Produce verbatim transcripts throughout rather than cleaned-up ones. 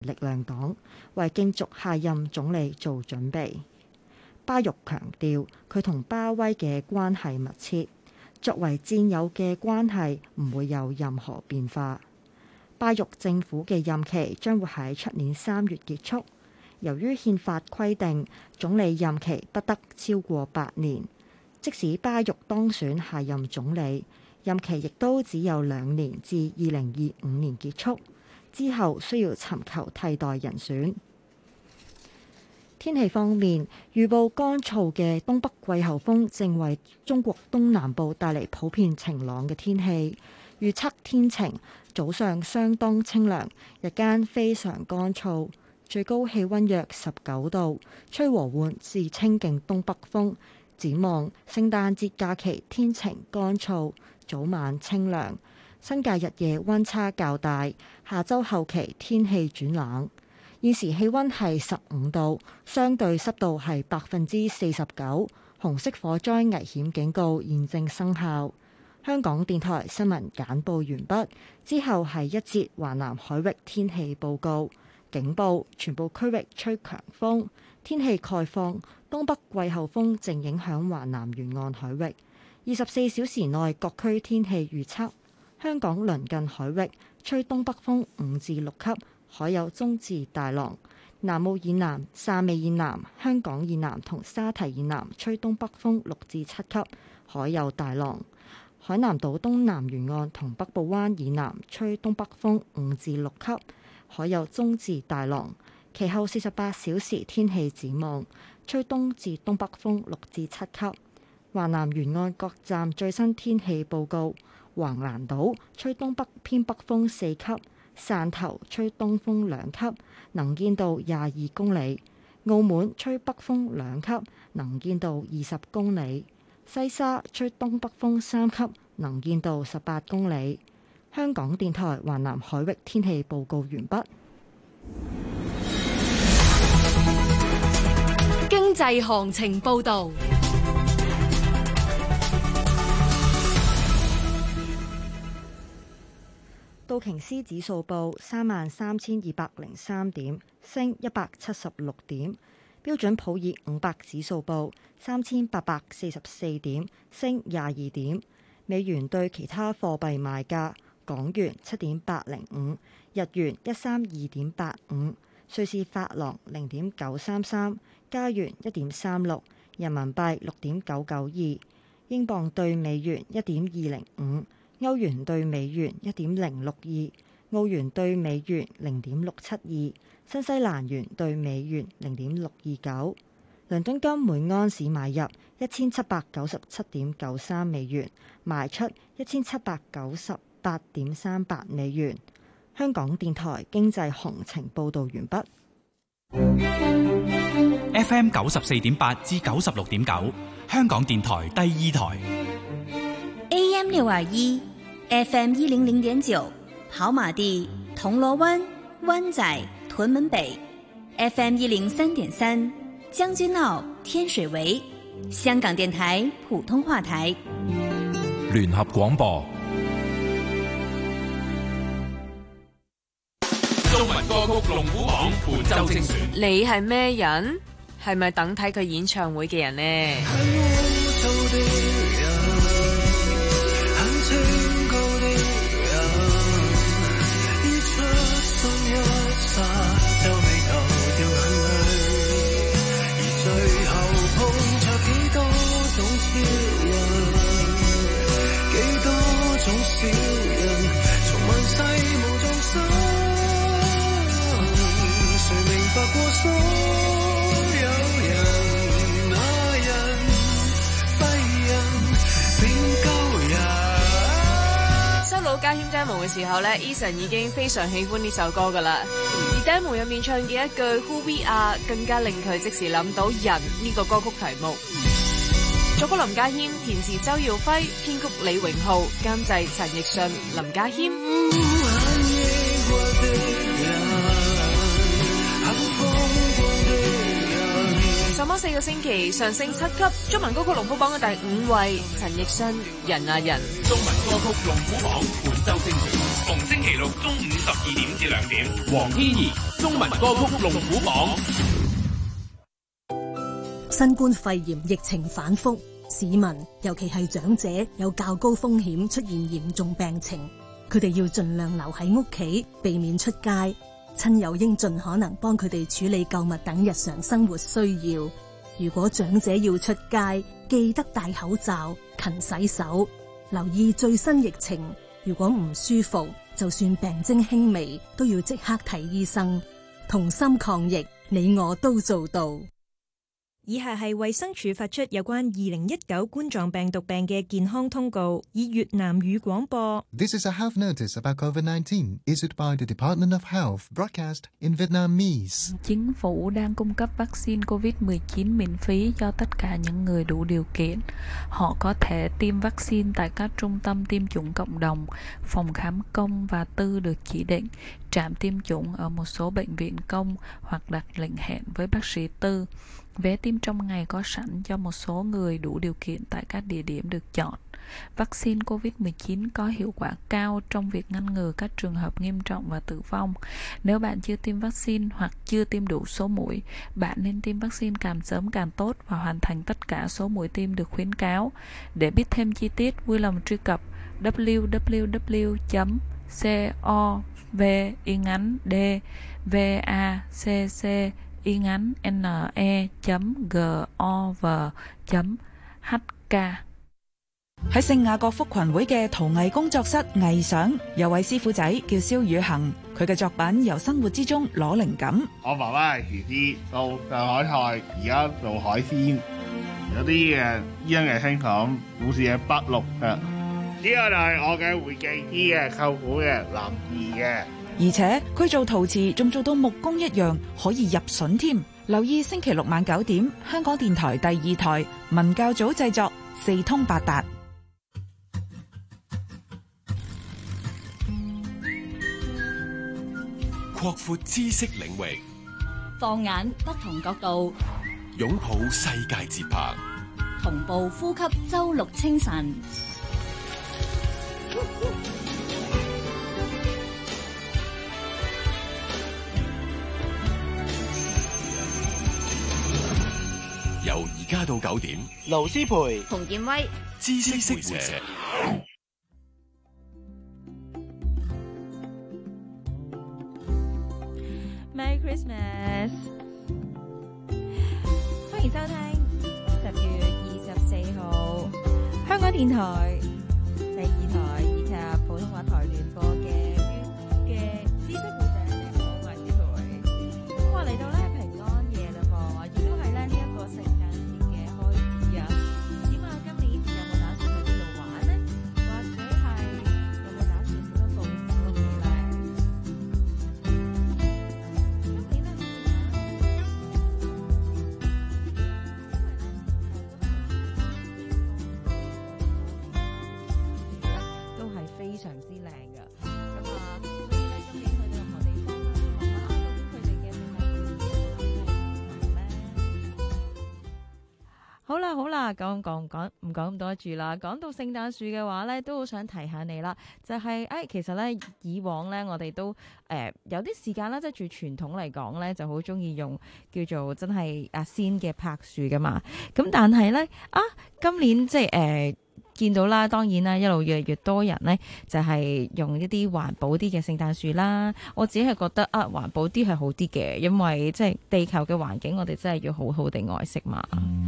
力量黨為競逐下任總理做準備。巴育強調佢同巴威嘅關係密切，作為戰友嘅關係唔會有任何變化。巴育政府嘅任期將會喺出年三月結束。由於憲法規定總理任期不得超過八年，即使巴育當選下任總理，任期亦都只有兩年至二零二五年結束，之後需要尋求替代人選。天氣方面，預報乾燥嘅東北季候風正為中國東南部帶嚟普遍晴朗嘅天氣，預測天晴，早上相當清涼，日間非常乾燥，最高氣溫約十九度，吹和緩至清勁東北風。展望聖誕節假期天晴乾燥，早晚清涼，新界日夜溫差較大。下周後期天氣轉冷。現時氣溫係十五度，相對濕度係百分之四十九，紅色火災危險警告現正生效。香港電台新聞簡報完畢，之後係一節華南海域天氣報告。警報，全部區域吹強風，天氣概況，東北季候風正影響華南沿岸海域。二十四小時內各區天氣預測：香港鄰近海域吹東北風五至六級，海有中至大浪；南澳以南、汕尾以南、香港以南同沙堤以南吹東北風六至七級，海有大浪；海南島東南沿岸同北部灣以南吹東北風五至六級，海有中至大浪。其後四十八小時天氣展望，吹東至東北風六至七級。華南沿岸各站最新天氣報告：橫瀾島吹東北偏北風四級，汕頭吹東風兩級，能見度廿二公里；澳門吹北風兩級，能見度二十公里；西沙吹東北風三級，能見度十八公里。香港電台華南海域天氣報告完畢。 經濟行情報導。 道瓊斯指數報三萬三千二百零三點，升一百七十六點。標準普爾五百指數報三千八百四十四點，升廿二點。美元對其他貨幣賣價：港元七點八零五，日元一三二點八五，瑞士法郎零點九三三，加元一點三六，人民幣六點九九二，英鎊對美元一點二零五。歐元對美元一點零六二，澳元對美元零點六七二，新西蘭元對美元零點六二九。倫敦金每安士買入一千七百九十七點九三美元，賣出一千七百九十八點三八美元。香港電台經濟行情報導完畢。 F M 九十四點八至九十六點九，香港電台第二台。 A M 六二一。F M 一零零點九，跑馬地、銅鑼灣、灣仔、屯門北 ；F M 一零三點三，將軍澳、天水圍。香港電台普通話台。 聯合廣播。 中文歌曲龍虎榜本周精選。 你係咩人？係咪等睇佢演唱會嘅人呢？家謙 demo 嘅時候咧 Eason 已經非常喜歡呢首歌噶啦，而 demo 入面唱嘅一句 Who We Are 更加令佢即時諗到人呢個歌曲題目。作曲林家謙，填詞周耀輝，編曲李榮浩，監製陳奕迅、林家謙。上榜四個星期，上升七級，中文歌曲龍虎榜嘅第五位，陳奕迅《人啊人》。 中文歌曲龍虎榜本周精選，逢星期六中午十二點至兩點，黃天怡。 中文歌曲龍虎榜。 新冠肺炎疫情反覆，市民尤其係長者有較高風險出現嚴重病情，佢哋要盡量留喺屋企，避免出街。親友應盡可能幫佢哋處理購物等日常生活需要。如果長者要出街，記得戴口罩、勤洗手，留意最新疫情。如果唔舒服，就算病徵輕微，都要即刻睇醫生。同心抗疫，你我都做到。 以下係衛生署發出有關二零一九冠狀病毒病嘅健康通告，以越南語廣播。 This is a health notice about COVID nineteen issued by the Department of Health, broadcast in Vietnamese. Chính phủ đang cung cấp vaccine covid mười chín miễn phí cho tất cả những người đủ điều kiện. Họ có thể tiêm vaccine tại các trung tâm tiêm chủng cộng đồng, phòng khám công và tư được chỉ định, trạm tiêm chủng ở một số bệnh viện công hoặc đặt lịch hẹn với bác sĩ tư. Vé tiêm trong ngày có sẵn cho một số người đủ điều kiện tại các địa điểm được chọn. Vaccine covid mười chín có hiệu quả cao trong việc ngăn ngừa các trường hợp nghiêm trọng và tử vong. Nếu bạn chưa tiêm vaccine hoặc chưa tiêm đủ số mũi, bạn nên tiêm vaccine càng sớm càng tốt và hoàn thành tất cả số mũi tiêm được khuyến cáo. Để biết thêm chi tiết, vui lòng truy cập w w w chấm cov y ngắn d vacc y ngắn ne chấm gov chấm hk。 喺聖雅各福群會嘅陶藝工作室藝想，有位師傅仔叫蕭宇恒，佢嘅作品由生活之中攞靈感。 我爸爸係廚師，做上海菜，而家做海鮮，有啲嘅煙嘅香港，故事嘅北陸嘅。呢個就係我嘅會計師嘅舅父嘅男兒嘅。 而且佢做陶瓷仲做到木工一樣，可以入榫添。留意星期六晚九點，香港電台第二台文教組製作《四通八達》。 擴闊知識領域， 放眼不同角度， 擁抱世界節拍， 同步呼吸周六清晨。 由而家到九點， 盧思培、 馮建威， 知識會社。 Merry Christmas！ 歡迎收聽十月二十四號香港電台第二台以及普通話台聯播嘅嘅知識會社。我係思培，咁我嚟到咧平安夜啦噃，亦都係咧呢一個聖誕節嘅開始啊！點啊？今年有冇打算去邊度玩呢？或者係有冇打算點樣佈置屋企咧？都係非常之靚㗎，咁啊，所以咧今年去到任何地方啦，諗下啊，究竟佢哋嘅聖誕節係點咧？好啦好啦，講講唔講唔講咁多住啦。講到聖誕樹嘅話咧，都好想提下你啦，就係、是、誒、哎，其實咧以往咧我哋都誒、呃、有啲時間啦，即係住傳統嚟講咧，就好中意用叫做真係阿仙嘅柏樹噶嘛。咁但係咧啊，今年即係誒。呃見到啦，當然啦，一路越嚟越多人呢，就係、是、用一啲環保啲嘅聖誕樹啦。我自己係覺得啊，環保啲係好啲嘅，因為即係地球嘅環境，我哋真係要好好地愛惜嘛。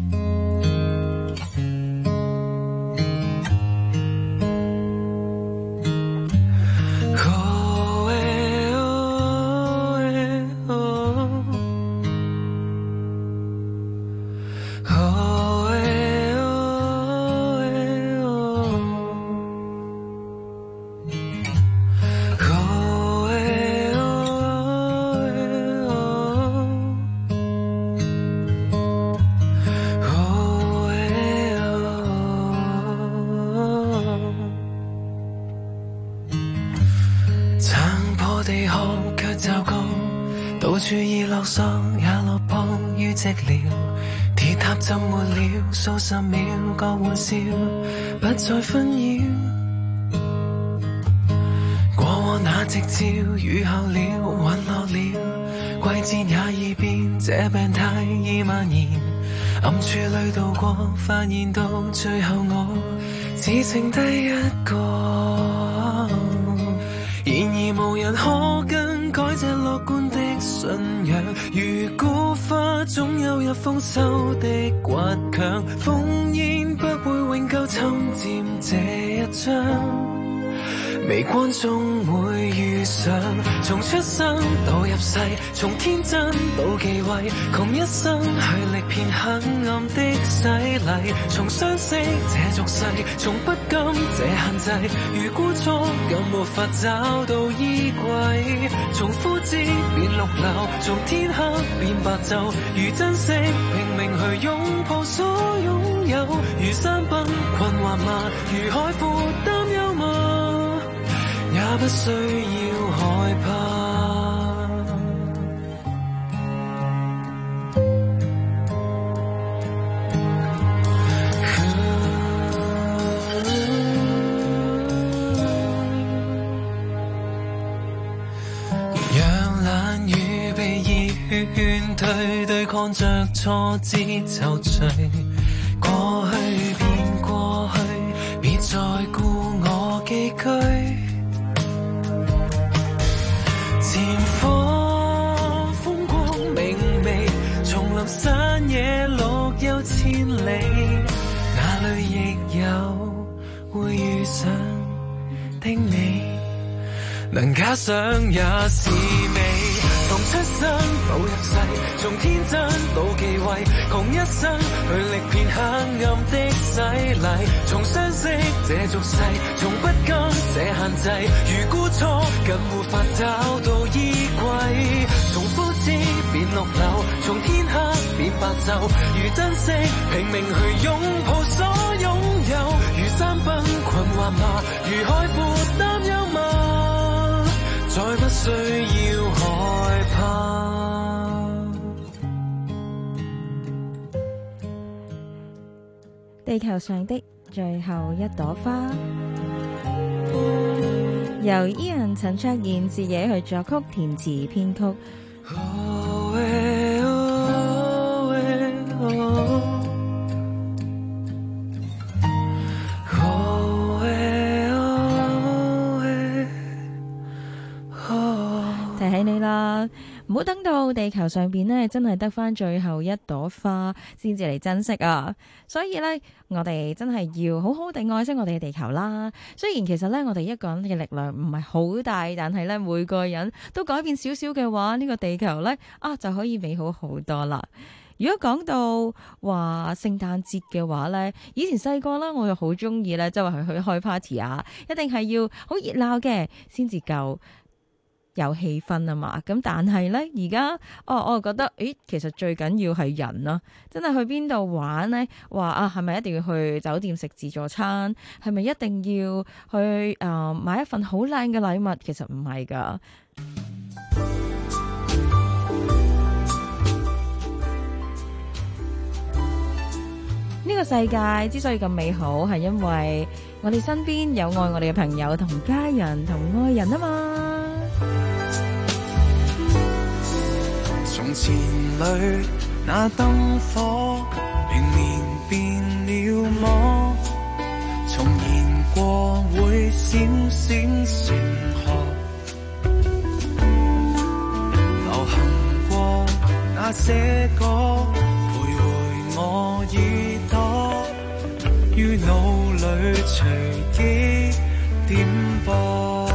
到處已落索，也落魄於寂寥。鐵塔浸沒了，數十秒個玩笑，不再紛擾。過往那夕照，雨後了，隕落了， 季節也已變，這病態已蔓延，暗處裏度過，發現到最後我只剩低一個，然而無人可更改這樂觀的信仰，如孤花總有日豐收的倔強，烽煙不會永久侵佔這一張，微光中會遇上，從出生到入世，從天真到忌諱，窮一生去歷遍黑暗的洗禮，從相識這俗世，從不甘這限制，如孤雛更無法找到衣櫃，從枯枝變綠柳，從天黑變白晝，如珍惜拼命去擁抱所擁有，如山崩困惑嗎？如海闊擔憂嗎？也不需要害怕。讓冷雨被熱血勸退，對抗着挫折就緒。過去便過去，別再顧我寄居。前方風光明媚，叢林山野綠幽千里，哪裏亦有會遇上的你，能假想也是美。從出生到入世，從天真到忌諱，窮一生去歷遍黑暗的洗禮，從相識這俗世，從不甘這限制，如孤雛更無法找到衣櫃，從枯枝變綠柳，從天黑變白晝，如珍惜拼命去擁抱所擁有，如山崩困惑嗎？如海闊擔憂嗎？再不需要害怕。 地球上的最後一朵花，由 Ian 陳卓賢自己去作曲、填詞、編曲。 Oh, eh, oh, eh, oh. Oh, eh, oh, eh, oh. 提起你啦，唔好等到地球上邊呢，真係得翻最後一朵花先至嚟珍惜啊！所以呢，我哋真係要好好地愛惜我哋嘅地球啦。雖然其實呢，我哋一個人嘅力量唔係好大，但係呢，每個人都改變少少嘅話，呢個地球呢，啊就可以美好好多啦。如果講到話聖誕節嘅話呢，以前細個啦，我就好中意呢，周圍去去開 party 啊，一定係要好熱鬧嘅先至夠有氣氛啊嘛，咁但係呢，而家哦，我就覺得，誒，其實最緊要係人啊，真係去邊度玩呢？話啊，係咪一定要去酒店食自助餐？係咪一定要去誒、呃、買一份好靚嘅禮物？其實唔係噶。呢個世界之所以咁美好，係因為我哋身邊有愛我哋嘅朋友同家人同愛人啊嘛。 從前裏那燈火明年變了麼？重現過會閃閃成河，流行過那些歌徘徊我耳朵，於腦裏隨機點播。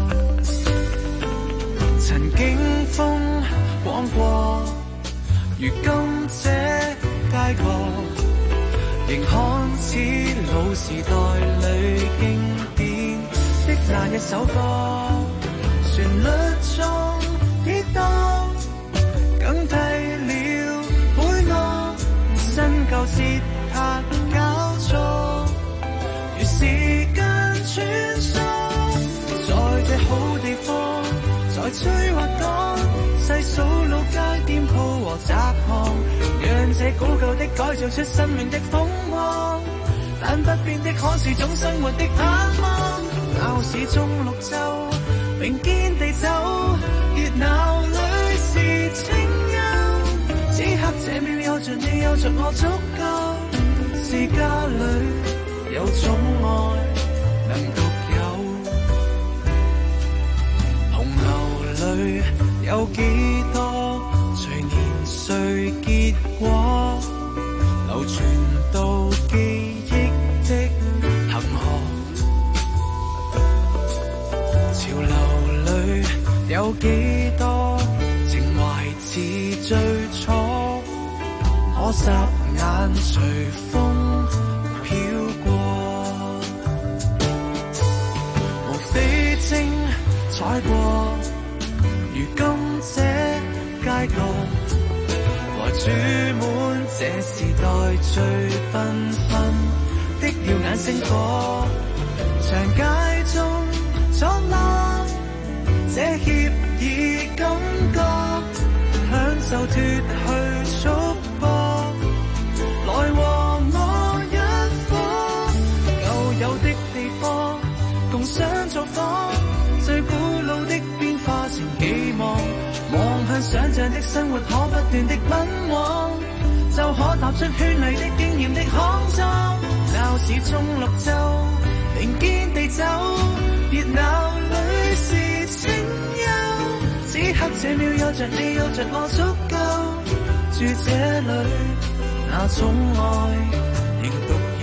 曾經風廣過，如今這街角，仍看似老時代裏經典的那一首歌。旋律中跌宕，更替了每樂，新舊節拍交錯，如時間穿梭，在這好地方，在催或趕，細數老街店鋪和窄巷，讓這古舊的改造出新穎的風光。但不變的可是種生活的盼望。鬧市中綠洲，並肩地走，熱鬧裏是着你，有着我足夠。是家裏有種愛能獨有，洪流裏有幾多隨年歲結果，流傳到記憶的恆河。潮流裏有幾多情懷似最初，可霎眼隨風飄過，無非精彩過，如今這街角，來注滿這時代最繽紛的耀眼星火，長街中闖蕩這協議感覺，享受脫去束縛，來和我一夥，舊有的地方共相造訪，最古老的變化成寄望，望向想像的生活可不斷的奔往，就可踏出絢麗的經驗的康莊，鬧市中綠洲並肩地走，熱鬧裏是清幽，此刻這秒有着你，有着我足夠，住這裏那種愛仍獨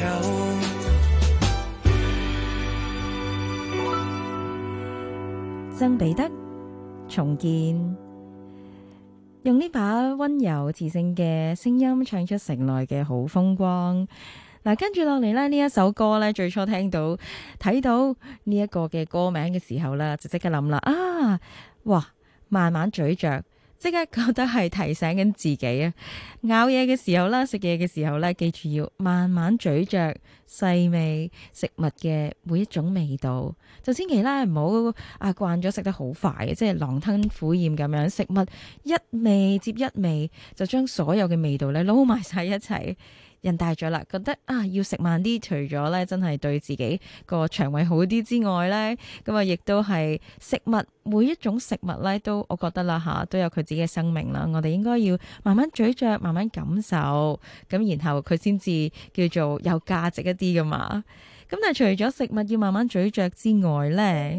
有。 曾比德重建，用呢把溫柔磁性嘅聲音唱出城內嘅好風光。嗱，跟住落嚟咧，呢一首歌咧，最初聽到睇到呢一個嘅歌名嘅時候咧，就即刻諗啦，啊，哇，慢慢咀嚼，即刻覺得係提醒緊自己啊！咬嘢嘅時候啦，食嘢嘅時候咧，記住要慢慢咀嚼，細味食物嘅每一種味道，就千祈咧唔好啊慣咗食得好快嘅，即係狼吞虎咽咁樣，食物一味接一味，就將所有嘅味道咧撈埋晒一齊。人大咗啦，覺得啊要食慢啲，除咗咧真係對自己個腸胃好啲之外咧，咁啊亦都係食物每一種食物咧都，我覺得啦吓都有佢自己嘅生命啦。我哋應該要慢慢咀嚼，慢慢感受，咁然後佢先至叫做有價值一啲噶嘛。咁但係除咗食物要慢慢咀嚼之外咧，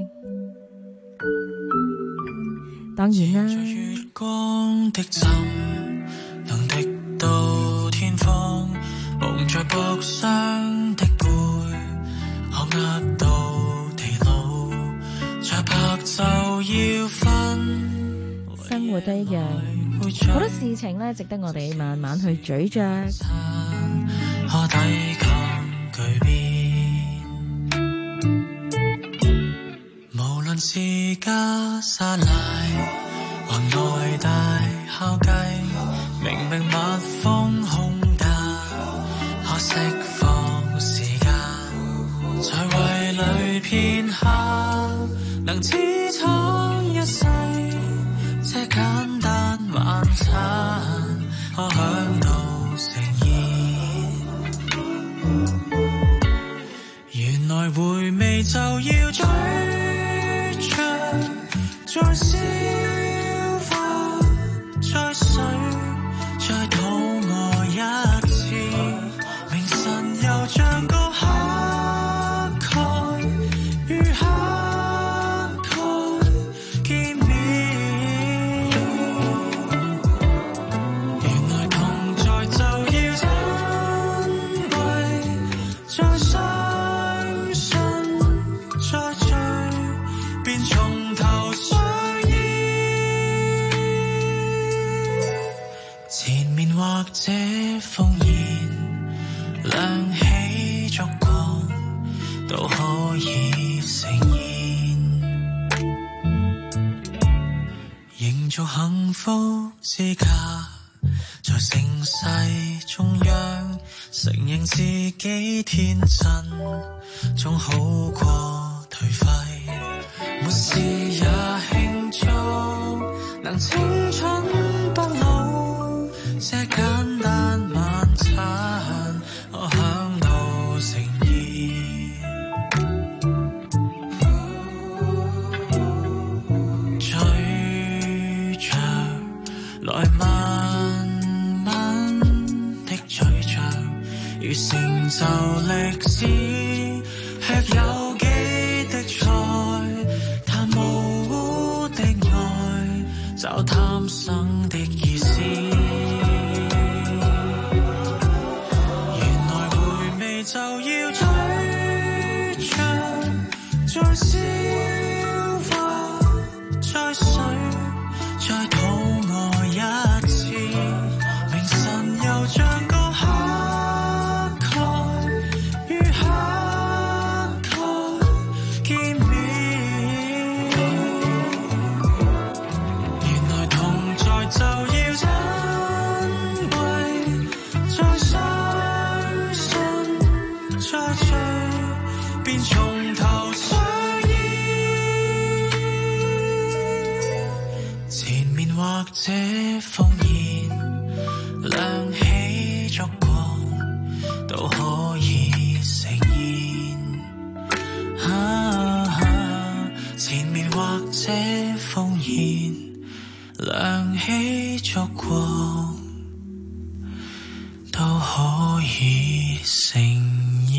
當然啦， 月光的針能滴到天荒，蒙着薄霜的背，可壓到地老，再拍就要分。 生活都一樣，好多事情咧值得我哋慢慢去咀嚼。 可抵抗巨變，無論是加沙賴或內大烤雞，明明蜜蜂空彈，可釋放時間，在胃裏片刻，能支撐一世，這簡單晚餐，可享到誠意。原來回味就要咀嚼，再消化，再水，再肚餓一次，明晨又像個乞丐，與乞丐見面。原來同在就要珍貴，再相信，再聚，便從頭睡意。前面或者烽煙亮起燭光，都可以呈現，營造幸福之家，在盛世中央，承認自己天真，總好過頹廢。沒事也慶祝，能青春不老，這簡單晚餐，可享到誠意。咀嚼來慢慢如成就歷史，吃有機的菜，談無污的愛，找貪生的意思。原來回味就要咀嚼，再消化，再水，再肚餓一次，凌晨又像個乞丐，與乞丐見面。原來同在就要珍貴，再相信，再醉，便從頭再現。前面或者烽煙亮起燭光，都可以呈現。啊啊、前面或者烽煙亮起燭光，都可以呈現。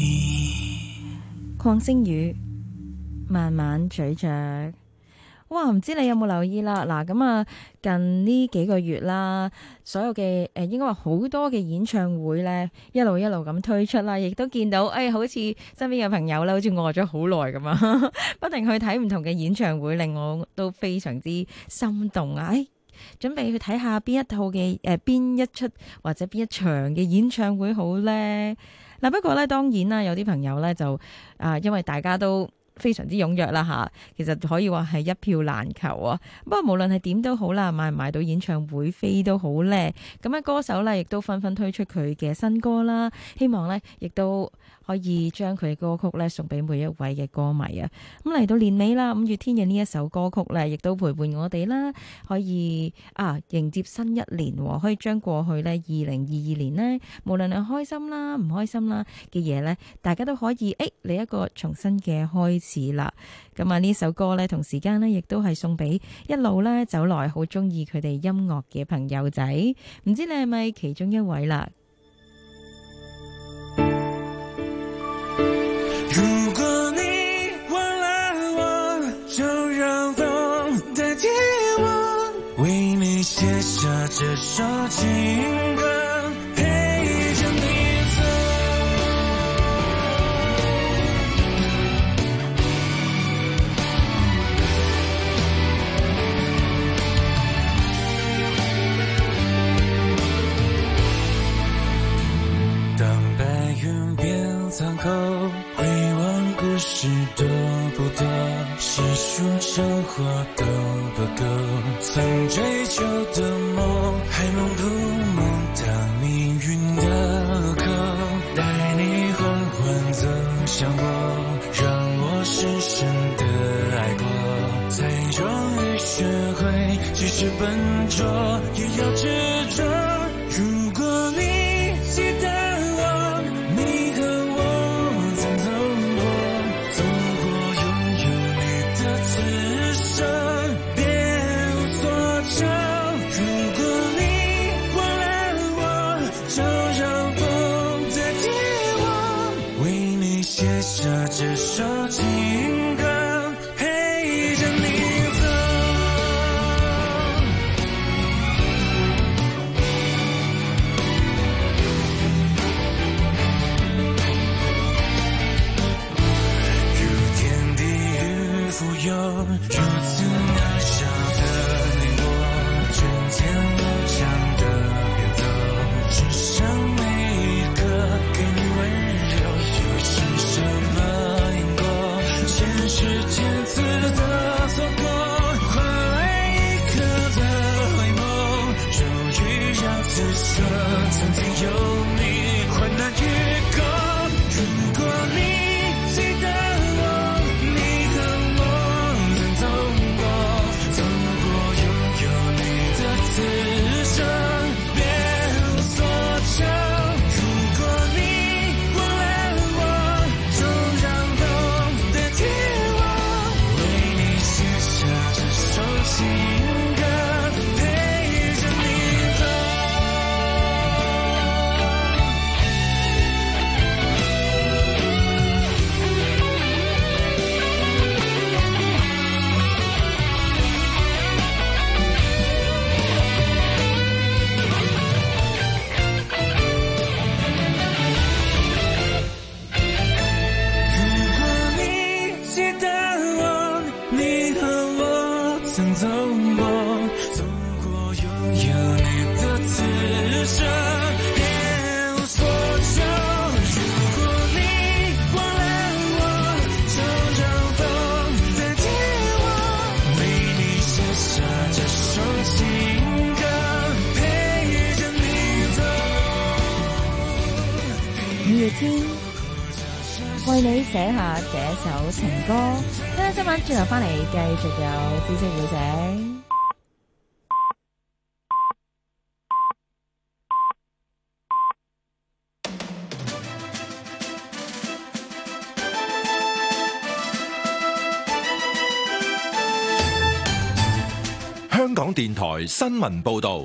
鄺星宇慢慢咀嚼。哇，唔知你有冇留意啦？嗱，咁啊，近呢幾個月啦，所有嘅誒，應該話好多嘅演唱會咧，一路一路咁推出啦，亦都見到誒、哎，好似身邊嘅朋友咧，好似餓咗好耐咁啊，不停去睇唔同嘅演唱會，令我都非常之心動啊！誒、哎，準備去睇下邊一套嘅誒，邊一出或者邊一場嘅演唱會好咧？嗱，不過咧，當然啦，有啲朋友咧就啊，因為大家都非常之踴躍啦吓，其實可以話係一票難求啊！不過無論係點都好啦，買唔買到演唱會飛都好咧。咁啊，歌手咧亦都紛紛推出佢嘅新歌啦，希望咧亦都可以將佢嘅歌曲咧送俾每一位嘅歌迷啊！咁嚟到年尾啦，五月天嘅呢一首歌曲咧，亦都陪伴我哋啦，可以啊迎接新一年，可以將過去咧二零二二年呢，無論係開心啦、唔開心啦嘅嘢咧，大家都可以誒嚟一個重新嘅開始啦。咁啊呢首歌咧，同時間咧亦都係送俾一路咧走來好中意佢哋音樂嘅朋友仔，唔知你係咪其中一位啦？ 如果你忘了我，就讓風代替我，為你寫下這首情歌。苍口回望故事多不多，細數生活都不夠，曾追求的夢還夢不夢到命運的口，帶你緩緩走向我，讓我深深的愛過，才終於學會即使笨拙也要執着。如果你記得我，你和我曾走過，走過擁有你的此生，別無所求。如果你忘了我，就讓風代替我，為你寫下這首情歌，陪着你走。有如此渺小的你我，瞬間流暢的變奏，只剩每一刻給你溫柔，又是什麼因果？前世千次的錯過，換來一刻的回眸，終於讓此生曾經有你患難與共。如果你記得我，你和我走過，走過擁有你的此生，別無所求。如果你忘了我，就讓風代替我，為你寫下這首情歌，陪着你走。 有你的刺身，别无所求。如果你忘了我，就让风代替我，为你写下这首情歌，陪着你走。 五月天為你寫下這首情歌。聽聽新聞，轉頭翻嚟繼續有知識小姐。 香港電台新聞報導。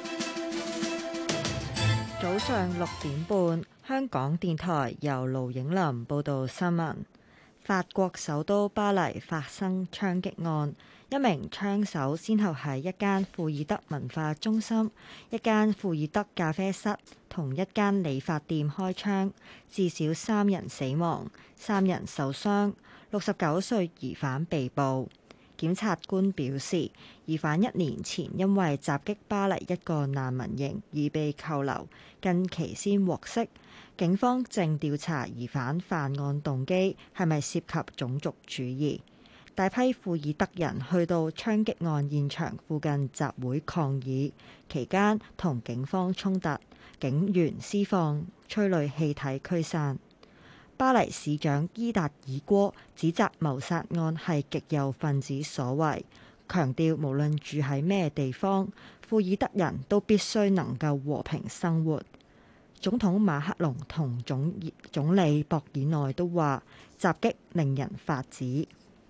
早上六點半，香港電台由盧影林報道新聞。法國首都巴黎發生槍擊案，一名槍手先後喺一間庫爾德文化中心、一間庫爾德咖啡室同一間理髮店開槍，至少三人死亡，三人受傷。六十九歲疑犯被捕。檢察官表示，疑犯一年前因為襲擊巴黎一個難民營而被扣留，近期先獲釋。警方正調查疑犯犯案動機係咪涉及種族主義。大批庫爾德人去到槍擊案現場附近集會抗議，期間同警方衝突，警員施放催淚氣體驅散。巴黎市長伊達爾戈指責謀殺案係極右分子所為，強調無論住喺咩地方，庫爾德人都必須能夠和平生活。總統馬克龍同總總理博爾內都話襲擊令人髮指。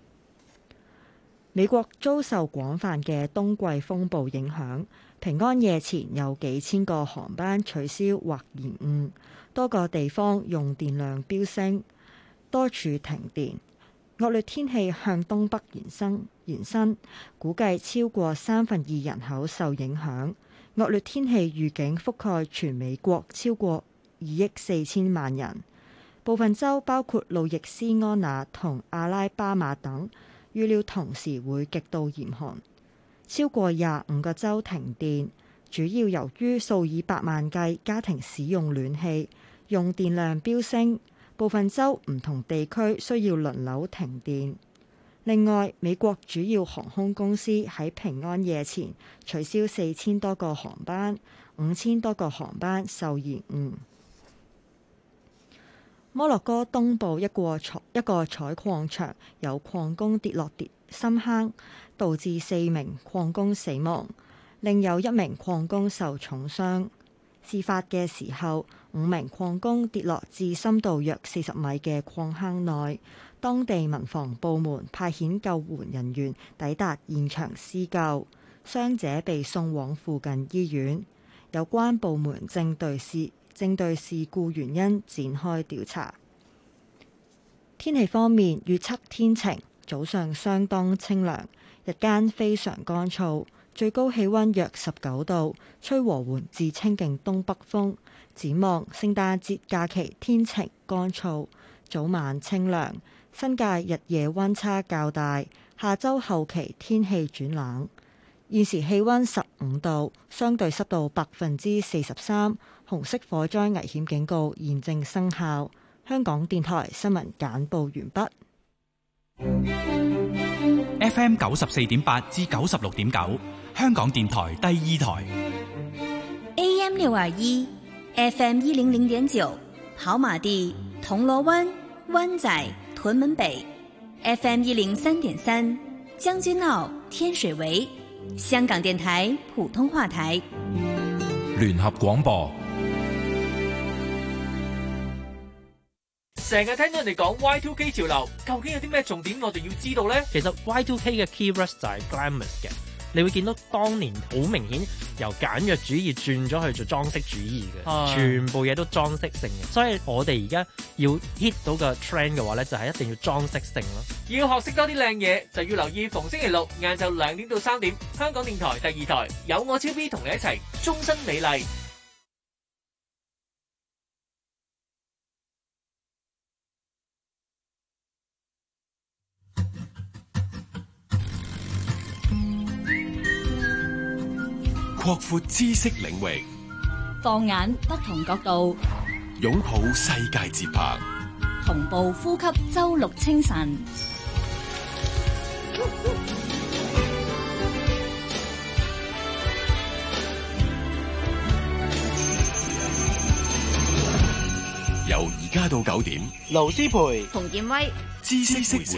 美國遭受廣泛嘅冬季風暴影響，平安夜前有幾千個航班取消或延誤，多個地方用電量飆升，多處停電。惡劣天氣向東北延伸，延伸估計超過三分二人口受影響。惡劣天氣預警覆蓋全美國超過二億四千萬人，部分州包括路易斯安那同阿拉巴馬等，預料同時會極度嚴寒，超過廿五個州停電，主要由於數以百萬計家庭使用暖氣，用電量飆升，部分州唔同地區需要輪流停電。另外，美國主要航空公司喺平安夜前取消四千多個航班，五千多個航班受延誤。摩洛哥東部一個採一個採礦場有礦工跌落跌深坑，導致四名礦工死亡，另有一名礦工受重傷。事發嘅時候，五名礦工跌落至深度約四十米嘅礦坑內，當地民防部門派遣救援人員抵達現場施救，傷者被送往附近醫院。有關部門正對事正對事故原因展開調查。天氣方面，預測天晴，早上相當清涼，日間非常乾燥，最高氣溫約十九度，吹和緩至清勁東北風。展望聖誕節假期天晴乾燥，早晚清涼，新界日夜溫差較大。下週後期天氣轉冷。現時氣溫十五度，相對濕度百分之四十三，紅色火災危險警告現正生效。香港電台新聞簡報完畢。F M 九十四點八至九十六點九，香港電台第二台。 A M 六二一，F M 一零零點九，跑馬地、銅鑼灣、灣仔、屯門北；F M 一零三點三，將軍澳、天水圍。香港電台普通話台。 聯合廣播。 成日聽到人哋講 Y two K 潮流，究竟有啲咩重點我哋要知道呢？ 其實 Y two K 嘅 keywords 就係 glamorous 嘅，你會見到當年好明顯由簡約主義轉咗去做裝飾主義嘅， 啊、 全部嘢都裝飾性嘅。所以我哋而家要 hit 到個 trend 嘅話咧，就係一定要裝飾性咯。 要學識多啲靚嘢，就要留意逢星期六晏晝兩點到三點，香港電台第二台有我超 B 同你一齊終身美麗。 擴闊知識領域， 放眼不同角度， 擁抱世界節拍， 同步呼吸周六清晨。 由而家到九點， 盧思培、 馮建威， 知識會社。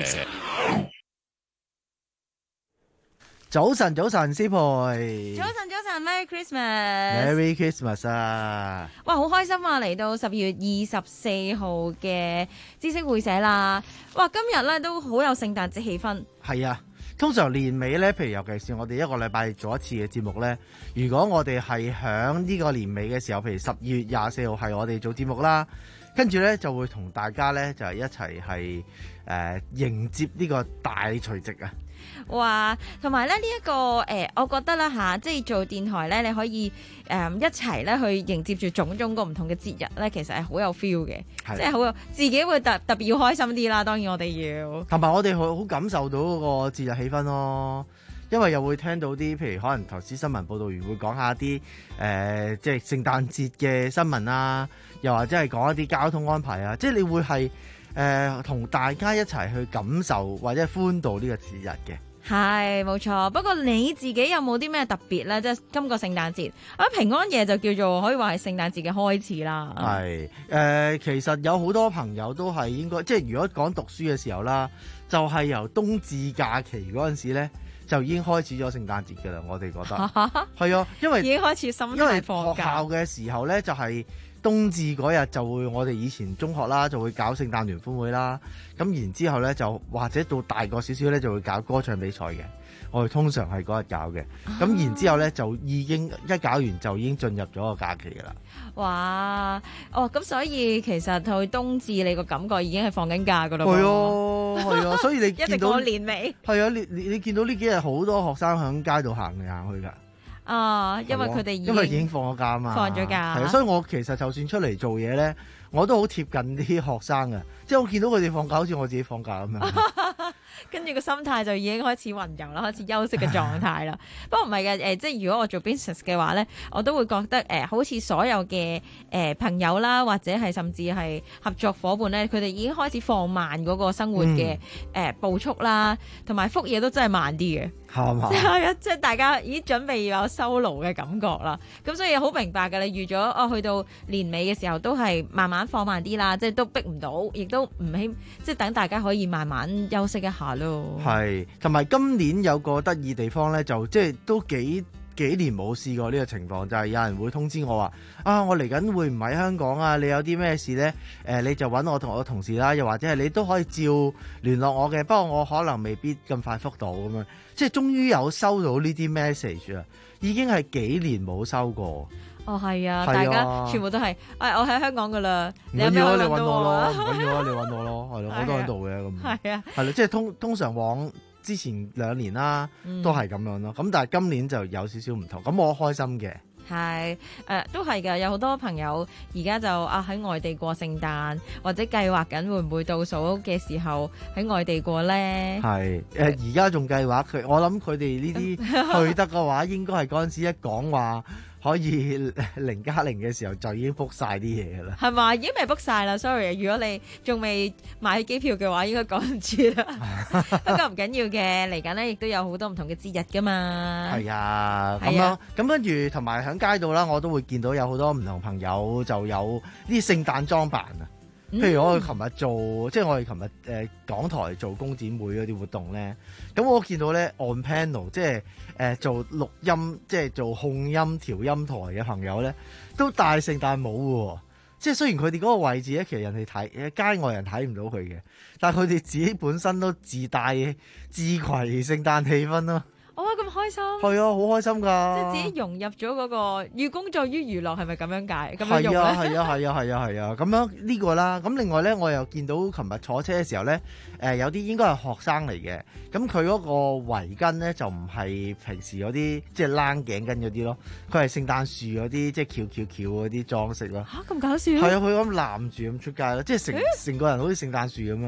早晨，早晨，思培。 早晨，早晨 ，Merry Christmas。Merry Christmas 啊！ 哇，好開心啊！嚟到十二月二十四號嘅知識會社啦。哇，今日咧都好有聖誕節氣氛。 係啊。通常年尾咧，譬如尤其是我哋一個禮拜做一次嘅節目咧，如果我哋係響呢個年尾嘅時候，譬如十二月廿四號係我哋做節目啦，跟住咧就會同大家咧就係一齊係誒迎接呢個大除夕啊！ 哇，同埋咧呢一個誒、呃，我覺得啦吓，即係做電台咧，你可以誒、呃、一齊咧去迎接住種種個唔同嘅節日咧，其實係好有 feel 嘅，即係好有自己會特特別要開心啲啦。當然我哋要，同埋我哋好好感受到嗰個節日氣氛咯，因為又會聽到啲譬如可能頭先新聞報導員會講下啲誒、呃，即係聖誕節嘅新聞啊，又或者係講一啲交通安排啊，即係你會係。誒同、呃、大家一齊去感受或者歡度呢個節日嘅，係冇錯。不過你自己有冇啲咩特別咧？即係今個聖誕節，啊平安夜就叫做可以話係聖誕節嘅開始啦。 係誒、呃，其實有好多朋友都係應該，即係如果講讀書嘅時候啦，就係、是、由冬至假期嗰陣時咧，就已經開始咗聖誕節㗎啦。我哋覺得係啊，因為已經開始心態放假。 學校嘅時候咧，就係、是。冬至嗰日就會，我哋以前中學啦就會搞聖誕聯歡會啦，咁然之後咧就或者到大個少少咧就會搞歌唱比賽嘅，我哋通常係嗰日搞嘅，咁、啊、然之後咧就已經一搞完就已經進入咗個假期噶啦。 哇，哦，咁所以其實去冬至你個感覺已經係放緊假噶啦。 係啊，係啊，所以你見到一直過年尾。係啊，你你你見到呢幾日好多學生喺街度行嚟行去噶。 啊，因為佢哋已經因為已經放咗假嘛， 放咗假， 係啊，所以我其實就算出嚟做嘢咧，我都好貼近啲學生嘅，即係我見到佢哋放假，好似我自己放假咁樣。 跟住個心態就已經開始雲遊啦，開始休息嘅狀態啦。不過唔係嘅，誒、呃，即係如果我做 business 嘅話咧，我都會覺得誒、呃，好似所有嘅誒、呃、朋友啦，或者係甚至係合作夥伴咧，佢哋已經開始放慢嗰個生活嘅誒、嗯呃、步速啦，同埋覆嘢都真係慢啲嘅。係嘛？係啊，即係大家已經準備要有收爐嘅感覺啦。咁所以好明白㗎，你預咗哦，去到年尾嘅時候都係慢慢放慢啲啦，即係都逼唔到，亦都唔希，即係等大家可以慢慢休息一下咯。 係，同埋今年有個得意地方咧，就即係都幾幾年冇試過呢個情況，就係、是、有人會通知我話啊，我嚟緊會唔喺香港啊？你有啲咩事咧？誒、呃，你就揾我同我同事啦，又或者係你都可以照聯絡我嘅，不過我可能未必咁快覆到咁樣。即係終於有收到呢啲 message 啊，已經係幾年冇收過。 哦，係啊， 啊， 大家全部都係，誒、哎，我喺香港噶啦， 唔緊要啊，你揾我咯，唔緊要啊，你揾我咯，係咯，我都喺度嘅咁。 係啊， 係咯，即係通通常往之前兩年啦，都係咁樣咯。咁、嗯、但係今年就有少少唔同，咁我開心嘅。 係誒、呃，都係㗎，有好多朋友而家就啊喺外地過聖誕，或者計劃緊會唔會倒數嘅時候喺外地過咧？係誒，而家仲計劃佢，我諗佢哋呢啲去得嘅話，應該係嗰陣時一講話可以零加零嘅時候就已經 book 晒啲嘢㗎啦。係嘛？ 已經未 book 晒啦 ，sorry。如果你仲未買機票嘅話，應該趕唔住啦。不過唔緊要嘅，嚟緊咧亦都有好多唔同嘅節日㗎嘛。係啊，咁樣咁跟住同埋喺街度啦，我都會見到有好多唔同朋友就有啲聖誕裝扮啊。譬如我哋琴日做，嗯、即係我哋琴日誒港台做工展會嗰啲活動咧，咁我見到咧 on panel 即係誒、呃、做錄音，即係做控音調音台嘅朋友咧，都戴聖誕帽喎。即係雖然佢哋嗰個位置咧，其實人哋睇街外人睇唔到佢嘅，但係佢哋自己本身都自帶自攜聖誕氣氛咯。 哦，咁開心！ 係啊，好開心㗎！ 即係自己融入咗嗰個寓工作於娛樂，係咪咁樣解？咁樣用咧？ 係啊，係啊，係啊，係啊，係啊！咁樣呢個啦。咁另外咧，我又見到琴日坐車嘅時候咧，誒有啲應該係學生嚟嘅。咁佢嗰個圍巾咧就唔係平時嗰啲即係冷頸巾嗰啲咯，佢係聖誕樹嗰啲即係翹翹翹嗰啲裝飾咯。 嚇咁搞笑！ 係啊，佢咁攬住咁出街咯，即係成成個人好似聖誕樹咁樣。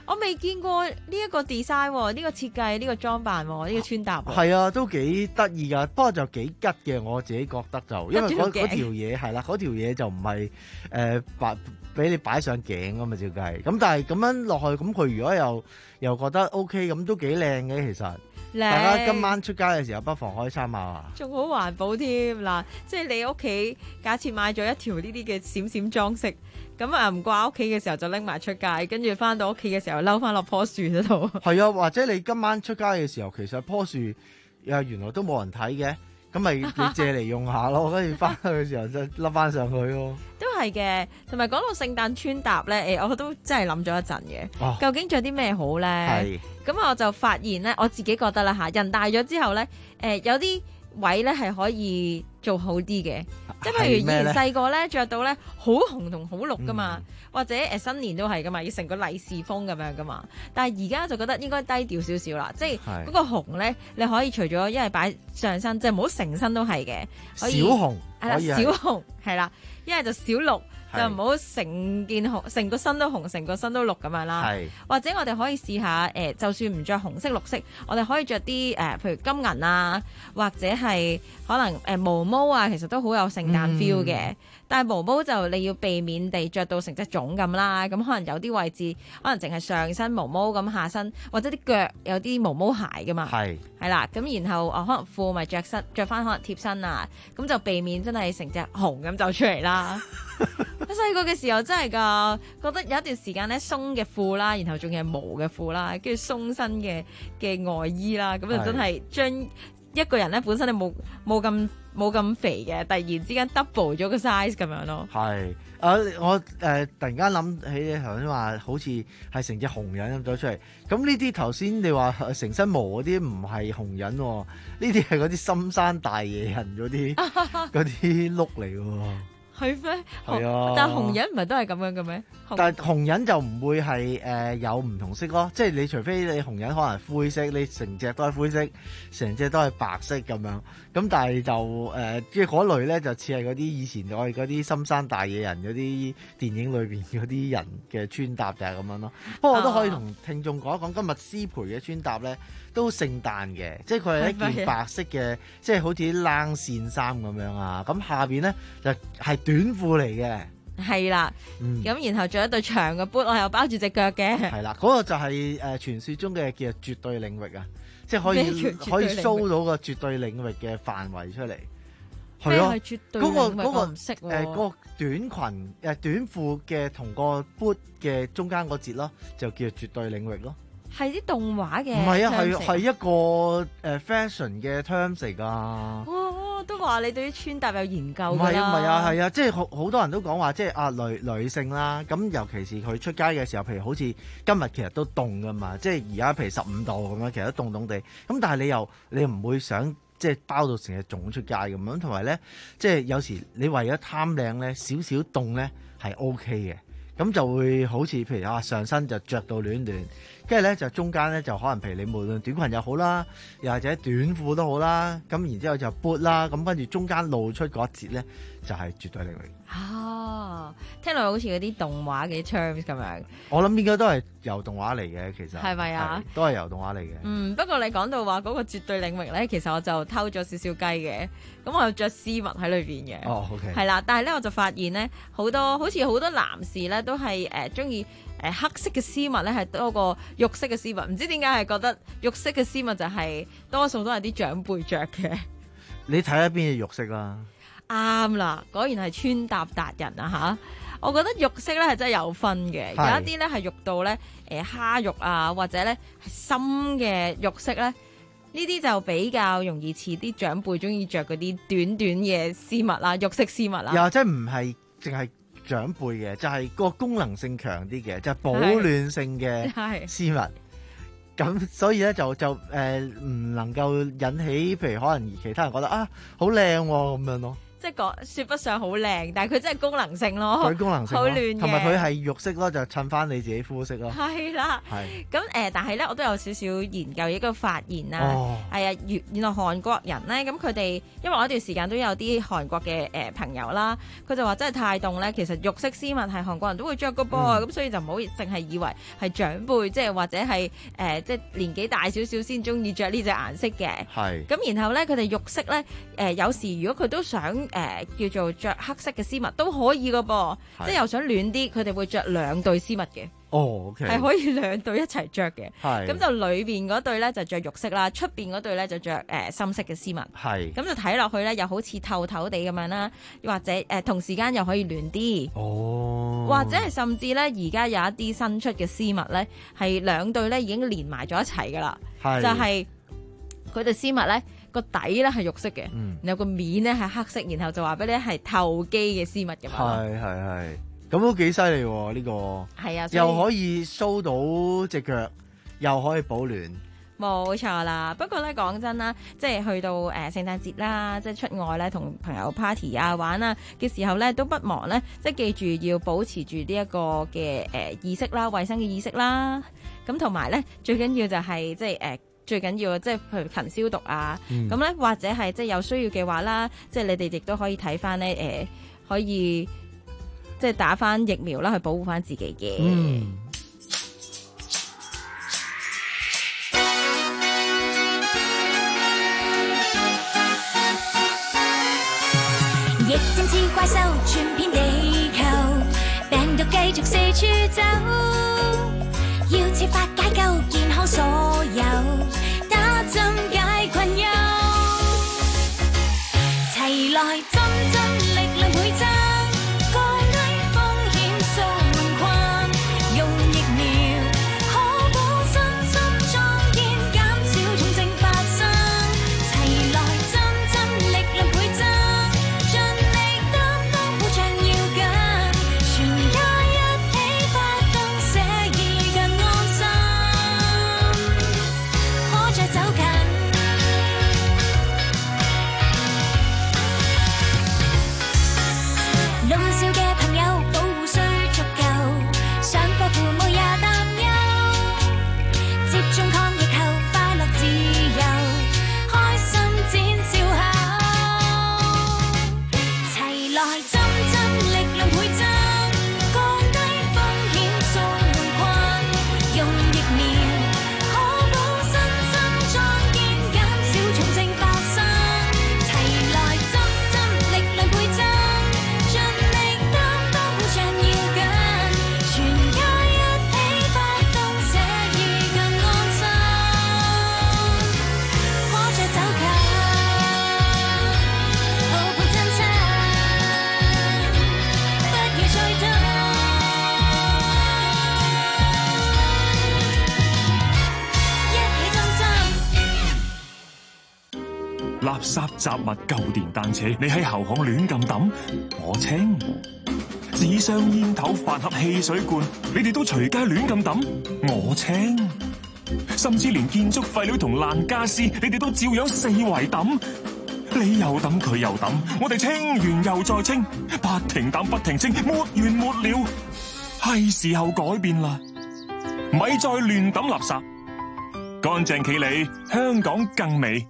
我未見過呢一個 design 喎，呢個設計，呢個裝扮喎，呢個穿搭喎。 係啊，都幾得意㗎，不過就幾吉嘅，我自己覺得就，因為嗰嗰條嘢係啦，嗰條嘢就唔係誒擺俾你擺上頸啊嘛，照計。咁但係咁樣落去，咁佢如果又又覺得 OK，咁都幾靚嘅其實。大家今晚出街嘅時候，不妨可以參考下。 仲好環保添嗱，即係你屋企假設買咗一條呢啲嘅閃閃裝飾，咁啊唔掛屋企嘅時候就拎埋出街，跟住翻到屋企嘅時候嬲翻落棵樹嗰度。 係啊，或者你今晚出街嘅時候，其實棵樹啊原來都冇人睇嘅，咁咪你借嚟用下咯，跟住翻去嘅時候就笠翻上去咯。 都係嘅，同埋講到聖誕穿搭咧，誒我都真係諗咗一陣嘅， 哦、 究竟着啲咩好咧？係。咁我就發現咧，我自己覺得啦嚇，人大咗之後咧，誒、呃、有啲位咧係可以做好啲嘅，即係譬如以前細個咧着到咧好紅同好綠噶嘛，嗯、或者誒新年都係噶嘛，要成個利是風咁樣噶嘛。但係而家就覺得應該低調少少啦，即係嗰個紅咧，你可以除咗一係擺上身，即係唔好成身都係嘅，可以小紅係啦，小紅係啦，一係就小綠。就唔好成件紅，成個身都紅，成個身都綠咁樣啦。或者我哋可以試下誒、呃，就算唔着紅色、綠色，我哋可以着啲誒，譬如金銀啊，或者係可能誒、呃、毛毛啊，其實都好有聖誕 feel 嘅。嗯、但係毛毛就你要避免地着到成隻粽咁啦。咁可能有啲位置可能淨係上身毛毛咁，下身或者啲腳有啲毛毛鞋噶嘛。係係啦，咁然後哦，可能褲咪着身着翻可能貼身啊，咁就避免真係成隻紅咁就出嚟啦。細個嘅時候真係㗎，覺得有一段時間咧鬆嘅褲啦，然後仲係毛嘅褲啦，跟住鬆身嘅嘅外衣啦，咁就真係將一個人咧本身你冇冇咁冇咁肥嘅，突然之間 double 咗個 size 咁樣咯。係啊，我誒、呃、突然間諗起你頭先話好似係成隻紅人咁咗出嚟，咁呢啲頭先你話成身毛嗰啲唔係紅人喎，呢啲係嗰啲深山大野人嗰啲嗰啲碌嚟喎。係咩？係啊！但係紅人唔係都係咁樣嘅咩？但係紅人就唔會係誒、呃、有唔同色咯，即係你除非你紅人可能係灰色，你成隻都係灰色，成隻都係白色咁樣。咁但係就誒，即係嗰類咧就似係嗰啲以前我哋嗰啲深山大野人嗰啲電影裏邊嗰啲人嘅穿搭就係咁樣咯。不過我都可以同聽眾講一講，今日思培嘅穿搭咧都聖誕嘅，即係佢係一件白色嘅，即係好似啲冷線衫咁樣啊。咁下邊咧就係、是、短褲嚟嘅，係啦，咁、嗯、然後仲有一對長嘅 boot， 我又包住隻腳嘅，係啦，嗰、那個就係、是、誒、呃、傳說中嘅叫做絕對領域啊，即係可以可以 show 到個絕對領域嘅範圍出嚟，係咯，嗰、那個嗰、那個唔識誒嗰個短裙誒、呃、短褲嘅同個 boot 嘅中間嗰節咯，就叫做絕對領域咯。係啲動畫嘅，唔係啊，係係一個誒、呃、fashion 嘅 terms 嚟㗎。哦，都話你對於穿搭有研究㗎啦。唔係啊，唔係啊，係啊，即係好好多人都講話，即係啊女女性啦，咁尤其是佢出街嘅時候，譬如好似今日其實都凍㗎嘛，即係而家譬如十五度咁樣，其實都凍凍地。咁但係你又你又唔會想即係包到成日腫出街咁樣，同埋咧，即係有時你為咗貪靚咧，少少凍咧係 OK 嘅。咁就會好似譬如啊上身就着到暖暖，跟住咧就中間咧就可能譬如你無論短裙又好啦，又或者短褲都好啦，咁然之後就 boot 啦，咁跟住中間露出嗰一節咧就係、是、絕對領域。哦，聽落好似嗰啲動畫嘅 terms 咁樣。我諗應該都係由動畫嚟嘅，其實係咪啊？都係由動畫嚟嘅。嗯，不過你講到話嗰個絕對領域咧，其實我就偷咗少少雞嘅，咁我有着絲襪喺裏邊嘅。哦 ，OK。係啦，但係咧我就發現咧，好多好似好多男士咧都係誒中意誒黑色嘅絲襪咧，係多過肉色嘅絲襪。唔知點解係覺得肉色嘅絲襪就係、是、多數都係啲長輩着嘅。你睇下邊嘅肉色啦。啱啦，果然係穿搭達人啊吓！我覺得肉色咧係真係有分嘅，有一啲咧係肉到咧誒蝦肉啊，或者咧係深嘅肉色咧，呢啲就比較容易似啲長輩中意着嗰啲短短嘅絲襪啦，肉色絲襪啦。又即係唔係淨係長輩嘅，就係、是、個功能性強啲嘅，就係、是、保暖性嘅絲襪。咁所以咧就就誒唔、呃、能夠引起譬如可能其他人覺得啊好靚喎咁樣咯。 即係講説不上好靚，但係佢真係功能性咯， 佢功能性好亂嘅， 同埋佢係肉色咯，就襯翻你自己膚色咯。 係啦， 係咁誒，但係咧我都有少少研究一個發現啦。 哦， 係啊，原原來韓國人咧，咁佢哋因為我一段時間都有啲韓國嘅誒、呃、朋友啦，佢就話真係太凍咧，其實肉色絲襪係韓國人都會着個波啊，咁、嗯、所以就唔好淨係以為係長輩，即係或者係誒、呃、即係年紀大少少先中意着呢隻顏色嘅。 係。 咁然後咧，佢哋肉色咧誒、呃、有時如果佢都想誒、呃、叫做着黑色嘅絲襪都可以個噃，即係又想暖啲，佢哋會着兩對絲襪嘅。 哦 OK， 係可以兩對一齊着嘅。 係。咁就裏邊嗰對咧就着肉色啦，出邊嗰對咧就着誒、呃、深色嘅絲襪。 係。咁就睇落去咧又好似透透地咁樣啦，或者誒、呃、同時間又可以暖啲。 哦。 或者係甚至咧而家有一啲新出嘅絲襪咧，係兩對咧已經連埋咗一齊噶啦。係。就係佢對絲襪咧。個底咧係肉色嘅，嗯、然後個面咧係黑色，然後就話俾你係透肌嘅絲襪咁樣。 係係係，咁都幾犀利喎呢個。係啊，又可以 show 到隻腳，又可以保暖。 冇錯啦，不過咧講真啦，即係去到誒聖誕節啦，即係出外咧同朋友 party 啊玩啊嘅時候咧，都不忘咧即係記住要保持住呢一個嘅誒、呃、意識啦，衛生嘅意識啦。咁同埋咧最緊要就係、是、即係誒。呃最緊要即係譬如勤消毒啊，咁咧、嗯、或者係即係有需要嘅話啦，即係你哋亦都可以睇翻咧誒，可以即係打翻疫苗啦，去保護翻自己嘅。嗯、 疫症似怪獸，傳遍地球，病毒繼續四處走，要設法解救健康所有。針解困憂，齊來針針力量倍增，降低風險掃門困，用疫苗可保身心壯健，減少重症發生。齊來針針力量倍增，盡力擔當保障要緊，全家一起發動寫意更安心，可再走。弄笑嘅朋友，保護需足夠，上課父母也擔憂，接種抗疫後快樂自由，開心展笑口，齊來針針力量倍增，降低風險掃門困，用疫苗可保身心壯健，減少重症發生，齊來針針力量倍增。 垃圾雜物舊電單車，你喺後巷亂咁抌，我清；紙箱煙頭飯盒汽水罐，你哋都隨街亂咁抌，我清；甚至連建築廢料同爛家私，你哋都照樣四圍抌，你又抌佢又抌，我哋清完又再清，不停抌不停清，沒完沒了，係時候改變啦，咪再亂抌垃圾，乾淨企理，香港更美。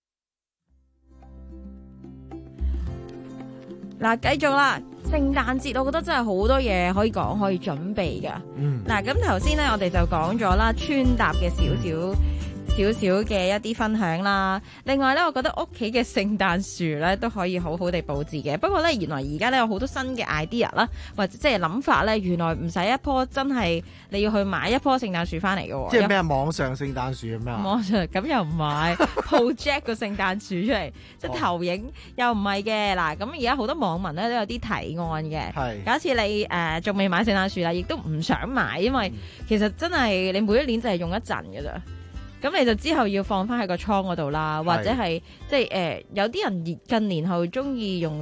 嗱，繼續啦！聖誕節我覺得真係好多嘢可以講，可以準備㗎。嗯。嗱，咁頭先咧，我哋就講咗啦，穿搭嘅少少少少嘅一啲分享啦。另外咧，我覺得屋企嘅聖誕樹咧都可以好好地佈置嘅。不過咧，原來而家咧有好多新嘅 idea 啦，或者即係諗法咧，原來唔使一棵真係你要去買一棵聖誕樹翻嚟嘅喎。 即係咩網上聖誕樹咁樣？ 網上咁又唔係 project 個聖誕樹出嚟，即係投影又唔係嘅。嗱，咁而家好多網民咧都有啲提案嘅。係。假設你誒仲未買聖誕樹啦，亦都唔想買，因為其實真係你每一年就係用一陣嘅咋。咁你就之後要放翻喺個倉嗰度啦，或者係即係誒有啲人近年後中意用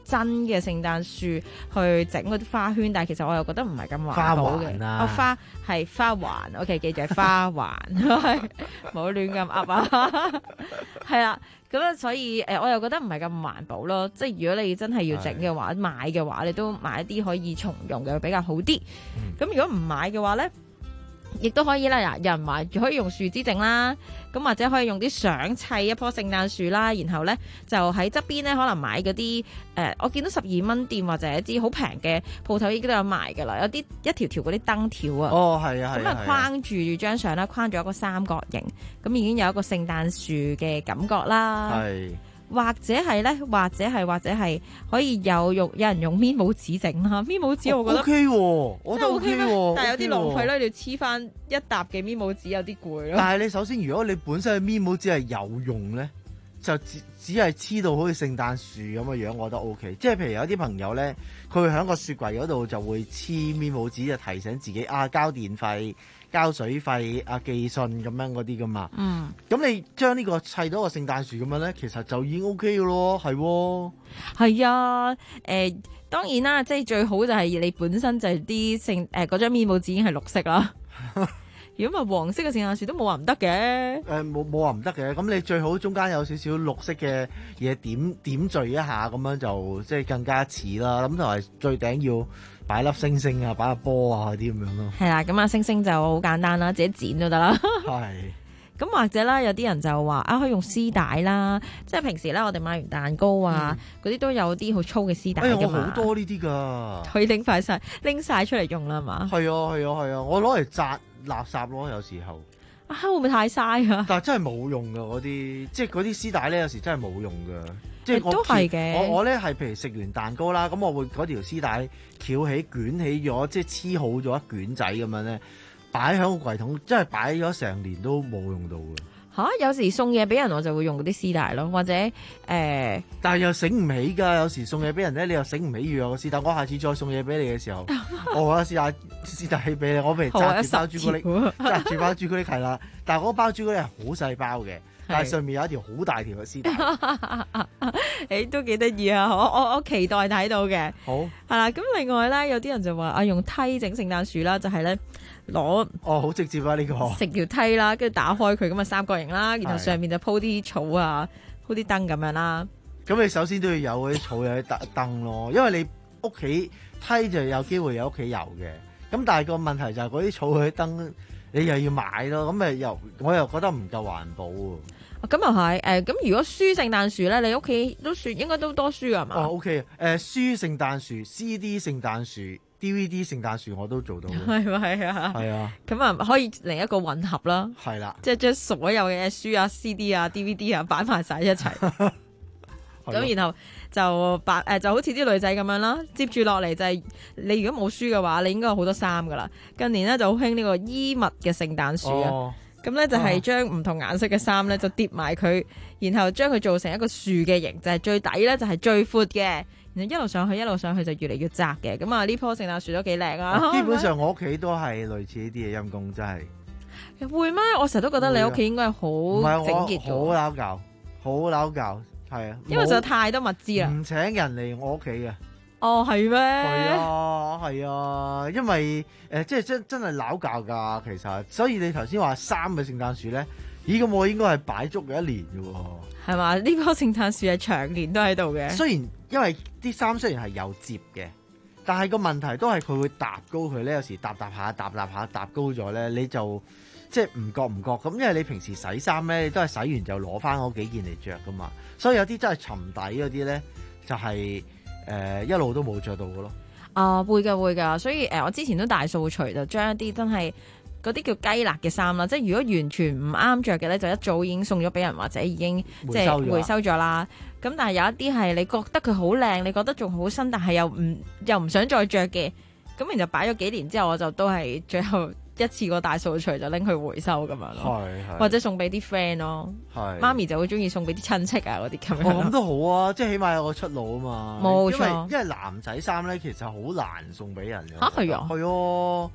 真嘅聖誕樹去整嗰啲花圈，但係其實我又覺得唔係咁環保嘅。 花環啊哦，花係花環，OK，記住係花環，冇亂咁噏啊，係啦。咁咧，所以誒，我又覺得唔係咁環保咯。即係如果你真係要整嘅話，買嘅話，你都買一啲可以重用嘅，會比較好啲。咁、嗯、如果唔買嘅話咧，亦都可以啦。嗱，有人話可以用樹枝整啦，咁或者可以用啲相砌一棵聖誕樹啦，然後咧就喺側邊咧可能買嗰啲誒，我見到十二蚊店或者一啲好平嘅鋪頭已經都有賣㗎啦，有啲一條條嗰啲燈條啊。 哦，係啊，係啊。 咁啊，框住張相啦，框咗一個三角形，咁已經有一個聖誕樹嘅感覺啦。 係。 或者係咧，或者係，或者係可以有用，有人用棉帽紙整啦。棉帽紙我覺得 O K 喎，我覺得 O K 喎， 但係有啲浪費啦，你要黐翻一沓嘅棉帽紙有啲攰咯。 但係你首先，如果你本身嘅棉帽紙係有用咧，就只只係黐到好似聖誕樹咁嘅樣，我覺得 O K。即係譬如有啲朋友咧，佢會喺個雪櫃嗰度就會黐棉帽紙，就提醒自己啊交電費、交水費、啊寄信咁樣嗰啲噶嘛。嗯。咁你將呢個砌到個聖誕樹咁樣咧，其實就已經 O K 嘅咯，係喎。 係啊，誒、呃、當然啦，即係最好就係你本身就係啲聖誒嗰張棉帽紙已經係綠色啦。如果唔係黃色嘅聖誕樹都冇話唔得嘅。誒冇冇話唔得嘅，咁你最好中間有少少綠色嘅嘢點點綴一下，咁樣就即係更加似啦。咁同埋最頂要擺粒星星啊，擺粒波啊嗰啲咁樣咯。 係啦，咁啊星星就好簡單啦，自己剪就得啦。 係。 咁或者啦，有啲人就話啊，可以用絲帶啦，即係平時咧，我哋買完蛋糕啊，嗰、嗯、啲都有啲好粗嘅絲帶㗎嘛。 我好多呢啲㗎， 可以拎快晒，拎晒出嚟用啦嘛。 係啊係啊係啊，我攞嚟紮垃圾咯，有時候。 啊，會唔會太嘥啊？ 但係真係冇用㗎嗰啲，即係嗰啲絲帶咧，有時真係冇用㗎。即係我都係嘅。 我我咧係譬如食完蛋糕啦，咁我會嗰條絲帶翹起捲起咗，即係黐好咗一卷仔咁樣咧。擺喺個櫃桶，真係擺咗成年都冇用到嘅。 吓、啊，有時送嘢俾人，我就會用嗰啲絲帶咯，或者誒、呃， 但係又醒唔起㗎。有時送嘢俾人咧，你又醒唔起要有個絲帶。我下次再送嘢俾你嘅時候，我攞絲帶絲帶俾你。我譬如揸住包朱古力，揸住包朱古力係啦。但係嗰包朱古力係好細包嘅，但係上面有一條好大條嘅絲帶。 誒，都幾得意啊！我我我期待睇到嘅。 好係啦。咁另外咧，有啲人就話啊，用梯整聖誕樹啦，就係咧。攞哦，好直接啊！呢、這個成條梯啦，跟住打開佢咁啊，三角形啦，然後上面就鋪啲草啊，鋪啲燈咁樣啦。 咁你首先都要有嗰啲草有啲燈燈咯，因為你屋企梯就有機會有屋企有嘅。咁但係個問題就係嗰啲草嗰啲燈，你又要買咯，咁咪又我又覺得唔夠環保喎。 咁又係誒，咁、呃、如果書聖誕樹咧，你屋企都算應該都多書㗎嘛？ 哦，OK，誒、呃、書聖誕樹、C D 聖誕樹。D V D 聖誕樹我都做到嘅， 係咪啊？ 係啊，咁啊可以嚟一個混合啦， 係啦， 即係將所有嘅書啊、C D 啊、D V D 啊擺埋晒一齊，咁然後就擺誒就好似啲女仔咁樣啦。接住落嚟就係、是、你如果冇書嘅話，你應該有好多衫噶啦。近年咧就好興呢個衣物嘅聖誕樹啊，咁、哦、咧就係將唔同顏色嘅衫咧就疊埋佢，然後將佢做成一個樹嘅形，就係、是、最底咧就係最闊嘅。一路上去，一路上去就越嚟越窄嘅。咁啊，呢棵聖誕樹都幾靚啊！ 基本上我屋企都係類似呢啲嘢，陰公真係。 會咩？我成日都覺得你屋企應該係好整潔嘅。 好撈教，好撈教，係啊。 因為實在太多物資啦。 唔請人嚟我屋企嘅。 哦，係咩？ 係啊，係啊，因為誒、呃，即係真真係撈教㗎，其實。所以你頭先話三嘅聖誕樹咧，咦？咁我應該係擺足咗一年嘅喎。係嘛？呢棵聖誕樹係長年都喺度嘅。 雖然因為啲衫雖然係有摺嘅，但係個問題都係佢會搭高佢咧。有時搭搭下、搭搭下、搭高咗咧，你就即係唔覺唔覺咁。因為你平時洗衫咧，你都係洗完就攞翻嗰幾件嚟着噶嘛。所以有啲真係沉底嗰啲咧，就係、是、誒、呃、一路都冇着到嘅咯。 啊，會㗎會㗎，所以誒、呃、我之前都大掃除，就將一啲真係嗰啲叫雞肋嘅衫啦，即係如果完全唔啱着嘅咧，就一早已經送咗俾人，或者已經即係回收咗啦。咁但係有一啲係你覺得佢好靚，你覺得仲好新，但係又唔又唔想再着嘅，咁然後擺咗幾年之後，我就都係最後一次過大掃除就拎去回收咁樣咯，或者送俾啲 friend 咯。媽咪就會中意送俾啲親戚啊嗰啲咁樣。 哦，咁都好啊，即係起碼有個出路啊嘛。冇錯，因為因為男仔衫咧其實好難送俾人嘅。 嚇係啊， 係啊。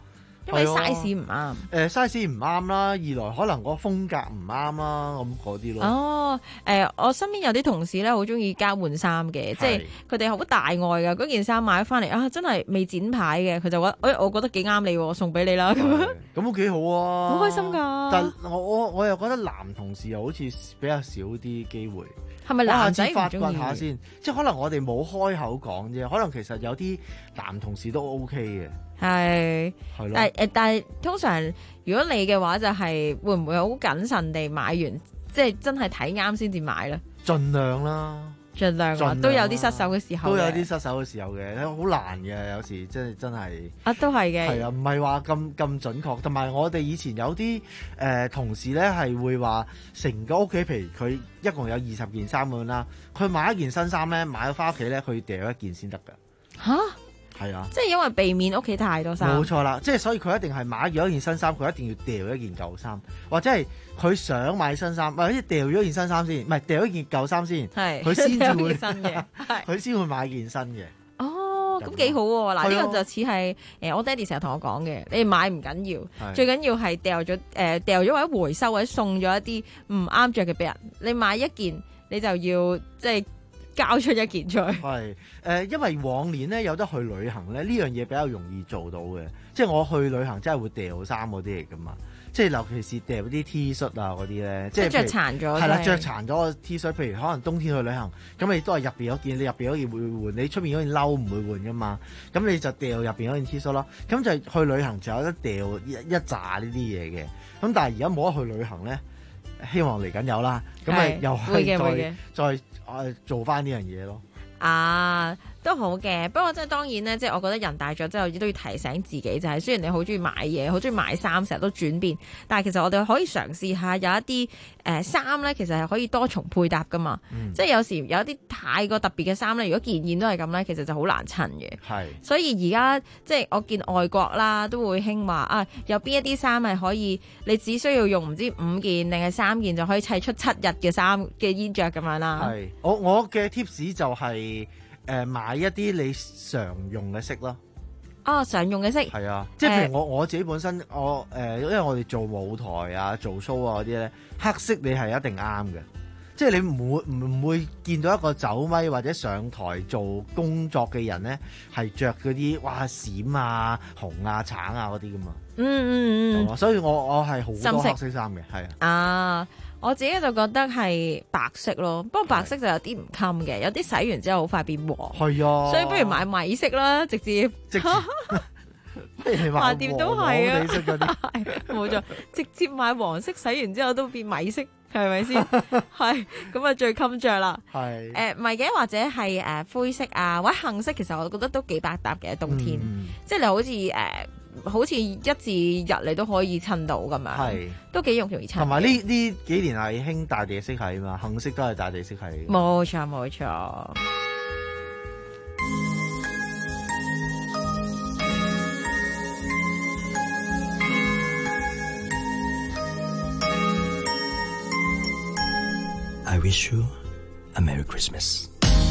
因為係啊 size 唔啱。 誒 size 唔啱啦，二來可能個風格唔啱啦，咁嗰啲咯。 哦，誒、我身邊有啲同事咧，好中意交換衫嘅，即係佢哋好大愛㗎。嗰件衫買咗翻嚟啊，真係未剪牌嘅，佢就話：，誒、哎，我覺得幾啱你喎，送俾你啦。咁樣咁都幾好啊， 好開心㗎。 但我我我又覺得男同事又好似比較少啲機會。 係咪男仔唔發中意掘下先？即係可能我哋冇開口講啫，可能其實有啲男同事都 OK 嘅。 係， 係咯但係誒，但係通常如果你嘅話，就係會唔會好謹慎地買完，即係真係睇啱先至買咧？ 盡量啦。 盡量啊，都有啲失手嘅時候嘅， 都有啲失手嘅時候嘅，好難嘅，有時真係真係啊，都係嘅， 係啊，唔係話咁咁準確。同埋我哋以前有啲誒、呃、同事咧係會話，成個屋企譬如佢一共有二十件衫咁樣啦，佢買一件新衫咧，買咗翻屋企咧，佢掉一件先得㗎。 吓？ 係啊， 即係因為避免屋企太多衫。 冇錯啦，即係所以佢一定係買咗一件新衫，佢一定要掉一件舊衫，或者係佢想買新衫，或者掉咗件新衫先，唔係掉一件舊衫先， 係佢先至會新嘅， 佢先會買件新嘅。 哦，咁幾好喎！嗱，呢個就似係誒我爹哋成日同我講嘅，你買唔緊要，最緊要係掉咗誒掉咗或者回收或者送咗一啲唔啱着嘅俾人。你買一件，你就要即係交出一件出去。 係誒、呃，因為往年咧有得去旅行咧，呢樣嘢比較容易做到嘅。即係我去旅行真係會掉衫嗰啲嚟噶嘛。即係尤其是掉啲 T 恤啊嗰啲咧，即係着殘咗。 係啦，着殘咗個 T 恤，譬如可能冬天去旅行，咁你都係入邊嗰件，你入邊嗰件會換，你出面嗰件褸唔會換噶嘛。咁你就掉入邊嗰件 T 恤咯。咁就去旅行就有得掉一一紮呢啲嘢嘅。咁但係而家冇得去旅行咧，希望嚟緊有啦。咁咪又係再再誒做翻呢樣嘢咯。 啊，都好嘅，不過即係當然咧，即係我覺得人大咗之後都要提醒自己，就係雖然你好中意買嘢，好中意買衫，成日都轉變，但係其實我哋可以嘗試下有一啲誒衫咧，其實係可以多重配搭噶嘛。嗯、即係有時有一啲太過特別嘅衫咧，如果件件都係咁咧，其實就好難襯嘅。 係，所以而家即係我見外國啦，都會興話啊，有邊一啲衫係可以你只需要用唔知五件定係三件就可以砌出七日嘅衫嘅衣着咁樣啦。 係，我我嘅 tips 就係、是。誒、呃、買一啲你常用嘅色咯。 哦，常用嘅色。 係啊，即係譬如我、呃、我自己本身，我誒、呃、因為我哋做舞台啊、做 show 啊嗰啲咧，黑色你係一定啱嘅。即係你唔會唔會見到一個走咪或者上台做工作嘅人咧，係着嗰啲哇閃啊、紅啊、橙啊嗰啲噶嘛。 嗯嗯嗯。 所以我我係好多黑色衫嘅，係啊。 啊。我自己就覺得係白色咯，不過白色就有啲唔襟嘅，有啲洗完之後好快變黃。 係啊， 所以不如買米色啦，直接。直接橫掂都係啊，冇錯，直接買黃色，洗完之後都變米色，係咪先？係咁啊，最襟着啦。係誒，唔係嘅，或者係誒灰色啊，或者杏色，其實我覺得都幾百搭嘅冬天，嗯、即係你好似誒。呃好似一至日你都可以襯到咁樣，係都幾容易襯。同埋呢呢幾年係興大地色系啊嘛，杏色都係大地色系。 冇錯冇錯。 I wish you a Merry Christmas.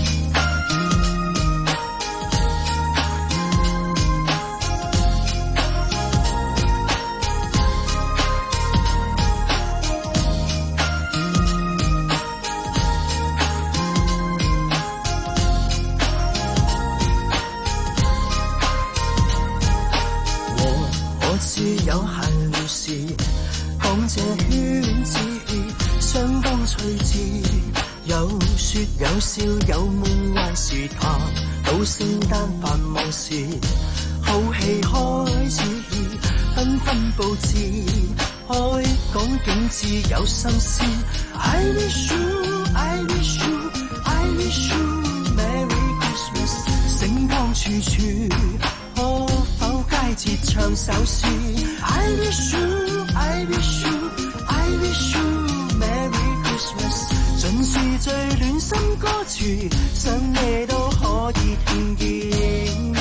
有笑有夢壞時談，到聖誕繁忙時，好戲開始，紛紛佈置，開講景致有心思。I wish you, I wish you, I wish you Merry Christmas。星光處處，可否佳節唱首詩 ？I wish you, I wish you, I wish you Merry Christmas。盡是最暖心歌詞，想你都可以聽見。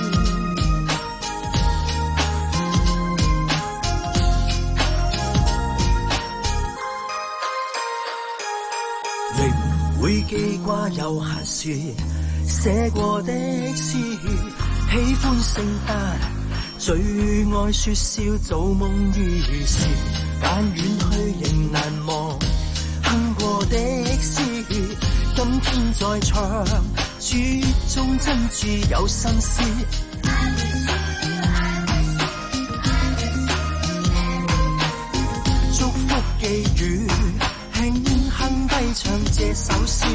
你唔會記掛有閒時寫過的詩，喜歡聖誕最愛說笑，做夢於是但遠去仍難忘，哼過的詩，今天再唱，書中真摯有心思。祝福寄語，輕輕低唱這首詩。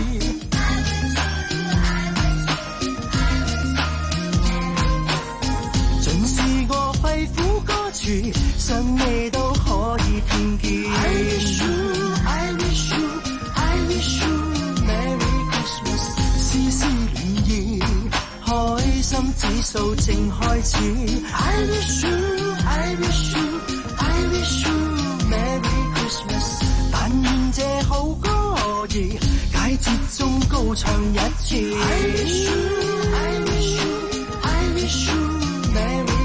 盡是我肺腑歌詞，想你都可以聽見。I wish you, I wish you, I wish you Merry Christmas。絲絲漣漪，開心指數正開始。I wish you, I wish you, I wish you Merry Christmas。但願這好歌兒，解節中高唱一次。I wish you, I wish you, I wish you Merry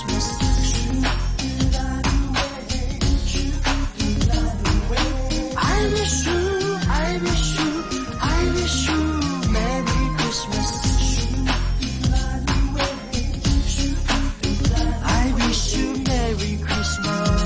Christmas。I wish you, I wish you, I wish you Merry Christmas。I wish you Merry Christmas。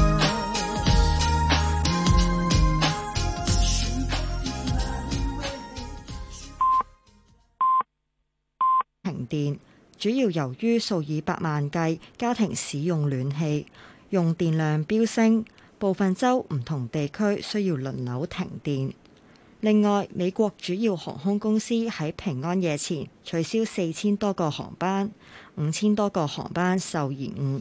停電主要由於數以百萬計家庭使用暖氣，用電量飆升，部分州唔同地區需要輪流停電。另外，美國主要航空公司喺平安夜前取消四千多個航班，五千多個航班受延誤。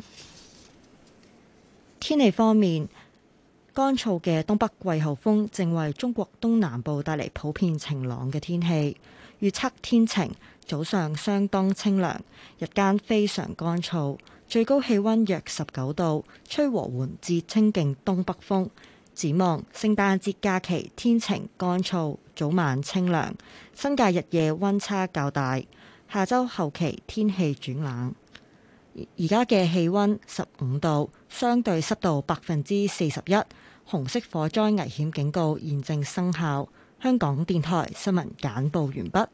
天氣方面，乾燥嘅東北季候風正為中國東南部帶嚟普遍晴朗嘅天氣，預測天晴，早上相當清涼，日間非常乾燥，最高氣溫約十九度，吹和緩至清勁東北風。展望聖誕節假期天晴乾燥，早晚清涼，新界日夜溫差較大。下週後期天氣轉冷。而家嘅氣溫十五度，相對濕度百分之四十一，紅色火災危險警告現正生效。香港電台新聞簡報完畢。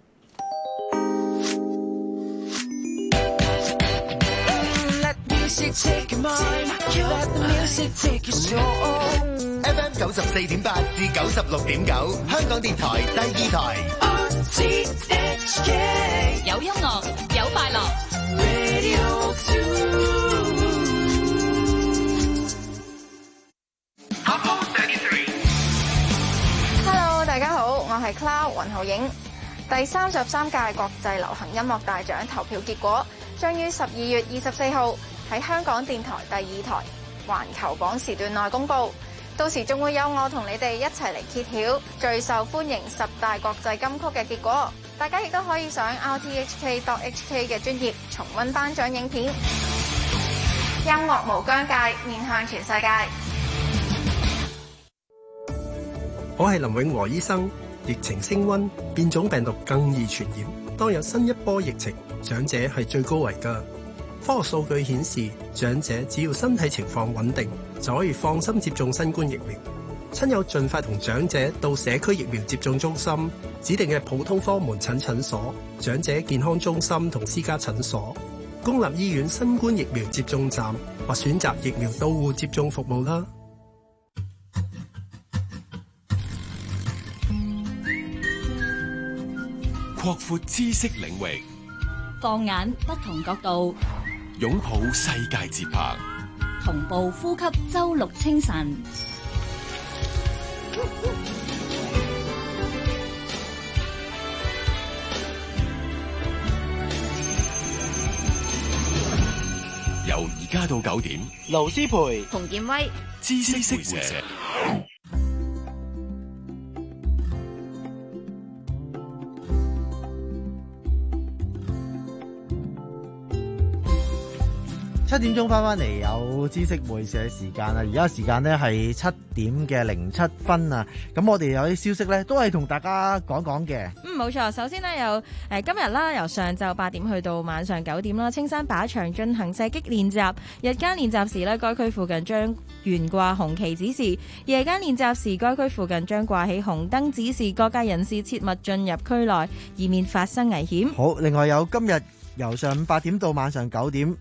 F M 九十四點八至九十六點九，香港電台第二台。 有音樂，有快樂。 Hello， 大家好，我係 Cloud 雲浩影。第三十三屆國際流行音樂大獎投票結果將於十二月二十四號喺香港電台第二台環球榜時段內公佈，到時仲會有我同你哋一齊嚟揭曉最受歡迎十大國際金曲嘅結果。大家亦都可以上 R T H K dot H K 嘅專頁重溫頒獎影片。音樂無疆界，面向全世界。 我係林永和醫生。疫情升溫，變種病毒更易傳染。當有新一波疫情，長者係最高危㗎。科學數據顯示，長者只要身體情況穩定，就可以放心接種新冠疫苗。親友盡快同長者到社區疫苗接種中心、指定嘅普通科門診診所、長者健康中心同私家診所、公立醫院新冠疫苗接種站或選擇疫苗到戶接種服務啦。 擴闊知識領域， 放眼不同角度， 擁抱世界節拍， 同步呼吸周六清晨。 由而家到九點， 盧思培、 馮建威， 知識會社。 七點鐘翻翻嚟有知識會社時間啦，而家時間呢係七點嘅零七分啊！咁我哋有啲消息呢都係同大家講講嘅。 嗯，冇錯。首先呢，有誒、呃、今日啦，由上晝八點去到晚上九點啦，青山靶場進行射擊練習。日間練習時呢，該區附近將懸掛紅旗指示；夜間練習時，該區附近將掛起紅燈指示各界人士切勿進入區內，以免發生危險。 好，另外有今日由上午八點到晚上九點。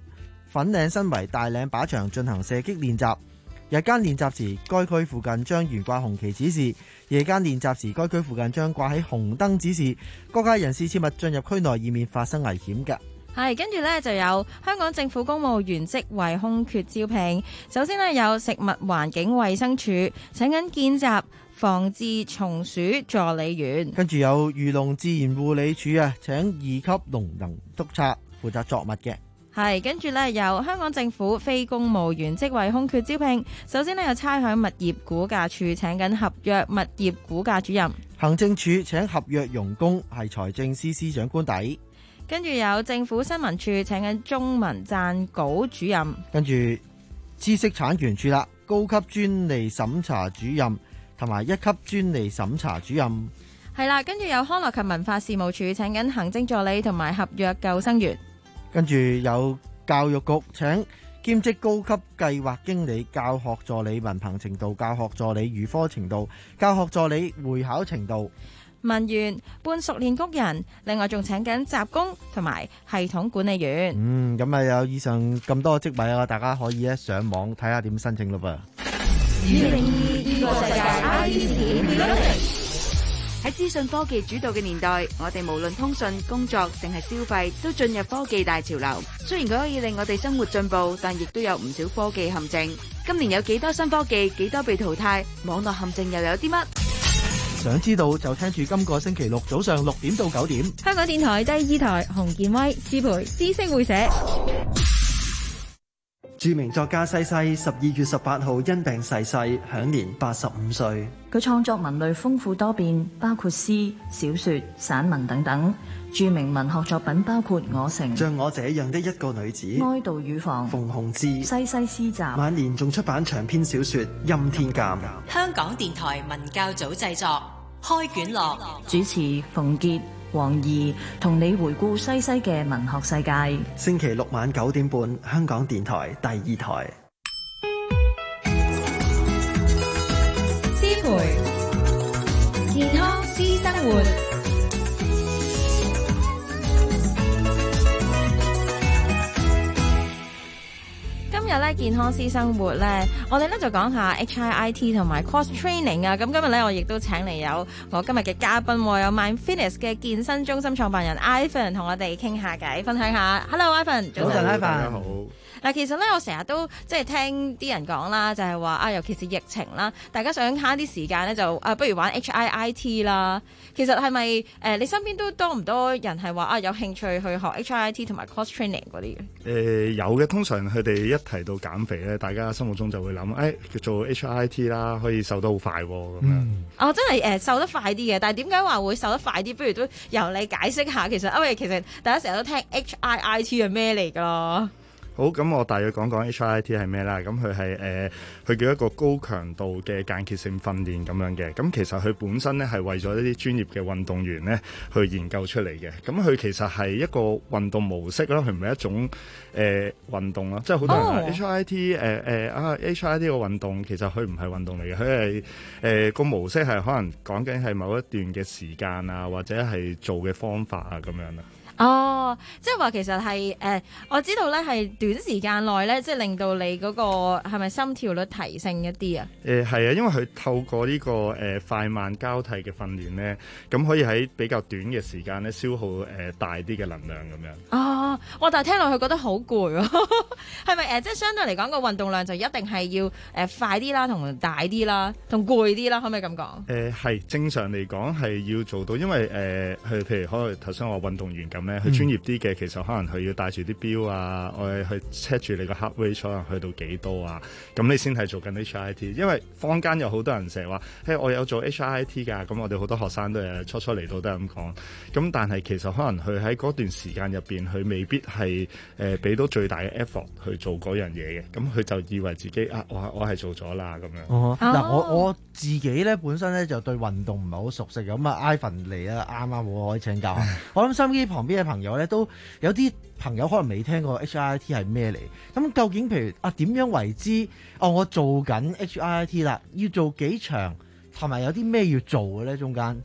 粉嶺新圍大嶺靶場進行射擊練習。日間練習時，該區附近將懸掛紅旗指示；夜間練習時，該區附近將掛起紅燈指示。各界人士切勿進入區內，以免發生危險嘅。 係，跟住呢就有香港政府公務員職位空缺招聘。首先呢，有食物環境衛生署請緊見習防治蟲鼠助理員， 跟住有漁農自然護理署啊，請二級農能督察負責作物嘅。 係，跟住呢，由香港政府非公務員職位空缺招聘。首先呢，有差餉物業估價署請緊合約物業估價主任， 行政署請合約傭工，係財政司司長官邸。 跟住有政府新聞處請緊中文撰稿主任， 跟住知識產權處啦，高級專利審查主任同埋一級專利審查主任。 係啦，跟住有康樂及文化事務處請緊行政助理同埋合約救生員。 跟住有教育局請兼職高級計劃經理、教學助理文憑程度、教學助理預科程度、教學助理會考程度。 文員、半熟練工人，另外仲請緊雜工同埋系統管理員。 嗯，咁啊有以上咁多職位啊，大家可以咧上網睇下點申請咯噃。 二零二二呢個世界 I T 點喺資訊科技主導嘅年代，我哋無論通訊、工作定係消費，都進入科技大潮流。雖然佢可以令我哋生活進步，但亦都有唔少科技陷阱。今年有幾多新科技，幾多被淘汰？網絡陷阱又有啲乜？ 想知道就聽住今個星期六早上六點到九點， 香港電台第二台洪建威、思培知識會社。 著名作家西西十二月十八號因病逝世，享年八十五歲。 佢創作文類豐富多變，包括詩、小說、散文等等。著名文學作品包括《我城》、 像我這樣的一個女子、 哀悼乳房、 馮洪志、 西西詩集。 晚年仲出版長篇小說《欽天監》。 香港電台文教組製作，開卷樂。 主持馮傑、黃怡同你回顧西西嘅文學世界。 星期六晚九點半，香港電台第二台。 思培健康私生活。今日咧健康私生活咧，我哋咧就講下 H I I T 同埋 cross training 啊。咁今日咧我亦都請嚟有我今日嘅嘉賓，有 Mind Fitness 嘅健身中心創辦人 Ivan 同我哋傾下偈，分享下。Hello Ivan， 早晨 Ivan，大家好。 嗱，其實咧我成日都即係聽啲人講啦，就係話啊，尤其是疫情啦，大家想慳啲時間咧，就啊不如玩 H I I T 啦。其實係咪誒你身邊都多唔多人係話啊有興趣去學 H I I T 同埋 cross training 嗰啲嘅？誒、 呃、有嘅，通常佢哋一提到減肥咧，大家心目中就會諗誒、哎、做 H I I T 啦，可以瘦得好快喎咁樣。 嗯、哦，真係誒、呃、瘦得快啲嘅，但係點解話會瘦得快啲？不如都由你解釋下。其實因為其實大家成日都聽 H I I T 係咩嚟㗎咯？ 好，咁我大約講講 H I I T 係咩啦？咁佢係誒，佢叫一個高強度嘅間歇性訓練咁樣嘅。咁其實佢本身咧係為咗一啲專業嘅運動員咧去研究出嚟嘅。咁佢其實係一個運動模式啦，佢唔係一種誒、呃、運動啦。即係好多人話、oh. H I I T 誒、呃、誒啊 H I I T 個運動其實佢唔係運動嚟嘅，佢係誒個模式係可能講緊係某一段嘅時間啊，或者係做嘅方法啊咁樣啦。 哦，即係話其實係誒、呃，我知道咧係短時間內咧，即係令到你嗰個係咪心跳率提升一啲啊？誒係啊， 因為佢透過呢、這個誒、呃、快慢交替嘅訓練咧，咁可以喺比較短嘅時間咧消耗誒、呃、大啲嘅能量咁樣。 哦，我但係聽落去覺得好攰喎，係咪誒？即係相對嚟講個運動量就一定係要誒、呃、快啲啦，同大啲啦，同攰啲啦，可唔可以咁講？ 誒係、呃、正常嚟講係要做到，因為誒佢、呃、譬如可能頭先我話運動員咁。佢專業啲嘅，其實可能佢要帶住啲錶啊，我哋去 check 住你個 heart rate 可能去到幾多啊，咁你先係做緊 H I I T。因為坊間有好多人成日話，嘿，我有做 H I I T 㗎，咁我哋好多學生都係初初嚟到都係咁講。咁但係其實可能佢喺嗰段時間入邊，佢未必係誒俾到最大嘅 effort 去做嗰樣嘢嘅，咁佢就以為自己啊，我我係做咗啦咁樣。 哦，嗱、哦，我我自己咧本身咧就對運動唔係好熟悉嘅，咁啊 Ivan 嚟啦，啱啱我可以請教下。我諗收音機旁邊嘅朋友咧都有啲朋友可能未聽過 H I I T 係咩嚟，咁究竟譬如啊點樣為之？哦，我做緊 H I I T 啦，要做幾長，同埋有啲咩要做嘅咧？中間？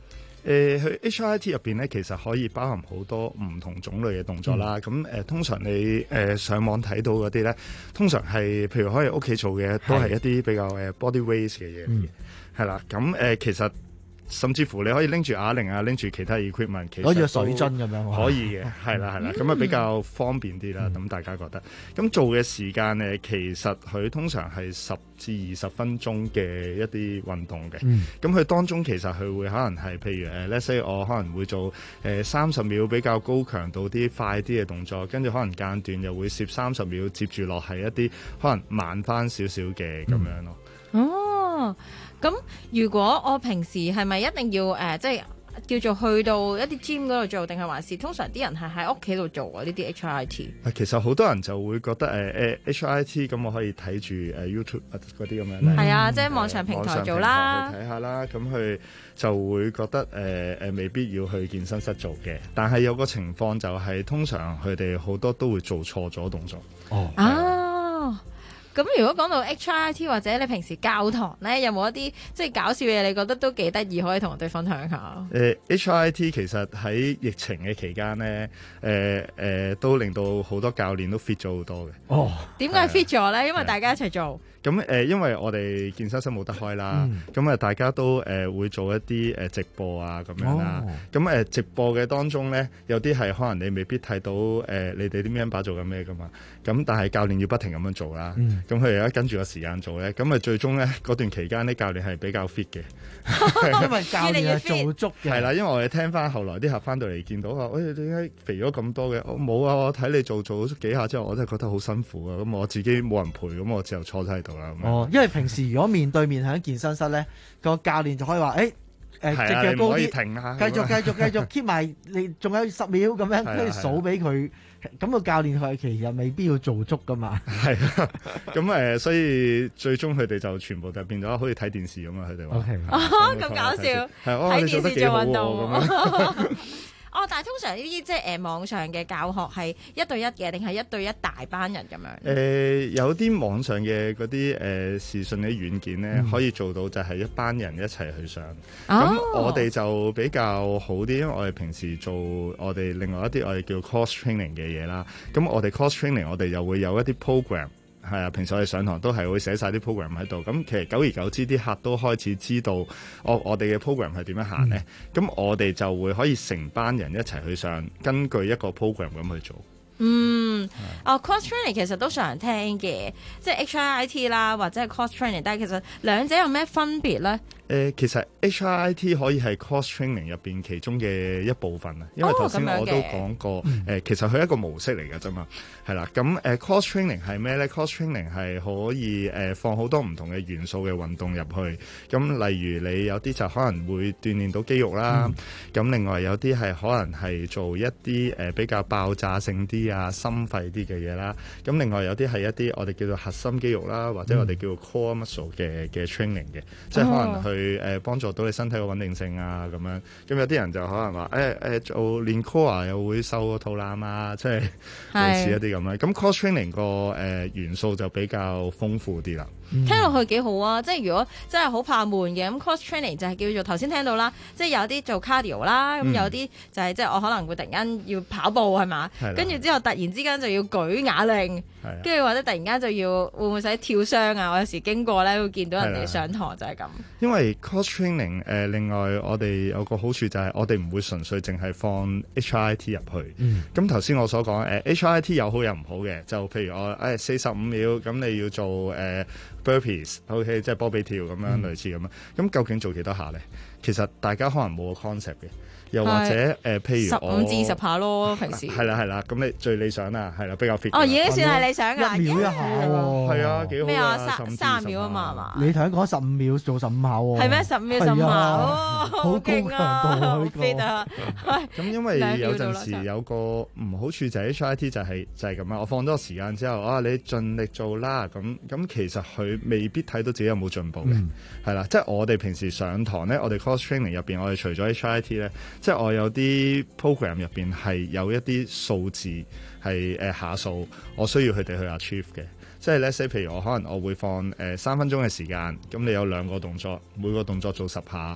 誒，佢 H I I T 入邊咧，其實可以包含好多唔同種類嘅動作啦。咁誒、 嗯， 通常你誒、呃、上網睇到嗰啲咧，通常係譬如可以屋企做嘅，都係一啲比較誒 body weight 嘅嘢嚟嘅，係啦、嗯。咁誒、呃，其實甚至乎你可以拎住啞鈴啊，拎住其他 equipment， 其實好似水樽咁樣， 可以嘅，係啦係啦，咁啊比較方便啲啦。咁、嗯、大家覺得，咁做嘅時間誒，其實佢通常係十至二十分鐘嘅一啲運動嘅。咁佢、嗯、當中其實佢會可能係譬如誒 let's say 我可能會做誒三十秒比較高強度啲快啲嘅動作，跟住可能間斷又會攝三十秒接住落係一啲可能慢翻少少嘅咁樣咯。 哦，咁如果我平時係咪一定要誒、呃，即係叫做去到一啲 gym 嗰度做，定係還是通常啲人係喺屋企度做啊？呢啲 H I I T？ 其實好多人就會覺得誒誒、呃、H I I T 咁，我可以睇住誒 YouTube 嗰啲咁樣咧。係啊，即係網上平台做啦， 睇下啦。咁佢就會覺得誒誒、呃、未必要去健身室做嘅。但係有個情況就係、是，通常佢哋好多都會做錯咗動作。 哦。 啊。咁如果講到 H I I T 或者你平時教堂咧，有冇一啲即係搞笑嘢，你覺得都幾得意，可以同我哋分享下？ 誒、呃、H I I T 其實喺疫情嘅期間咧，誒、呃、誒、呃、都令到好多教練都 fit 咗好多嘅。 哦， 點解 fit 咗咧？因為大家一齊做。 咁誒、呃，因為我哋健身室冇得開啦，咁啊、嗯，大家都誒、呃、會做一啲誒直播啊咁樣啦。咁誒、哦呃、直播嘅當中咧，有啲係可能你未必睇到誒、呃、你哋啲 member 做緊咩噶嘛。咁但係教練要不停咁樣做啦。咁佢而家跟住個時間做咧，咁啊最終咧嗰段期間咧，教練係比較 fit 嘅， 因為教練係做足嘅。 係啦，因為我哋聽翻後來啲客翻到嚟見到話，喂，點解肥咗咁多嘅？我冇啊，我睇你做做咗幾下之後，我真係覺得好辛苦啊。咁我自己冇人陪，咁我之後坐晒喺度啦。 哦，因為平時如果面對面喺健身室咧，個教練就可以話，誒、欸、誒，隻腳高啲，繼續繼續繼續 keep 埋，你仲有十秒咁樣，跟住數俾佢。咁個教練佢其實未必要做足噶嘛。係啊，咁誒，所以最終佢哋就全部就變咗好似睇電視咁啊！佢哋話， 哦，咁搞笑，睇電視做運動。哦，但係通常呢啲即係誒網上嘅教學係一對一嘅，定係一對一大班人咁樣？誒、 呃，有啲網上嘅嗰啲誒視訊嘅軟件咧，嗯、可以做到就係一班人一齊去上。咁、哦、我哋就比較好啲，因為我哋平時做我哋另外一啲我哋叫 cross training 嘅嘢啦。咁我哋 cross training 我哋又會有一啲 program。係啊，平時我哋上堂都係會寫晒啲 program 喺度。咁其實久而久之，啲客都開始知道我我哋嘅 program 係點樣行咧。咁、嗯、我哋就會可以成班人一齊去上，根據一個 program 咁去做。 嗯，哦 cross training 其實都常聽嘅，即係 H I I T 啦，或者係 cross training，但係其實兩者有咩分別咧？誒、 呃，其實 H I I T 可以係 cross training 入邊其中嘅一部分啊，因為頭先我都講過，誒、哦呃，其實佢係一個模式嚟㗎啫嘛，係啦。咁誒、呃、cross training 係咩咧 ？cross training 係可以誒、呃、放好多唔同嘅元素嘅運動入去。咁例如你有啲就可能會鍛鍊到肌肉啦，咁、嗯、另外有啲係可能係做一啲誒、呃、比較爆炸性啲啊、心肺啲嘅嘢啦。咁另外有啲係一啲我哋叫做核心肌肉啦，或者我哋叫做 core muscle 嘅嘅 training 嘅，即係可能去。去誒幫助到你身體嘅穩定性啊咁樣，咁有啲人就可能話誒誒做練 core 又會瘦個肚腩啊，即係類似一啲咁樣。咁 cross training 個誒元素就比較豐富啲啦。 聽落去幾好啊！即係如果真係好怕悶嘅，咁 cross training 就係叫做頭先聽到啦，即係有啲做 cardio 啦，咁、嗯、有啲就係即係我可能會突然間要跑步係嘛，跟住之後突然之間就要舉啞鈴，跟住或者突然間就要會唔會使跳箱啊？我有時經過咧會見到人哋上堂就係咁。 因為 cross training 誒、呃，另外我哋有個好處就係我哋唔會純粹淨係放 H I I T 入去。咁頭先我所講誒、呃、H I I T 有好有唔好嘅，就譬如我誒四十五秒咁你要做誒。呃burpees，OK，、okay，即係波比跳咁樣，嗯、類似咁樣。咁究竟做幾多下咧？其實大家可能冇個 concept 嘅。又或者誒、呃，譬如十五至十下咯，平時係啦係啦，咁你最理想啦，係啦比較 fit。 哦，已經算係理想㗎， 一秒一下喎， 係啊，幾好咩啊？三三秒啊嘛，係嘛？ 你頭先講十五秒做十五下喎， 係咩？十五秒十五下， 好高強度啊！呢個咁因為有陣時有個唔好處就係 H I I T 就係就係咁啊！我放咗個時間之後，啊你盡力做啦，咁咁其實佢未必睇到自己有冇進步嘅，係啦，即係我哋平時上堂咧，我哋 cross training 入邊，我哋除咗 H I I T 咧。即係我有啲 program 入邊係有一啲數字係誒、呃、下數，我需要佢哋去 achieve 嘅。即係 let's say 譬如我可能我會放誒三、呃、分鐘嘅時間，咁你有兩個動作，每個動作做十下，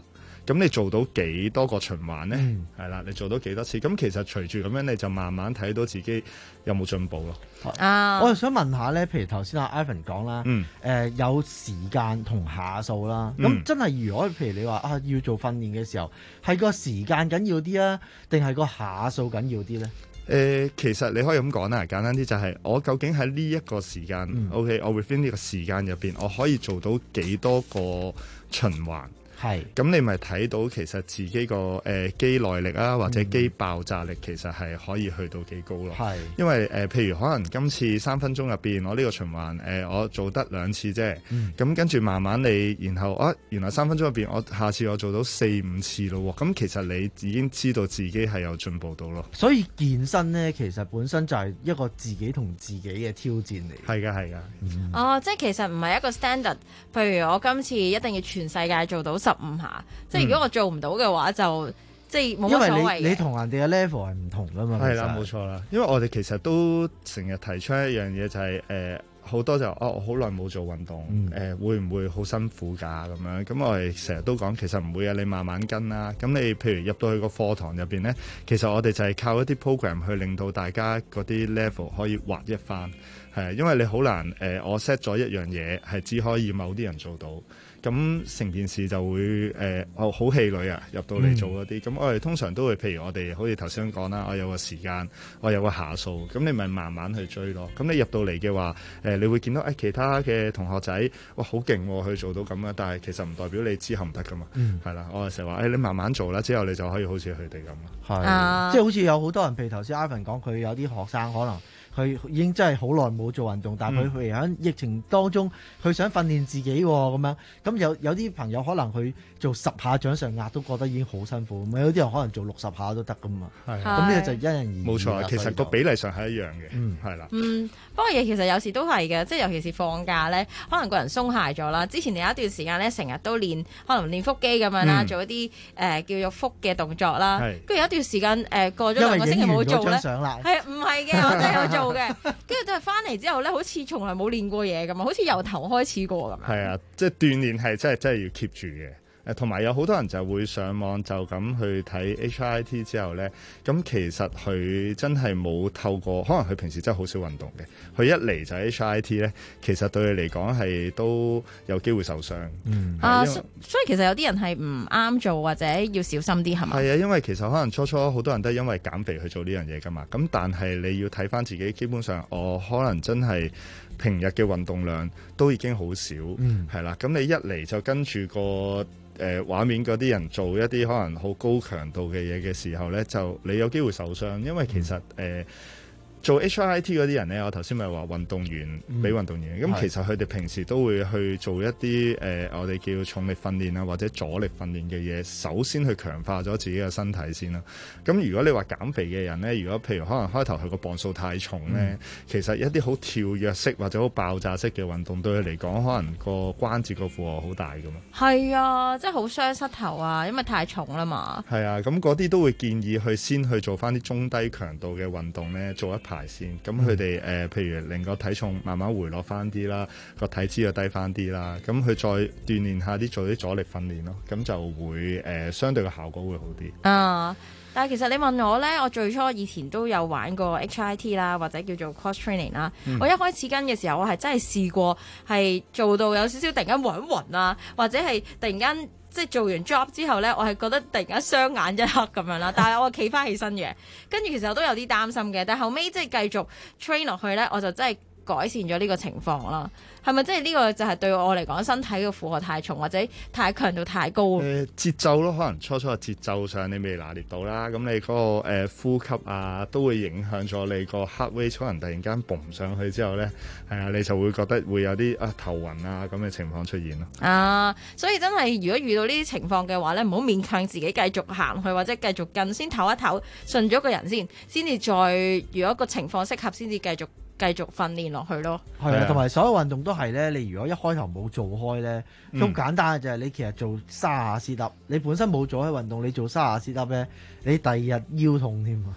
咁你做到幾多個循環咧？係啦、嗯，你做到幾多次？咁其實隨住咁樣，你就慢慢睇到自己有冇進步咯。 啊， 我又想問下咧，譬如頭先阿 Ivan 講啦，誒、 嗯呃、有時間同下數啦，咁、 嗯、 真係如果譬如你話啊要做訓練嘅時候，係個時間緊要啲啊，定係個下數緊要啲咧？ 誒、呃，其實你可以咁講啦，簡單啲就係、是、我究竟喺呢一個時間、嗯、，OK， 我 within 呢個時間入邊，我可以做到幾多個循環？係，咁你咪睇到其實自己個誒肌耐力啊，或者肌爆炸力其實係可以去到幾高咯。係，因為誒、呃、譬如可能今次三分鐘入邊，我呢個循環誒、呃、我做得兩次啫。嗯。咁跟住慢慢你，然後啊原來三分鐘入邊，我下次我做到四五次咯。咁其實你已經知道自己係有進步到咯。 所以健身咧，其實本身就係一個自己同自己嘅挑戰嚟。 係㗎，係㗎。 嗯、哦，即係其實唔係一個 standard。譬如我今次一定要全世界做到十五下，即係如果我做唔到嘅話，就即係冇乜所謂嘅。 因為你你同人哋嘅 level 係唔同噶嘛。 係啦，冇錯啦。因為我哋其實都成日提出一樣嘢，就係誒好多就哦，我好耐冇做運動，誒、嗯呃、會唔會好辛苦㗎咁樣？咁我哋成日都講，其實唔會啊，你慢慢跟啦。咁你譬如入到去個課堂入邊咧，其實我哋就係靠一啲 program 去令到大家嗰啲 level 可以劃一翻。係，因為你好難誒、呃，我 set 咗一樣嘢係只可以某啲人做到。咁成件事就會誒，我好氣餒啊！入到嚟做嗰啲，咁、嗯、我哋通常都會，譬如我哋好似頭先講啦，我有個時間，我有個下數，咁你咪慢慢去追咯。咁你入到嚟嘅話，誒、呃，你會見到誒、哎、其他嘅同學仔，哇，好勁喎，去做到咁啊！但係其實唔代表你之後唔得噶嘛。嗯，係啦，我哋成日話誒，你慢慢做啦，之後你就可以好似佢哋咁咯。 係、 啊， 即係好似有好多人，譬如頭先 Ivan 講，佢有啲學生可能。佢已經真係好耐冇做運動，但係佢譬如喺疫情當中，佢想訓練自己咁樣。咁有有啲朋友可能佢做十下掌上壓都覺得已經好辛苦，咁有啲人可能做六十下都得噶嘛。係，咁呢個就因人而異。 冇錯，其實個比例上係一樣嘅。嗯，係啦。 嗯，不過嘢其實有時都係嘅，即係尤其是放假咧，可能個人鬆懈咗啦。之前你有一段時間咧，成日都練，可能練腹肌咁樣啦，嗯、做一啲誒、呃、叫做腹嘅動作啦。跟住有一段時間誒、呃、過咗兩個星期冇做咧，係唔係嘅？我真係有做嘅。跟住都係翻嚟之後咧，好似從來冇練過嘢咁啊，好似由頭開始過咁樣。 係啊，即係鍛鍊係真係真係要 keep 住嘅。誒，同埋有好多人就會上網就咁去睇 H I I T 之後咧，咁其實佢真係冇透過，可能佢平時真係好少運動嘅，佢一嚟就 H I I T 咧，其實對佢嚟講係都有機會受傷。嗯， 啊，所以其實有啲人係唔啱做或者要小心啲係嘛？ 係啊，因為其實可能初初好多人都係因為減肥去做呢樣嘢噶嘛，咁但係你要睇翻自己，基本上我可能真係平日嘅運動量都已經好少，嗯，係啦，咁你一嚟就跟住個誒、呃、畫面嗰啲人做一啲可能好高強度嘅嘢嘅時候咧，就你有機會受傷，因為其實誒、呃、做 H I I T 嗰啲人咧，我頭先咪話運動員俾運動員，咁、嗯、其實佢哋平時都會去做一啲誒、呃、我哋叫重力訓練啊，或者阻力訓練嘅嘢，首先去強化咗自己嘅身體先啦。咁如果你話減肥嘅人咧，如果譬如可能開頭佢個磅數太重咧，嗯、其實一啲好跳躍式或者好爆炸式嘅運動對佢嚟講，可能個關節個負荷好大噶嘛。 係啊，即係好傷膝頭啊，因為太重啦嘛。 係啊，咁嗰啲都會建議去先去做翻啲中低強度嘅運動咧，做一排先。咁佢哋誒，譬如令個體重慢慢回落翻啲啦，個體脂又低翻啲啦，咁佢再鍛鍊下啲做啲阻力訓練咯，咁就會誒、呃、相對嘅效果會好啲。 啊！但係其實你問我咧，我最初以前都有玩過 H I I T 啦，或者叫做 cross training 啦。嗯、我一開始跟嘅時候，我係真係試過係做到有少少突然間暈一暈啊，或者係突然間即係做完 job 之後咧，我係覺得突然間雙眼一黑咁樣啦。但係我企翻起身嘅，跟住其實我都有啲擔心嘅。但係後尾即係繼續 train 落去咧，我就真係改善咗呢個情況啦。係咪即係呢個就係對我嚟講身體嘅負荷太重或者太強度太高？誒、 呃、節奏咯，可能初初嘅節奏上你未拿捏到啦，咁你嗰、那個、呃、呼吸啊都會影響咗你個 heart rate，可能突然間蹦上去之後咧，係、呃、啊你就會覺得會有啲啊頭暈啊咁嘅情況出現咯。 啊，所以真係如果遇到呢啲情況嘅話咧，唔好勉強自己繼續行去或者繼續跟，先唞一唞，順咗個人先，先至再如果個情況適合，先至繼續。繼續訓練落去咯， 係啊，同埋所有運動都係咧。你如果一開頭冇做開咧，都好簡單嘅就係你其實做三下 sit up，你本身冇做開運動，你做三下 sit up咧，你第二日腰痛添啊！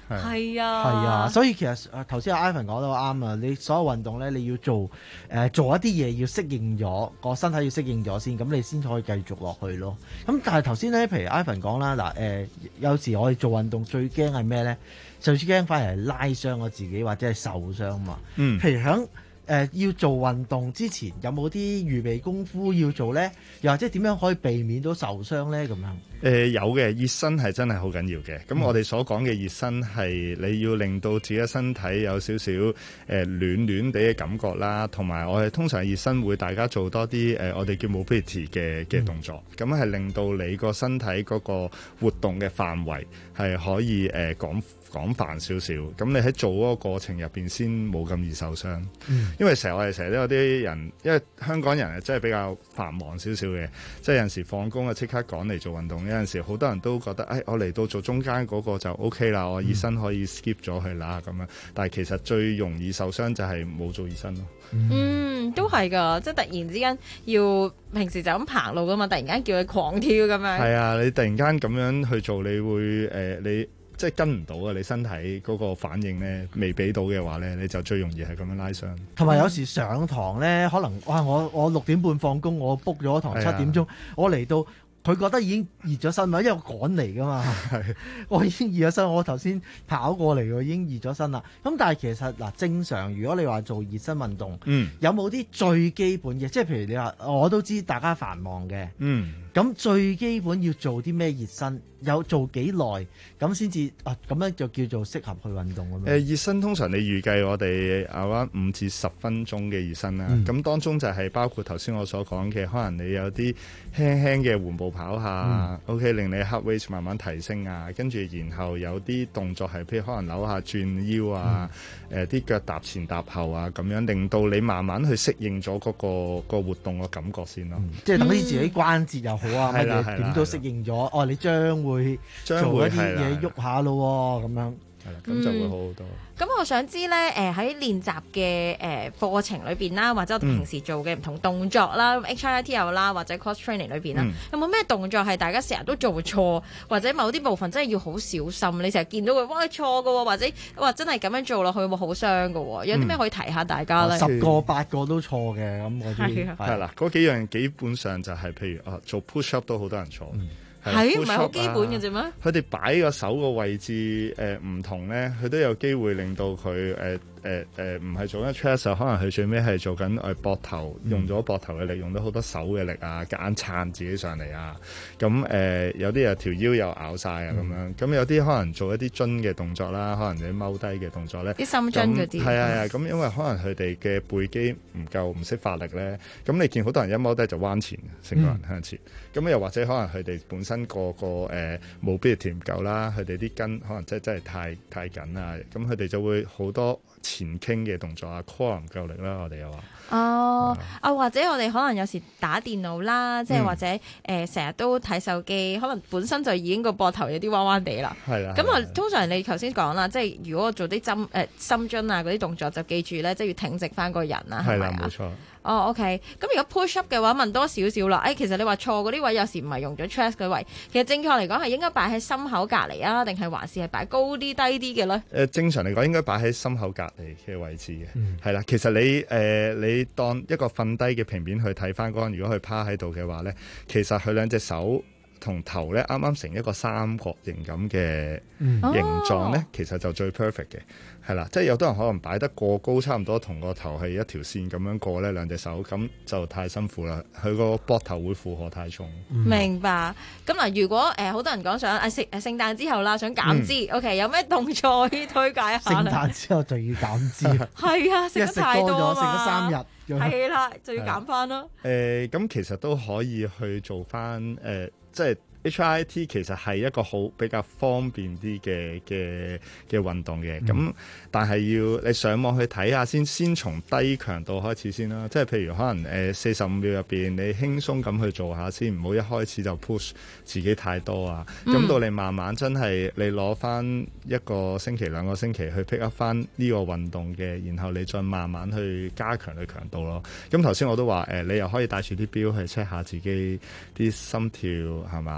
係啊， 係啊，所以其實頭先阿 Ivan 講得啱啊！你所有運動咧，你要做誒、呃、做一啲嘢，要適應咗個身體，要適應咗先，咁你先可以繼續落去咯。咁但係頭先咧，譬如 Ivan 講啦，嗱、呃、誒，有時我哋做運動最驚係咩咧？最驚反而係拉傷我自己或者係受傷嘛。嗯，譬如響誒、呃、要做運動之前，有冇啲預備功夫要做咧？又或者點樣可以避免到受傷咧？咁樣？ 誒、呃、有嘅，熱身係真係好緊要嘅。咁我哋所講嘅熱身係你要令到自己嘅身體有少少誒、呃、暖暖地嘅感覺啦，同埋我哋通常熱身會大家做多啲誒、呃、我哋叫 mobility 嘅嘅動作，咁係、嗯、令到你個身體嗰個活動嘅範圍係可以誒廣廣泛少少。咁你喺做嗰個過程入邊先冇咁易受傷。嗯、因為成日我哋成日都有啲人，因為香港人係真係比較繁忙少少嘅，即係有陣時放工啊即刻趕嚟做運動。有陣時好多人都覺得，誒、哎，我嚟到做中間嗰個就 O K 啦，我熱身可以 skip 咗佢啦咁樣。但係其實最容易受傷就係冇做熱身咯。 嗯，都係㗎，即係突然之間要平時就咁行路㗎嘛，突然間叫佢狂跳咁樣。係啊，你突然間咁樣去做，你會誒、呃、你即係跟唔到啊！你身體嗰個反應咧未俾到嘅話咧，你就最容易係咁樣拉傷。 同埋有，有時上堂咧，可能哇，我我六點半放工，我 book 咗堂七點鐘，我嚟到。佢覺得已經熱咗身嘛，因為我趕嚟噶嘛，我已經熱咗身。我頭先跑過嚟，我已經熱咗身啦。咁但係其實嗱，正常如果你話做熱身運動，嗯、有冇啲最基本嘅？即係譬如你話，我都知大家繁忙嘅，咁、嗯、最基本要做啲咩熱身？有做幾耐咁先至啊？咁樣就叫做適合去運動咁樣。誒、 呃、熱身通常你預計我哋啱五至十分鐘嘅熱身啦。咁、嗯、當中就係包括頭先我所講嘅，可能你有啲輕輕嘅緩步跑下、嗯、，OK 令你 heart rate 慢慢提升啊。跟住然後有啲動作係譬如可能扭下轉腰啊，誒啲腳踏前踏後啊，咁樣令到你慢慢去適應咗嗰、嗰個、嗰個活動嘅感覺先咯。嗯、即係等於自己關節又好啊，乜嘢點都適應咗。哦，你將會做一啲嘢喐下咯，咁樣係啦，咁就會好好多。 咁、嗯、我想知咧，誒喺練習嘅誒課程裏邊啦，或者我哋平時做嘅唔同動作啦、嗯、，H I I T 有啦，或者 cross training 裏邊啦，嗯、有冇咩動作係大家成日都做錯，或者某啲部分真係要好小心？你成日見到佢，哇，你錯㗎，或者哇真係咁樣做落去會好傷㗎？有啲咩可以提下大家咧、嗯？ 十個八個都錯嘅，咁嗰啲係啦，嗰幾樣基本上就係、是、譬如啊，做 push up 都好多人錯。嗯係唔係好基本嘅啫咩？ 佢哋擺個手個位置誒唔、呃、同咧，佢都有機會令到佢誒誒誒唔係做緊 chest，可能佢最尾係做緊誒膊頭，用咗膊頭嘅力，用咗好多手嘅力啊，夾硬撐自己上嚟啊。咁誒、呃、有啲又條腰又拗晒啊咁樣。咁有啲可能做一啲樽嘅動作啦，可能你踎低嘅動作咧， 啲深蹲嗰啲。係啊係啊，咁因為可能佢哋嘅背肌唔夠，唔識發力咧。咁你見好多人一踎低就彎前，成個人向前。咁、嗯、又或者可能佢哋本身個個誒 mobility 唔夠啦，佢哋啲筋可能真真係太太緊啊。咁佢哋就會好多前傾嘅動作啊 ，core 唔夠力啦，我哋又話。哦， 啊或者我哋可能有時打電腦啦，即係或者誒成日都睇手機，可能本身就已經個膊頭有啲彎彎地啦。係啦。咁啊，通常你頭先講啦，即係如果我做啲針誒深蹲啊嗰啲動作，就記住咧，即係要挺直翻個人啊，係咪啊？冇錯。哦 ，OK。咁如果 push up 嘅話，問多少少啦。誒、哎，其實你話錯嗰啲位，有時唔係用咗 chest 嗰位，其實正確嚟講係應該擺喺心口隔離啊，定係還是係擺高啲低啲嘅咧？誒、呃，正常嚟講應該擺喺心口隔離嘅位置嘅，係啦、嗯。其實你誒、呃、你當一個瞓低嘅平面去睇翻嗰個人，如果佢趴喺度嘅話咧，其實佢兩隻手同頭咧啱啱成一個三角形咁嘅形狀咧，嗯、其實就最 perfect 嘅。係啦，即係有多人可能擺得過高，差唔多同個頭係一條線咁樣過咧，兩隻手咁就太辛苦啦。佢個膊頭會負荷太重。 嗯、明白。咁嗱，如果誒好、呃、多人講想誒聖誒聖誕之後啦，想減脂、嗯、，OK，有咩動作可以推介一下？聖誕之後就要減脂。 係啊，食得太多啊嘛， 食咗三日。 係啦，就要減翻咯。 誒，咁、呃、其實都可以去做翻誒、呃，即係。H I I T 其實係一個好比較方便啲嘅嘅嘅運動嘅，咁、嗯、但係要你上網去睇下先，先從低強度開始先啦。即係譬如可能誒四十五秒入邊，你輕鬆咁去做下先，唔好一開始就 push 自己太多啊。咁、嗯、到你慢慢真係你攞翻一個星期兩個星期去 pick up 翻呢個運動嘅，然後你再慢慢去加強你強度咯。咁頭先我都話誒、呃，你又可以帶住啲錶去 check 下自己啲心跳係嘛？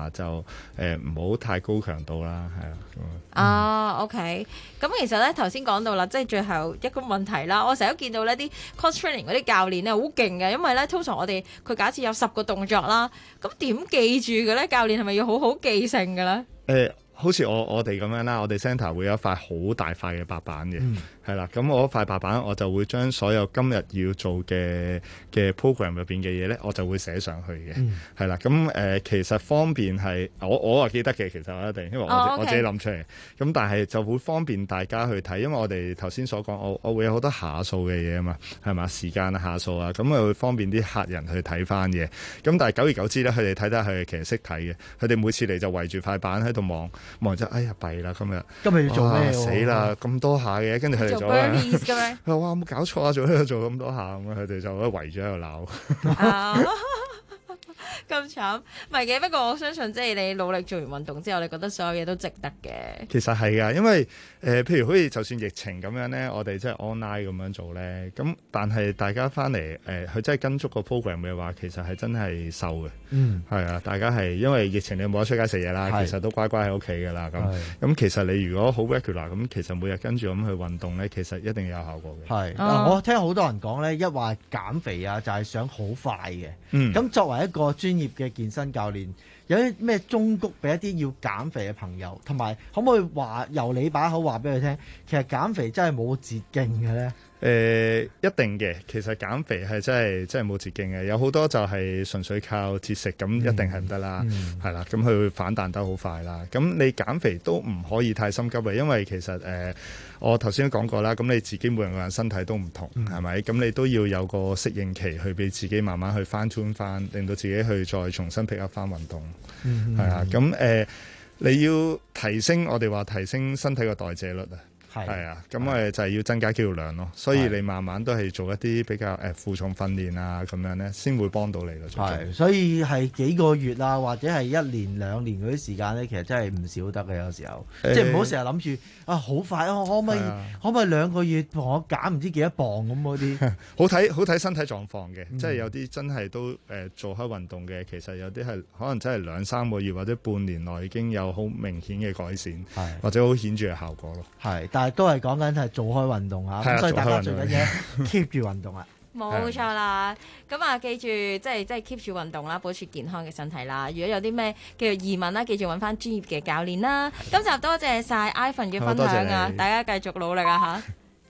就誒唔好太高強度啦，係啦。 啊，OK，咁其實咧頭先講到啦，即係最後一個問題啦。我成日都見到呢啲 cross training 嗰啲教練咧好勁嘅，因為咧通常我哋佢假設有十個動作啦，咁點記住嘅咧？教練係咪要好好記性嘅咧？ 誒、好似我我哋咁樣啦，我哋 centre 會有一塊好大塊嘅白板嘅，係啦、咁我嗰塊白板我就會將所有今日要做嘅嘅 program 入邊嘅嘢咧，我就會寫上去嘅，係啦、咁誒、其實方便係我我話記得嘅，其實我一定，因為我、 哦我 OK 自己諗出嚟，咁但係就會方便大家去睇，因為我哋頭先所講，我我會有好多下數嘅嘢啊嘛，係嘛，時間啊下數啊，咁啊會方便啲客人去睇翻嘅，咁但係久而久之咧，佢哋睇得佢哋其實識睇嘅，佢哋每次嚟就圍住塊板喺度望望就，哎呀弊啦今日， 今日要做咩喎哇死啦咁多下嘅，跟住佢哋就做 burpees 嘅咩？ 佢話哇冇搞錯啊，做喺度做咁多下咁，佢哋就圍住喺度鬧。 啊咁慘，唔係嘅。不過我相信，即係你努力做完運動之後，你覺得所有嘢都值得嘅。 其實係㗎，因為誒、呃，譬如好似就算疫情咁樣咧，我哋即係 online 咁樣做咧，咁但係大家翻嚟誒，佢、呃、真係跟足個 program 嘅話，其實係真係瘦嘅。 嗯， 係啊，大家係因為疫情你冇得出街食嘢啦， 係其實都乖乖喺屋企㗎啦。咁係咁其實你如果好 regular 咁，其實每日跟住咁去運動咧，其實一定有效果嘅。 係， 哦嗱我聽好多人講咧，一話減肥啊，就係想好快嘅。 嗯咁作為一個專業嘅健身教練，有啲咩忠告俾一啲要減肥嘅朋友，同埋可唔可以話由你把口話俾佢聽，其實減肥真係冇捷徑嘅咧？ 誒、呃一定嘅，其實減肥係真係真係冇捷徑嘅，有好多就係純粹靠節食，咁一定係唔得啦，係啦、咁佢會反彈得好快啦。咁你減肥都唔可以太心急嘅，因為其實誒、呃我頭先都講過啦，咁你自己每個人身體都唔同，係咪、咁你都要有個適應期，去俾自己慢慢去翻 tune 翻，令到自己去再重新 pick up 翻運動， 嗯係啊、咁誒、呃你要提升我哋話提升身體嘅代謝率啊。 係係啊，咁誒就係要增加肌肉量咯，所以你慢慢都係做一啲比較誒負重訓練啊，咁樣咧先會幫到你咯。 係，所以係幾個月啊，或者係一年兩年嗰啲時間咧，其實真係唔少得嘅。有時候， 誒即係唔好成日諗住啊，好快啊，我可唔可以係啊可唔可以兩個月同我減唔知幾多磅咁嗰啲？ 好睇好睇身體狀況嘅， 嗯即係有啲真係都誒、呃做開運動嘅，其實有啲係可能真係兩三個月或者半年內已經有好明顯嘅改善， 係或者好顯著嘅效果咯。 係，但係都係講緊係做開運動嚇， 係啊咁所以大家做開運動做緊嘢 keep 住運動啊。 冇錯啦，咁啊記住即係即係 keep 住運動啦，保持健康嘅身體啦。如果有啲咩叫做疑問啦，記住揾翻專業嘅教練啦。今集多謝晒 Ivan 嘅分享啊， 好多謝你大家繼續努力啊嚇！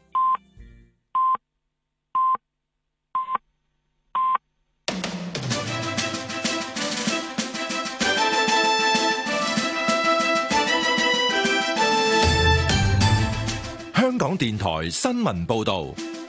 香港電台新聞報導。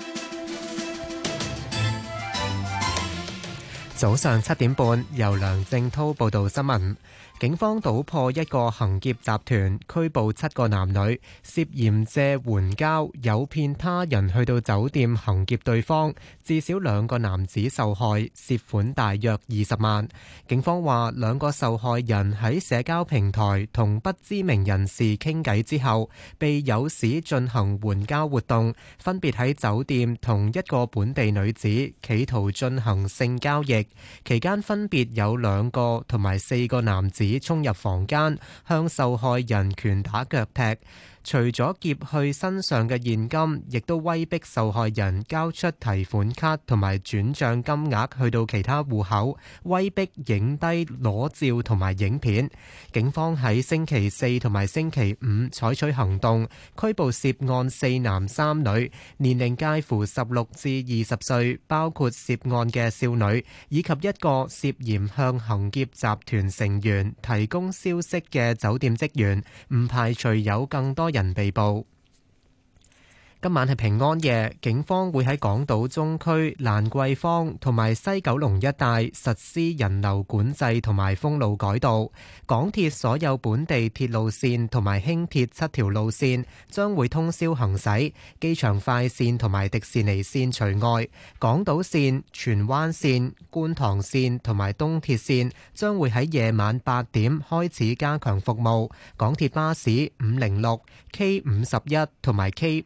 早上七點半，由梁正滔報道新聞。警方搗破一個行劫集團，拘捕七個男女，涉嫌借援交誘騙他人去到酒店行劫對方，至少兩個男子受害，涉款大約二十萬。警方話，兩個受害人喺社交平台同不知名人士傾偈之後，被誘使進行援交活動，分別喺酒店同一個本地女子企圖進行性交易，期間分別有兩個同埋四個男子衝入房間，向受害人拳打腳踢。除咗劫去身上嘅現金，亦都威逼受害人交出提款卡同埋轉賬金額去到其他戶口，威逼影低裸照同埋影片。警方喺星期四同埋星期五採取行動，拘捕涉案四男三女，年齡介乎十六至二十歲，包括涉案嘅少女，以及一個涉嫌向行劫集團成員提供消息嘅酒店職員，唔排除有更多人被捕。今晚係平安夜，警方會喺港島中區蘭桂坊同埋西九龍一帶實施人流管制同埋封路改道。港鐵所有本地鐵路線同埋輕鐵七條路線將會通宵行駛，機場快線同埋迪士尼線除外。港島線、荃灣線、觀塘線同埋東鐵線將會喺夜晚八點開始加強服務。港鐵巴士五零六、K 五十一同埋 K 五十四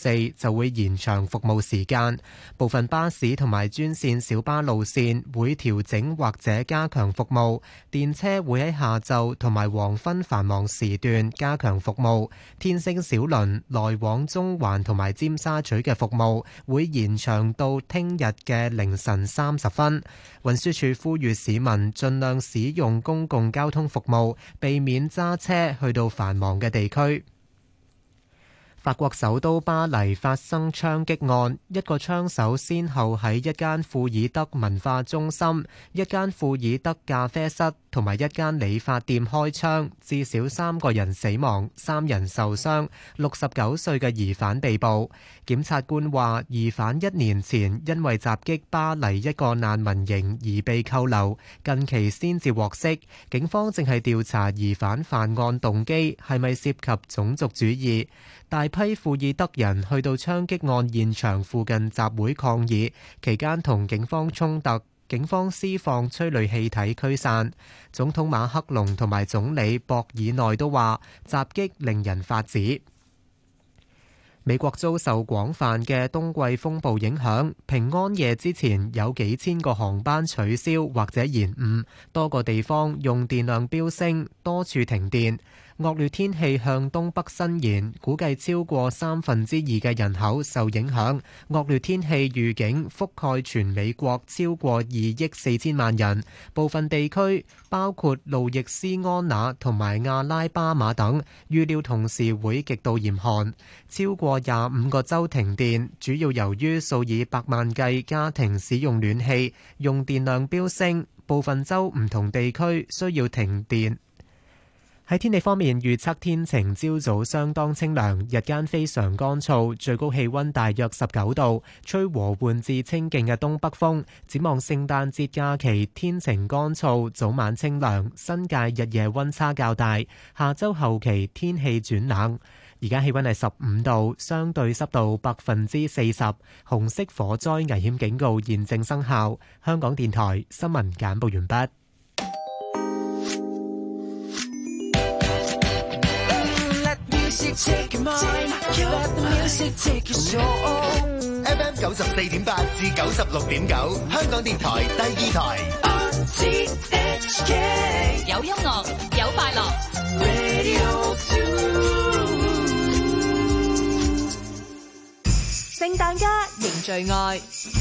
四就會延長服務時間，部分巴士同埋專線小巴路線會調整或者加強服務，電車會喺下晝同埋黃昏繁忙時段加強服務，天星小輪來往中環同埋尖沙咀嘅服務會延長到聽日嘅凌晨三十分。運輸署呼籲市民盡量使用公共交通服務，避免揸車去到繁忙嘅地區。法國首都巴黎發生槍擊案，一個槍手先後喺一間庫爾德文化中心、一間庫爾德咖啡室同埋一間理髮店開槍，至少三個人死亡，三人受傷。六十九歲嘅疑犯被捕。檢察官話，疑犯一年前因為襲擊巴黎一個難民營而被扣留，近期先至獲釋。警方正係調查疑犯犯案動機係咪涉及種族主義。大批庫爾德人去到槍擊案現場附近集會抗議，期間同警方衝突，警方施放催淚氣體驅散。總統馬克龍同埋總理博爾內都話襲擊令人髮指。美國遭受廣泛嘅冬季風暴影響，平安夜之前有幾千個航班取消或者延誤，多個地方用電量飆升，多處停電。惡劣天氣向東北伸延，估計超過三分之二嘅人口受影響。惡劣天氣預警覆蓋全美國超過二億四千萬人，部分地區包括路易斯安那同埋阿拉巴馬等，預料同時會極度嚴寒。超過廿五個州停電，主要由於數以百萬計家庭使用暖氣，用電量飆升，部分州唔同地區需要停電。喺天氣方面，預測天晴，朝早相當清涼，日間非常乾燥，最高氣溫大約十九度，吹和緩至清勁嘅東北風。展望聖誕節假期，天晴乾燥，早晚清涼，新界日夜溫差較大。下周後期天氣轉冷。而家氣溫係十五度，相對濕度百分之四十，紅色火災危險警告現正生效。香港電台新聞簡報完畢。 F M 九十四點八至九十六點九，香港電台第二台。 有音樂，有快樂。 聖誕家凝聚愛。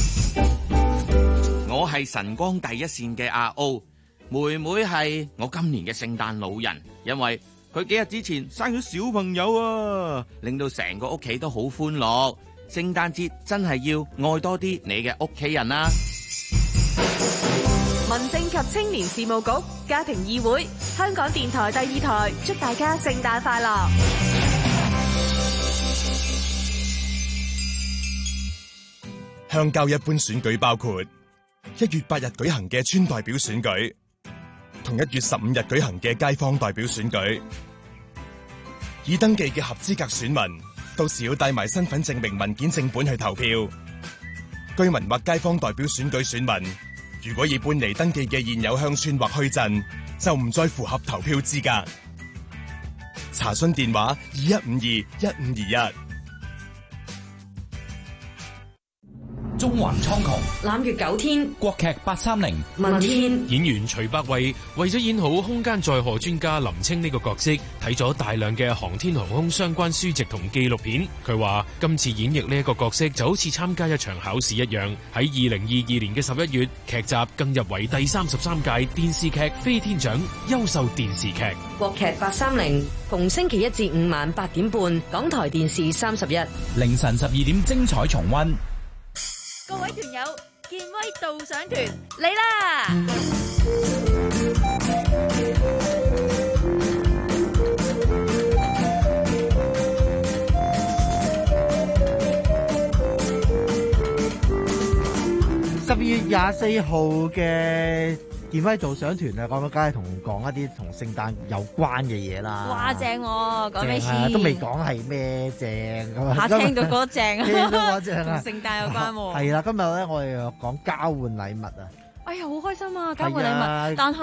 我係晨光第一線嘅阿歐，妹妹係我今年嘅聖誕老人，因為佢幾日之前生咗小朋友啊，令到成個屋企都好歡樂。聖誕節真係要愛多啲你嘅屋企人啦！ 民政及青年事務局家庭議會，香港電台第二台，祝大家聖誕快樂！ 鄉郊一般選舉包括一月八日舉行嘅村代表選舉，同一月十五日舉行嘅街坊代表選舉。已登記嘅合資格選民，到時要帶埋身份證明文件正本去投票。居民或街坊代表選舉選民，如果已搬離登記嘅現有鄉村或墟鎮，就唔再符合投票資格。查詢電話：二一五二一五二一。 中環蒼穹， 攬月九天， 國劇八三零， 問天。 演員徐百慧為咗演好空間載荷專家林清呢個角色，睇咗大量嘅航天航空相關書籍同紀錄片。佢話今次演繹呢一個角色就好似參加一場考試一樣。喺二零二二年嘅十一月，劇集更入圍第三十三屆電視劇飛天獎優秀電視劇。 國劇八三零，逢星期一至五晚八點半，港台電視三十一， 凌晨十二點精彩重溫。 各位團友，健威導賞團嚟啦！ 十二月廿四號嘅健威導賞團啊，講緊梗係同講一啲同聖誕有關嘅嘢啦。 哇，正喎！講咩先？ 都未講係咩正咁啊！ 嚇，聽到嗰個正啊！ 聽到嗰個正啊！ 同聖誕有關喎。 係啦，今日咧我哋又講交換禮物啊！ 哎呀，好開心啊！交換禮物，但係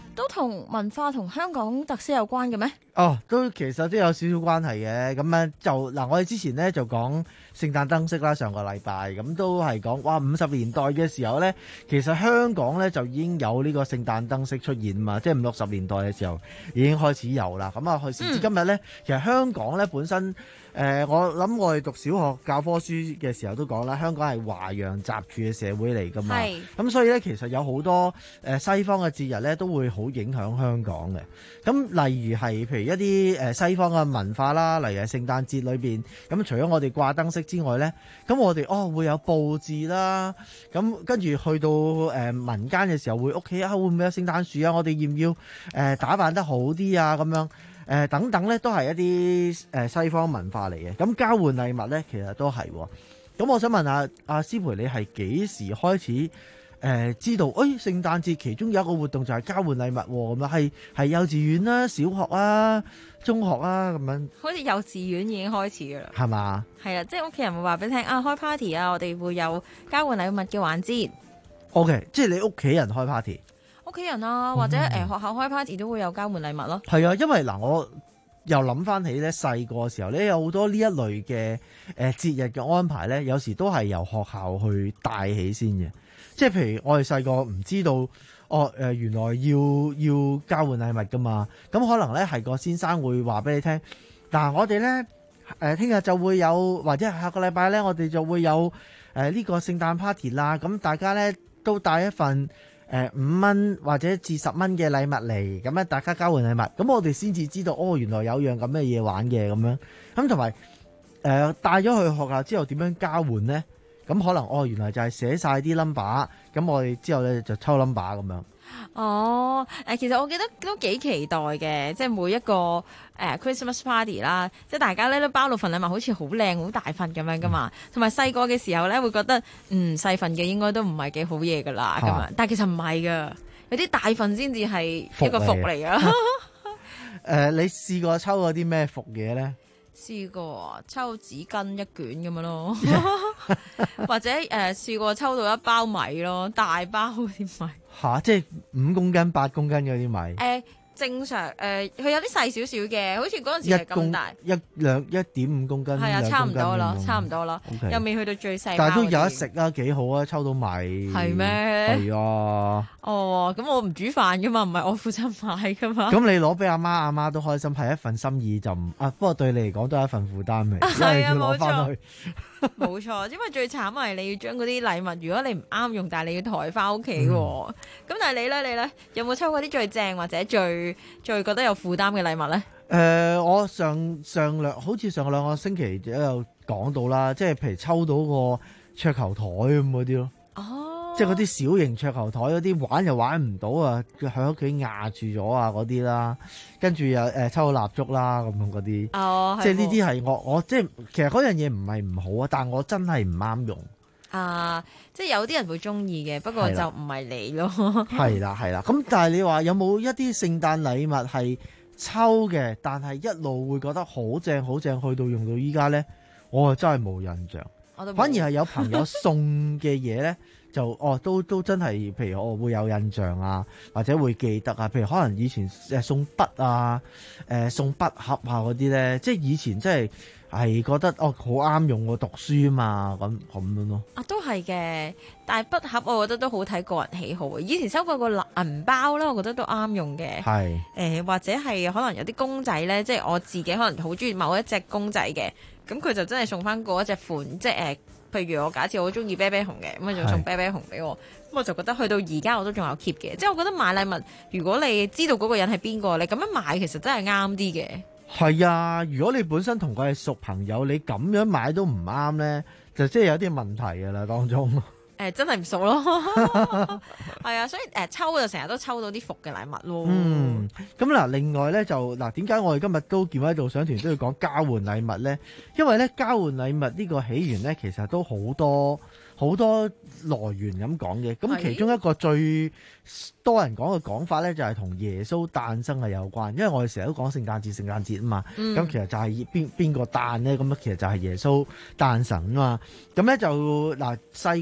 都同文化同香港特色有關嘅咩？ 哦，都其實都有少少關係嘅。咁樣就嗱，我哋之前咧就講聖誕燈飾啦，上個禮拜咁都係講哇，五十年代嘅時候咧，其實香港咧就已經有呢個聖誕燈飾出現嘛，即係五六十年代嘅時候已經開始有啦。咁啊，時至今日咧，其實香港咧本身。誒、呃，我諗我哋讀小學教科書嘅時候都講啦，香港係華洋雜處嘅社會嚟㗎嘛。咁、嗯、所以咧，其實有好多誒、呃、西方嘅節日咧，都會好影響香港嘅。咁、嗯、例如係譬如一啲誒、呃、西方嘅文化啦，例如係聖誕節裏邊，咁、嗯、除咗我哋掛燈飾之外咧，咁我哋哦會有佈置啦。咁、嗯、跟住去到誒、呃、民間嘅時候，會屋企啊會唔會有聖誕樹啊？我哋要唔要誒、呃、打扮得好啲啊？咁樣。誒、呃、等等咧，都係一啲誒、呃、西方文化嚟嘅。咁交換禮物咧，其實都係。咁我想問下阿師培，你係幾時開始誒、呃、知道？誒、哎、聖誕節其中有一個活動就係交換禮物咁啊？係係幼稚園啦、小學啊、中學啊咁樣。 好似幼稚園已經開始㗎啦。係嘛？ 係啊，即係屋企人會話俾你聽啊，開 party 啊，我哋會有交換禮物嘅環節。 OK，即係你屋企人開 party。 屋企人啊，或者誒、呃、學校開 party 都會有交換禮物咯。 係啊，因為嗱，我又諗翻起咧細個嘅時候咧，有好多呢一類嘅誒節日嘅安排咧，有時都係由學校去帶起先嘅。即係譬如我哋細個唔知道，哦誒、呃、原來要要交換禮物噶嘛，咁可能咧係個先生會話俾你聽，嗱我哋咧誒聽日就會有，或者下個禮拜咧我哋就會有誒呢、呃這個聖誕 party 啦，咁大家咧都帶一份。誒五蚊或者至十蚊嘅禮物嚟，咁咧大家交換禮物，咁我哋先至知道哦，原來有樣咁嘅嘢玩嘅咁樣，咁同埋誒帶咗去學校之後點樣交換咧？咁可能哦，原來就係寫晒啲 number，咁我哋之後咧就抽 number 咁樣。 哦，誒，其實我記得都幾期待嘅，即係每一個誒、呃、Christmas party 啦，即係大家咧都包到份禮物好似好靚好大份咁樣噶嘛，同埋細個嘅時候咧會覺得嗯細份嘅應該都唔係幾好嘢噶啦咁樣，但係其實唔係噶，有啲大份先至係一個福嚟噶。誒、 呃，你試過抽過啲咩福嘢咧？ 試過抽紙巾一卷咁樣咯，或者誒試、呃、過抽到一包米咯，大包嗰啲米。 吓、啊，即係五公斤、八公斤嗰啲米。誒、 呃，正常誒，佢、呃、有啲細少少嘅，好似嗰陣時係咁大， 一兩一點五公斤。係啊， 差唔多啦，差唔多啦，okay. 又未去到最細。 但係都有得食啊，幾好啊，抽到米。係咩？係啊。 哦，咁我唔煮飯噶嘛，唔係我負責買噶嘛。 咁你攞俾阿媽，阿媽都開心，係一份心意就唔啊。不過對你嚟講都係一份負擔嚟，係啊，冇錯。 冇錯，因為最慘係你要將嗰啲禮物，如果你唔啱用，但係你要抬翻屋企喎。咁、嗯、但係你咧，你咧有冇抽過啲最正或者最最覺得有負擔嘅禮物咧？誒、 呃，我上上兩好似上兩個星期都有講到啦，即係譬如抽到個桌球台咁嗰啲咯。哦。即係嗰啲小型桌球台嗰啲玩又玩唔到啊，佢喺屋企壓住咗啊嗰啲啦，跟住又誒抽到蠟燭啦咁樣嗰啲。哦。即係呢啲係我我即係其實嗰樣嘢唔係唔好啊，但我真係唔啱用。 啊，即係有啲人會中意嘅，不過就唔係你咯。 係啦係啦，咁但係你話有冇一啲聖誕禮物係抽嘅，但係一路會覺得好正好正，去到用到依家咧，我真係冇印象。我都反而係有朋友送嘅嘢咧。就哦，都都真係，譬如我會有印象啊，或者會記得啊。譬如可能以前誒送筆啊，誒、呃、送筆盒啊嗰啲咧，即係以前真係係覺得哦好啱用喎，讀書嘛咁咁樣咯。 啊，都係嘅，但係筆盒我覺得都好睇個人喜好啊。以前收過個銀包啦，我覺得都啱用嘅。係誒、呃，或者係可能有啲公仔咧，即係我自己可能好中意某一隻公仔嘅，咁佢就真係送翻嗰一隻款，即係誒。呃譬如我假設我好中意啤啤熊嘅，咁佢仲送啤啤熊俾我，咁我就覺得去到而家我都仲有 keep 嘅，即係我覺得買禮物，如果你知道嗰個人係邊個，你咁樣買其實真係啱啲嘅。 係啊，如果你本身同佢係熟朋友，你咁樣買都唔啱咧，就即係有啲問題㗎啦當中。 誒、呃、真係唔熟咯，係啊，所以誒、呃、抽就成日都抽到啲伏嘅禮物咯。 嗯，咁嗱，另外咧就嗱，點解我哋今日都見喺度上團都要講交換禮物咧？因為咧交換禮物呢個起源咧，其實都好多好多來源咁講嘅。咁其中一個最多人講嘅講法咧，就係同耶穌誕生係有關。因為我哋成日都講聖誕節，聖誕節啊嘛。咁、嗯、其實就係邊邊個誕咧？咁其實就係耶穌誕辰啊嘛。咁咧就嗱細個可能。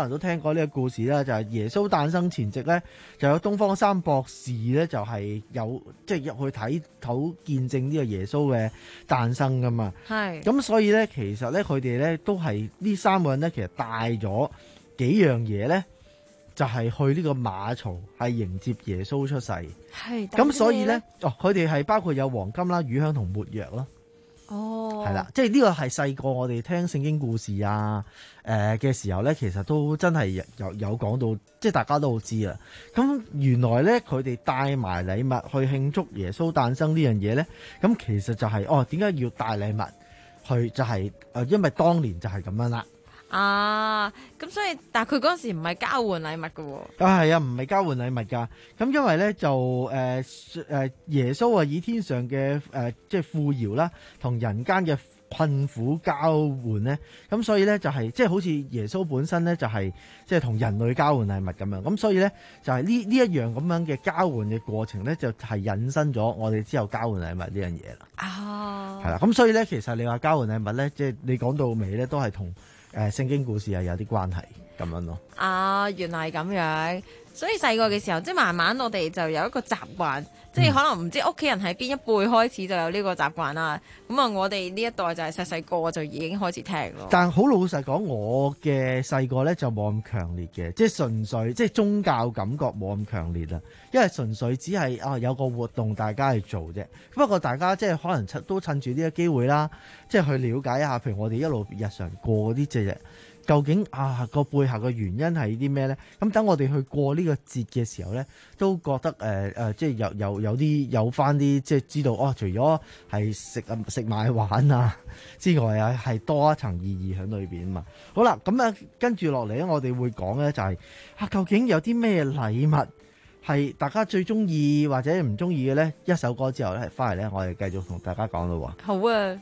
能都聽過呢個故事啦，就係、是、耶穌誕生前夕咧，就有東方三博士咧，就係、是、有即係入去睇睇見證呢個耶穌嘅誕生噶嘛。 係。 咁所以咧，其實咧佢哋咧都係呢三個人咧，其實帶咗幾樣嘢咧，就係、是、去呢個馬槽係迎接耶穌出世。 係。 咁所以咧，哦，佢哋係包括有黃金啦、乳香同沒藥咯。 哦， 係啦，即係呢個係細個我哋聽聖經故事啊，誒嘅時候咧，其實都真係有有講到，即係大家都好知啦。咁原來咧，佢哋帶埋禮物去慶祝耶穌誕生呢樣嘢咧，咁其實就係、是、哦，點解要帶禮物去？就係、是、誒，因為當年就係咁樣啦。 啊，咁所以，但係佢嗰陣時唔係交換禮物㗎喎。 啊，係啊，唔係交換禮物㗎。咁因為咧就誒誒、呃、耶穌啊，以天上嘅誒、呃、即係富饒啦，同人間嘅困苦交換咧。咁所以咧就係、是、即係好似耶穌本身咧就係、是、即係同人類交換禮物咁樣。咁所以咧就係呢呢一樣咁樣嘅交換嘅過程咧，就係、是、引申咗我哋之後交換禮物呢樣嘢啦。 啊， 係啦。咁所以咧，其實你話交換禮物咧，即係你講到尾咧，都係同誒聖經故事係有啲關係咁樣咯。 啊，原來係咁樣，所以細個嘅時候，即係慢慢我哋就有一個習慣，嗯、即係可能唔知屋企人喺邊一輩開始就有呢個習慣啦。咁啊，我哋呢一代就係細細個就已經開始聽咯。 但係好老實講，我嘅細個咧就冇咁強烈嘅，即係純粹即係宗教感覺冇咁強烈啦。因為純粹只係啊有個活動大家去做啫。不過大家即係可能趁都趁住呢個機會啦，即係去了解一下，譬如我哋一路日常過嗰啲節日，究竟啊個背後嘅原因係啲咩咧？咁等我哋去過呢個節嘅時候咧，都覺得誒誒、呃呃，即係有有有啲有翻啲即係知道哦，除咗係食啊食買玩啊之外啊，係多一層意義喺裏邊啊嘛。好啦，咁啊跟住落嚟咧，我哋會講咧就係、是、啊，究竟有啲咩禮物係大家最中意或者唔中意嘅咧？一首歌之後咧，翻嚟咧，我哋繼續同大家講咯喎。 好啊。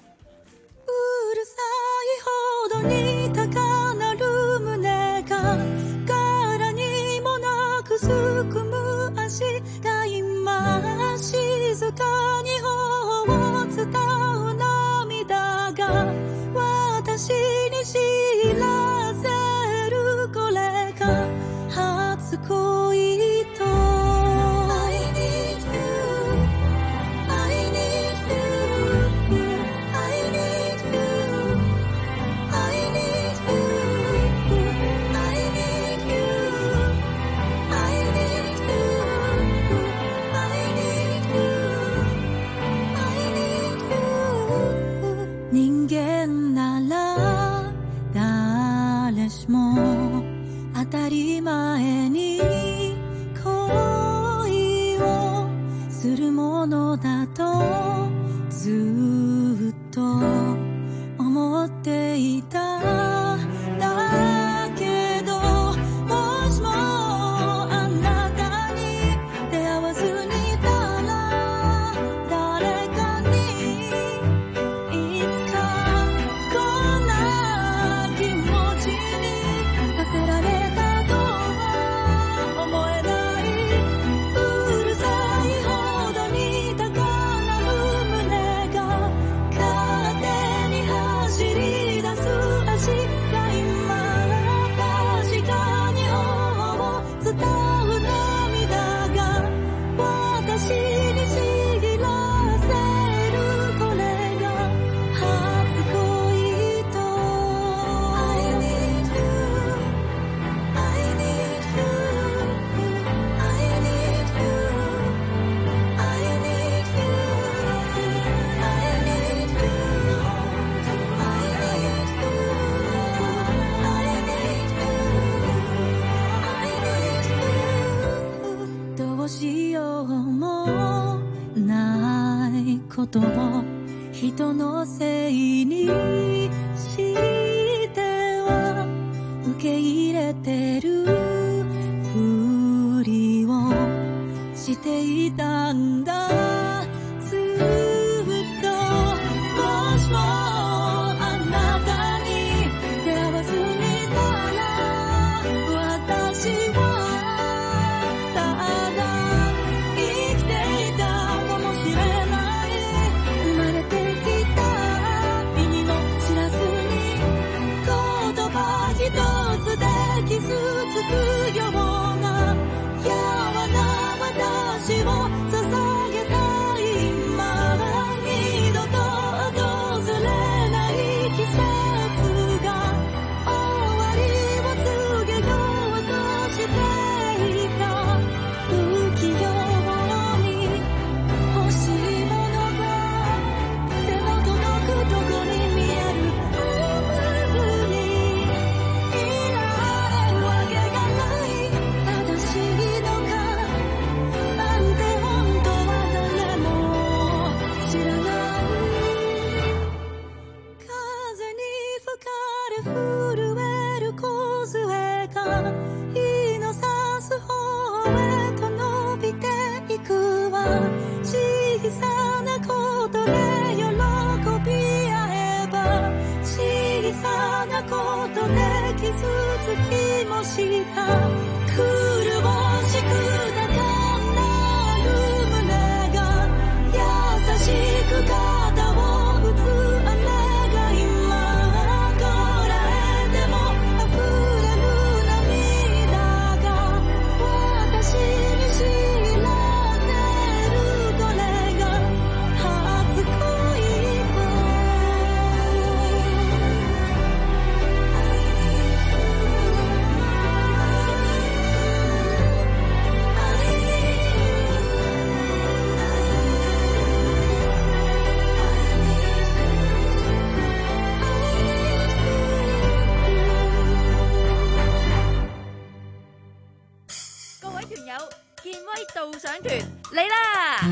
すくむ足が今静かに頬を伝う涙が私に知らせるこれが初恋と I need you I need you I need you I need you I need you人間なら誰しも当たり前に恋をするものだとずっと思っていただけどもしもあなたに出会わずにいたら誰かにいつかこんな気持ちにさせられたとは思えない。うるさいほどに高鳴る胸が勝手に走り出す足が今確かに頬を伝う涙が私に知らせるこれが初恋と I need you I need you I need you I need you I need you I need you どうしようもないことを人のせいにしては受け入れてるふりをしていたんだずっと。もしもあなたに出会わずにいたら私はただ生きていたかもしれない。生まれてきた意味も知らずに一つで傷つくような柔な私を捧げたい今二度と訪れない季節が終わりを告げようとしていた不器用に欲しいものが手の届くとこに見える無にいられるわけがない正しいのかなんて本当は誰も知らない風に吹かれ震える梢が日の差す方へと伸びていくわ小さなことで喜び合えば小さなことで傷つきもした苦しく高鳴る胸が優しく肩を打つ姉が今こらえても溢れる涙が私に知らせるこれが初恋各位團友，健威導賞團嚟啦！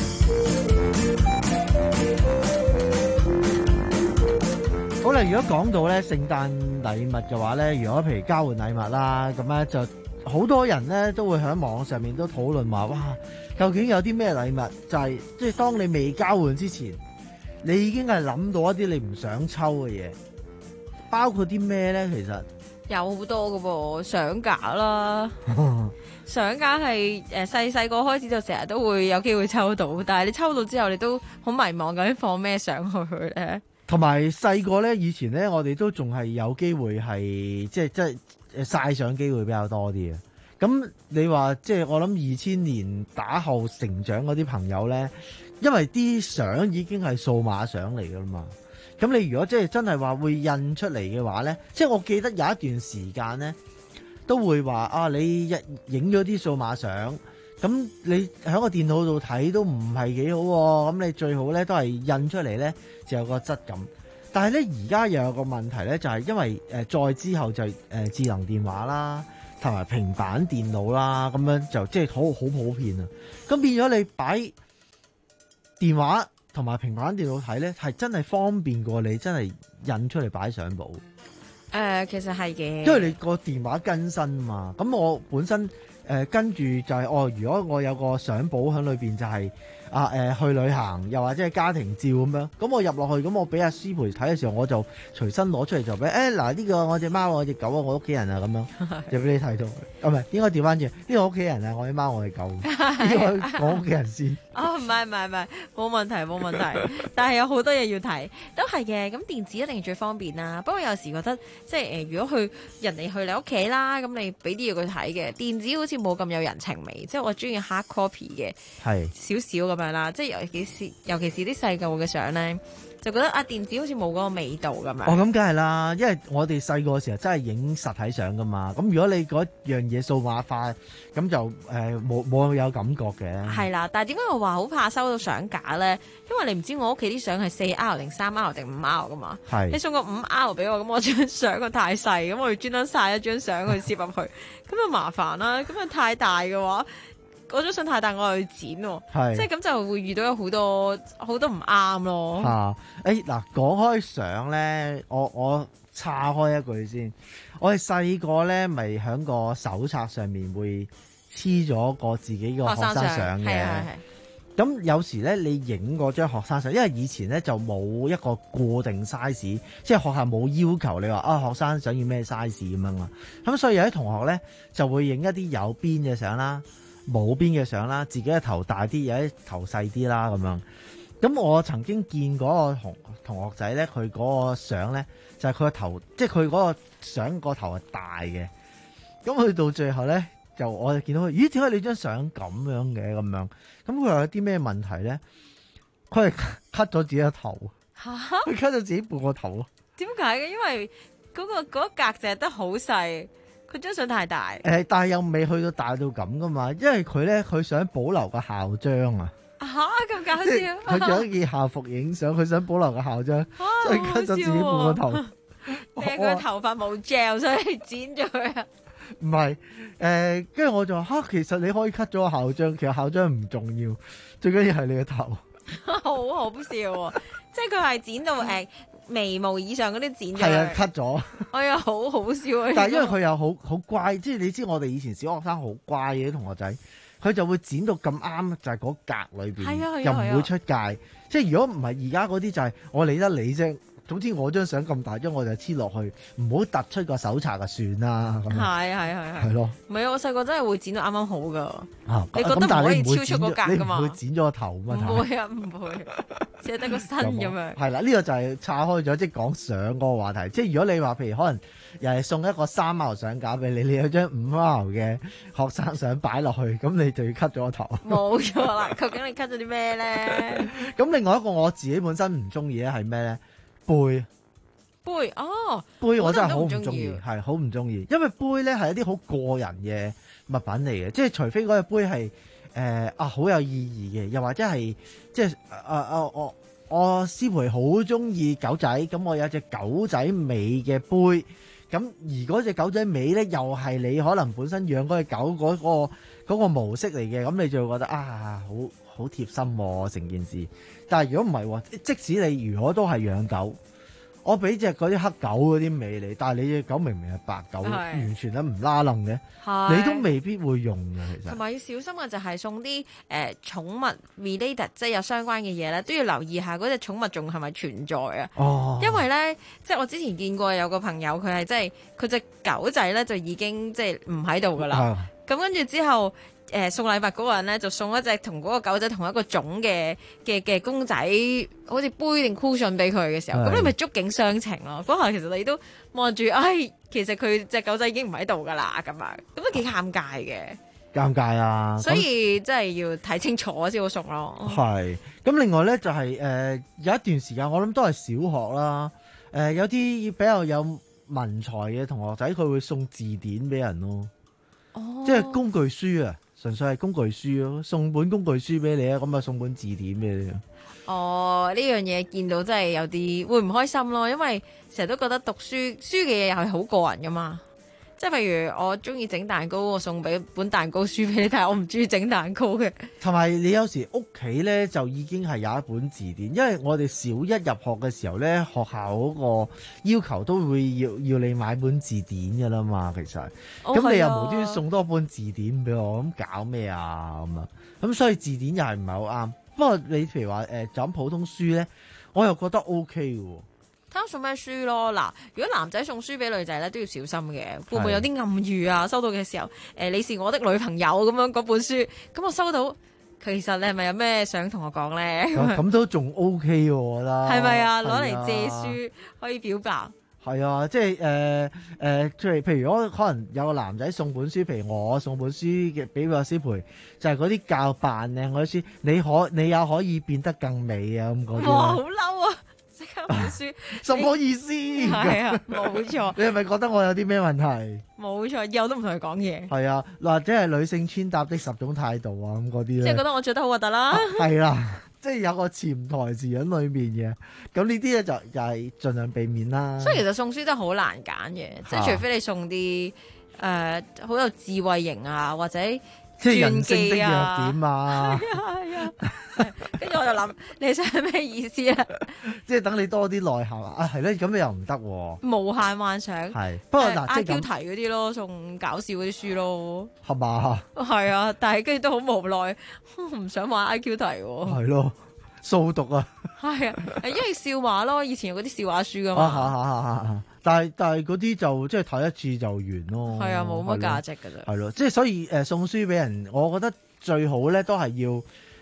好啦，如果講到咧聖誕禮物嘅話咧，如果譬如交換禮物啦，咁咧就好多人咧都會喺網上面都討論話，哇，究竟有啲咩禮物？就係即係當你未交換之前，你已經係諗到一啲你唔想抽嘅嘢，包括啲咩咧？其實有好多㗎噃，相架啦，相架係誒細細個開始就成日都會有機會抽到，但係你抽到之後，你都好迷茫，究竟放咩上去咧？ 同埋細個咧，以前咧，我哋都仲係有機會係即係即係誒曬相機會比較多啲嘅。咁你話即係我諗二千年打後成長嗰啲朋友咧，因為啲相已經係數碼相嚟㗎啦嘛。咁你如果即係真係話會印出嚟嘅話咧，即係我記得有一段時間咧，都會話啊，你影影咗啲數碼相，咁你喺個電腦度睇都唔係幾好喎，咁你最好咧都係印出嚟咧就有個質感。但係咧而家又有個問題咧，就係因為誒再之後就誒智能電話啦，同埋平板電腦啦，咁樣就即係好好普遍啊。咁變咗你擺電話同埋平板電腦睇咧，係真係方便過你真係印出嚟擺相簿。 誒、呃，其實係嘅， 因為你個電話更新嘛。咁我本身誒、呃、跟住就係、是、哦，如果我有個相簿喺裏邊就係、是、啊誒、呃、去旅行，又或者係家庭照咁樣，咁我入落去，咁我俾阿師培睇嘅時候，我就隨身攞出嚟就俾誒嗱呢個我隻貓，我隻狗啊，我屋企人啊咁樣，就俾你睇到。啊唔係，應該調翻轉，呢、這個屋企人啊，我隻貓，我隻狗，呢個講屋企人先。 哦，唔係唔係唔係，冇問題冇問題，但係有好多嘢要睇，都係嘅。咁電子一定最方便啦。不過有時覺得即係誒、呃，如果去人哋去你屋企啦，咁你俾啲嘢佢睇嘅，電子好似冇咁有人情味。即係我中意 hard copy 嘅，係少少咁樣啦。即係尤其是尤其是啲細個嘅相咧，就覺得啊電子好似冇嗰個味道咁樣。 哦，咁梗係啦，因為我哋細個嘅時候真係影實體相噶嘛。咁如果你嗰樣嘢數碼化，咁就誒冇冇有，有感覺嘅。 係啦，但係點解我話好怕收到相架咧？因為你唔知我屋企啲相係四 R 定三 R 定五 R 噶嘛。係你送個五 R 俾我，咁我張相個太細，咁我要專登晒一張相去攝入去，咁就麻煩啦。咁啊太大嘅話，嗰張相太大，我又要剪喎，即係咁就會遇到有好多好多唔啱咯。 嚇！誒嗱，講開相咧，我我岔開一句先。我哋細個咧，咪喺個手冊上面會黐咗個自己個學生相嘅。咁有時咧，你影嗰張學生相，因為以前咧就冇一個固定 size，即係學校冇要求你話啊學生想要咩 size 咁樣嘛。咁所以有啲同學咧就會影一啲有邊嘅相啦，冇邊嘅相啦，自己嘅頭大啲，有啲頭細啲啦咁樣。 咁我曾經見嗰個同同學仔咧，佢嗰個相咧就係佢個頭，即係佢嗰個相個頭係大嘅。咁去到最後咧，就我就見到佢，咦？點解你張相咁樣嘅咁樣？咁佢話有啲咩問題咧？佢係 cut 咗自己個頭，佢 cut 咗自己半個頭咯。 點解嘅？因為嗰、嗰個嗰一格就係得好細，佢張相太大。 誒、呃，但係又未去到大到咁噶嘛？因為佢咧，佢想保留個校章啊。 吓，咁搞笑！ 佢着一件校服影相，佢想保留個校章，所以 cut 咗自己半個頭。 定係佢頭髮冇 gel，所以剪咗佢啊？ 唔係，誒，跟住我就話吓，其實你可以 cut 咗個校章，其實校章唔重要，最緊要係你個頭。 好好笑喎！即係佢係剪到誒眉毛以上嗰啲剪咗。 係啊 ，cut 咗。 哎呀，好好笑啊！ 但係因為佢又好好乖，即係你知我哋以前小學生好乖嘅啲同學仔。佢就會剪到咁啱，就係嗰格裏邊， 係啊係啊又唔會出界。即係如果唔係而家嗰啲就係我理得你啫。總之我張相咁大張，我就黐落去，唔好突出個手冊就算啦。咁係係係係。 係咯。 唔係啊！我細個真係會剪到啱啱好㗎。 啊， 你覺得唔可以超出嗰格㗎嘛？ 你唔會剪咗個頭嘛？ 唔會啊，唔會，只係得個身咁樣。 係啦，呢個就係岔開咗，即係講相嗰個話題。即係如果你話譬如可能又係送一個三毛相架俾你，你有張五毛嘅學生相擺落去，咁你就要 cut 咗個頭。 冇錯啦，究竟你 cut 咗啲咩咧？ 咁另外一個我自己本身唔中意咧係咩咧？杯杯哦， 杯我真係好唔中意，係好唔中意，因為杯咧係一啲好個人嘅物品嚟嘅，即係除非嗰隻杯係誒、呃、啊好有意義嘅，又或者係即係啊啊我我師培好中意狗仔，咁我有隻狗仔尾嘅杯，咁而嗰隻狗仔尾咧又係你可能本身養嗰隻狗嗰、嗰個嗰個模式嚟嘅，咁你就會覺得啊好好貼心成、啊、件事。但係如果唔係喎，即使你如果都係養狗，我俾隻嗰啲黑狗嗰啲尾你，但係你隻狗明明係白狗，完全都唔拉楞嘅，你都未必會用嘅。其實同埋要小心嘅就係送啲誒、呃、寵物 related，即係有相關嘅嘢咧，都要留意下嗰隻寵物仲係咪存在啊？哦，因為咧，即係我之前見過有個朋友，佢係即係佢隻狗仔咧就已經即係唔喺度噶啦，咁跟住之後。誒、呃、送禮物嗰個人咧，就送一隻同嗰個狗仔同一個種嘅嘅嘅公仔，好似杯定 cushion 俾佢嘅時候，咁你咪觸景傷情咯。嗰下其實你都望住，唉，其實佢隻狗仔已經唔喺度噶啦，咁樣咁都幾尷尬嘅。 尷尬啊！ 所以真係要睇清楚先好送咯。 係咁，另外咧就係、是、誒、呃、有一段時間，我諗都係小學啦。誒、呃、有啲比較有文采嘅同學仔，佢會送字典俾人咯。哦，即係工具書啊！純粹係工具書咯，送本工具書俾你啊，咁啊送本字典俾你。 哦，呢樣嘢見到真係有啲會唔開心咯，因為成日都覺得讀書書嘅嘢又係好個人噶嘛。即係譬如我中意整蛋糕，我送俾本蛋糕書俾你，但係我唔中意整蛋糕嘅。同埋你有時屋企咧就已經係有一本字典，因為我哋小一入學嘅時候咧，學校嗰個要求都會要要你買本字典噶啦嘛。其實，咁、哦、你又無端端送多本字典俾我，咁搞咩啊咁啊？咁所以字典又係唔係好啱。不過你譬如話誒就咁普通書咧，我又覺得 O K 嘅。 睇下送咩書咯，嗱，如果男仔送書俾女仔咧，都要小心嘅，會唔會有啲暗喻啊？收到嘅時候，誒、呃，你是我的女朋友咁樣嗰本書，咁我收到，其實你係咪有咩想同我講咧？咁、哦、都仲 O K 喎，我覺得係咪啊？攞嚟借書可以表白。係啊，即係誒誒，即、呃、係譬如我可能有個男仔送本書，譬如我送本書嘅俾個師培，就係嗰啲教扮靚嗰啲書，你可你也可以變得更美啊咁嗰啲。哇，好嬲啊！即刻本書，什麼意思？係啊，冇錯。你係咪覺得我有啲咩問題？冇錯，以後都唔同佢講嘢。係啊，或者係女性穿搭的十種態度啊，咁嗰啲咧。即係覺得我着得好核突啦。係啦、啊，即係有個潛台詞喺裏面嘅。咁呢啲咧就又係盡量避免啦。所以其實送書真係好難揀嘅，即係除非你送啲誒好有智慧型啊，或者。即係人性的弱點啊！係啊係啊，跟住我就諗你想咩意思啊？即係等你多啲內涵啊！係咧，咁你又唔得喎。無限幻想係，不過嗱，即係 I Q 題嗰啲咯，送搞笑嗰啲書咯，係嘛？係啊，但係跟住都好無奈，唔想玩 I Q 題喎。係咯，數獨啊！係啊，因為笑話咯，以前有嗰啲笑話書噶嘛。啊啊啊啊但係但係嗰啲就即係睇一次就完咯。係啊，冇乜價值㗎啫。係咯，即係所以誒、呃、送書俾人，我覺得最好咧都係要誒、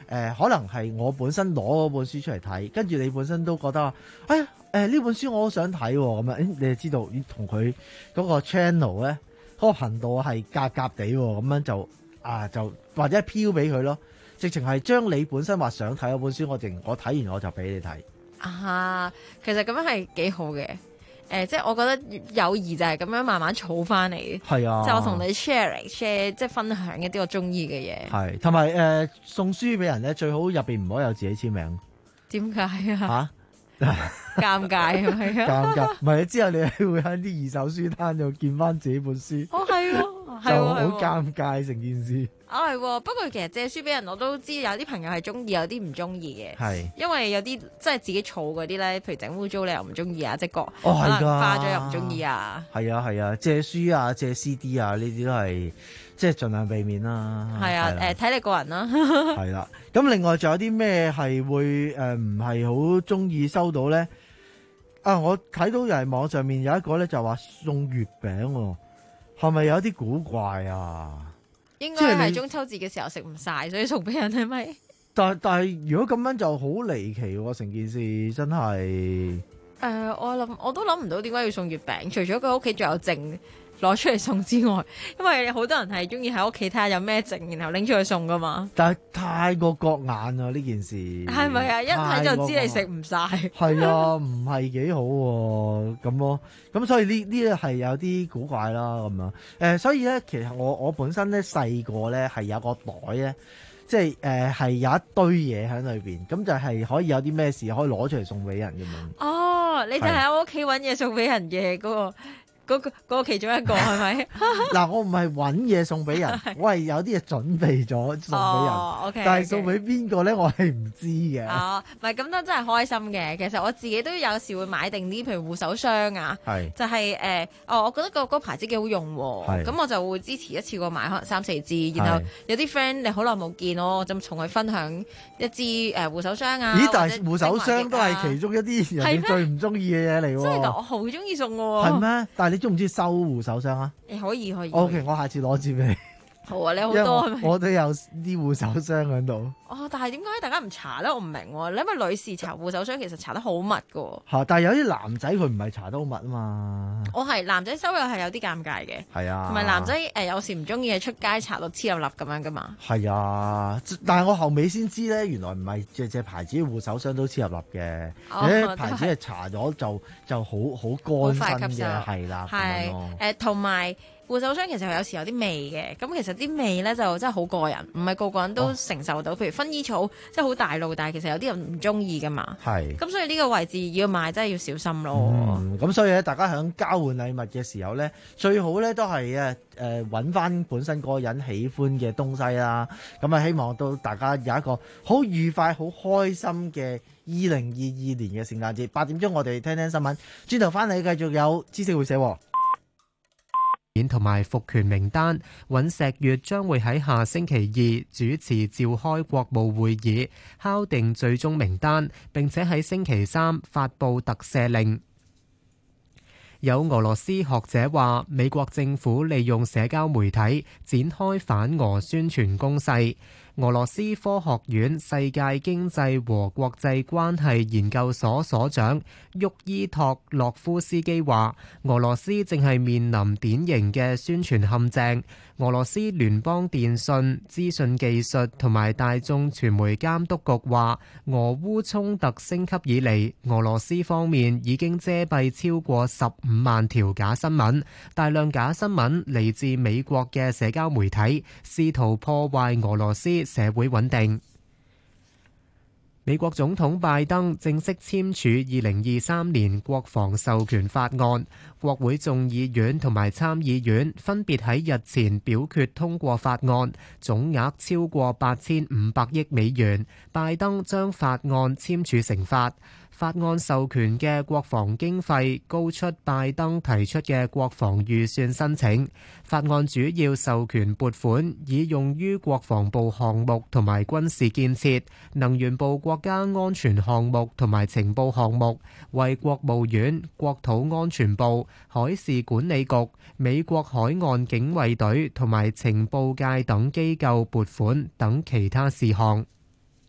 呃、可能係我本身攞嗰本書出嚟睇，跟住你本身都覺得，哎呀誒呢本書我好想睇喎，咁啊，誒你就知道同佢嗰個 channel 咧，嗰、嗰個頻道係夾夾地喎，咁樣就啊就或者係飄俾佢咯，直情係將你本身話想睇嗰本書，我淨我睇完我就俾你睇。 啊，其實咁樣係幾好嘅。誒、呃，即係我覺得友誼就係咁樣慢慢儲翻嚟嘅。係啊，即係我同你 share share，即係分享一啲我中意嘅嘢。 係，同埋誒送書俾人咧，最好入邊唔可以有自己簽名。 點解啊？ 嚇， 尷尬係咪啊？ 尷尬，唔係之後你係會喺啲二手書攤度見翻自己本書。 哦，係喎，係喎， 就好尷尬成件事。 啊係喎，不過其實借書俾人我都知有啲朋友係中意，有啲唔中意嘅。係，因為有啲即係自己儲嗰啲咧，譬如整污糟你又唔中意啊，即係個可能花咗又唔中意啊。係啊係啊，借書啊借 C D 啊呢啲都係即係盡量避免啦。係啊誒，睇你個人啦。係啦，咁另外仲有啲咩係會誒唔係好中意收到咧？啊，我睇到又係網上面有一個咧就話送月餅喎，係咪有啲古怪啊？ 應該係中秋節嘅時候食唔晒，所以送俾人係咪？ 但但係如果咁樣就好離奇喎，成件事真係。誒、 呃，我諗我都諗唔到點解要送月餅，除咗佢屋企仲有剩攞出嚟送之外，因為好多人係中意喺屋企睇下有咩剩，然後拎出去送噶嘛。但係太過割眼啊呢件事。係咪啊？一睇就知你食唔晒。係啊，唔係幾好喎咁咯。咁所以呢呢係有啲古怪啦咁樣。誒、呃，所以咧，其實我我本身咧細個咧係有個袋咧，即係誒係有一堆嘢喺裏邊，咁就係可以有啲咩事可以攞出嚟送俾人咁樣。哦，你就喺我屋企揾嘢送俾人嘅嗰個。嗰、那個那個其中一個係咪？嗱，我唔係揾嘢送俾人，我係有啲嘢準備咗送俾人。哦 okay, 但係送俾邊個咧？我係唔知嘅。哦，唔係咁都真係開心嘅。其實我自己都有時會買定啲，譬如護手霜啊，就係、是、誒、呃，哦，我覺得個嗰個牌子幾好用喎。咁我就會支持一次過買可能三四支，然後有啲 friend 你好耐冇見我，我就同佢分享一支誒護手霜啊。咦？但係護手霜都係其中一啲人哋最唔中意嘅嘢嚟喎。真係㗎，我好中意送喎。係咩？但係你中唔中意收護手霜啊？誒，可以可以。O K，我下次攞支俾你。好啊，你好多係咪？我都有啲護手霜喺度。哦，但係點解大家唔搽咧？我唔明喎。你因為女士搽護手霜其實搽得好密㗎。嚇！但係有啲男仔佢唔係搽得好密啊嘛。我係男仔收又係有啲尷尬嘅。係啊。同埋男仔誒、呃、有時唔中意喺出街搽到黐粒粒咁樣噶嘛。係啊，但係我後尾先知咧，原來唔係隻隻牌子護手霜都黐粒粒嘅。哦。有啲牌子係搽咗就就好好乾身嘅，係啦。係誒，同埋。護手霜其實佢有時有啲味嘅，咁其實啲味咧就真係好個人，唔係個個人都承受到。哦、譬如薰衣草，即係好大路，但係其實有啲人唔中意噶嘛。係。咁所以呢個位置要買真係要小心咯。咁、嗯、所以咧，大家喺交換禮物嘅時候咧，最好咧都係誒誒揾翻本身嗰個人喜歡嘅東西啦。咁啊，希望到大家有一個好愉快、好開心嘅二零二二年嘅聖誕節。八點鐘我哋聽聽新聞，轉頭翻嚟繼續有知識會社。 同埋復權名單，尹錫悅將會喺下星期二主持召開國務會議，敲定最終名單，並且喺星期三發布特赦令。有俄羅斯學者話，美國政府利用社交媒體展開反俄宣傳攻勢。俄羅斯科學院世界經濟和國際關係研究所所長沃伊托洛夫斯基話，俄羅斯正係面臨典型嘅宣傳陷阱。俄羅斯聯邦電信、資訊技術同埋大眾傳媒監督局話，俄烏衝突升級以嚟，俄羅斯方面已經遮蔽超過十五萬條假新聞，大量假新聞嚟自美國嘅社交媒體，試圖破壞俄羅斯社會穩定。美國總統拜登正式簽署二零二三年國防授權法案，國會眾議院同埋參議院分別喺日前表決通過法案，總額超過八千五百億美元。拜登將法案簽署成法。法案授權嘅國防經費高出拜登提出嘅國防預算申請。法案主要授權撥款以用於國防部項目同埋軍事建設、能源部國家安全項目同埋情報項目，為國務院、國土安全部、海事管理局、美國海岸警衛隊同埋情報界等機構撥款等其他事項。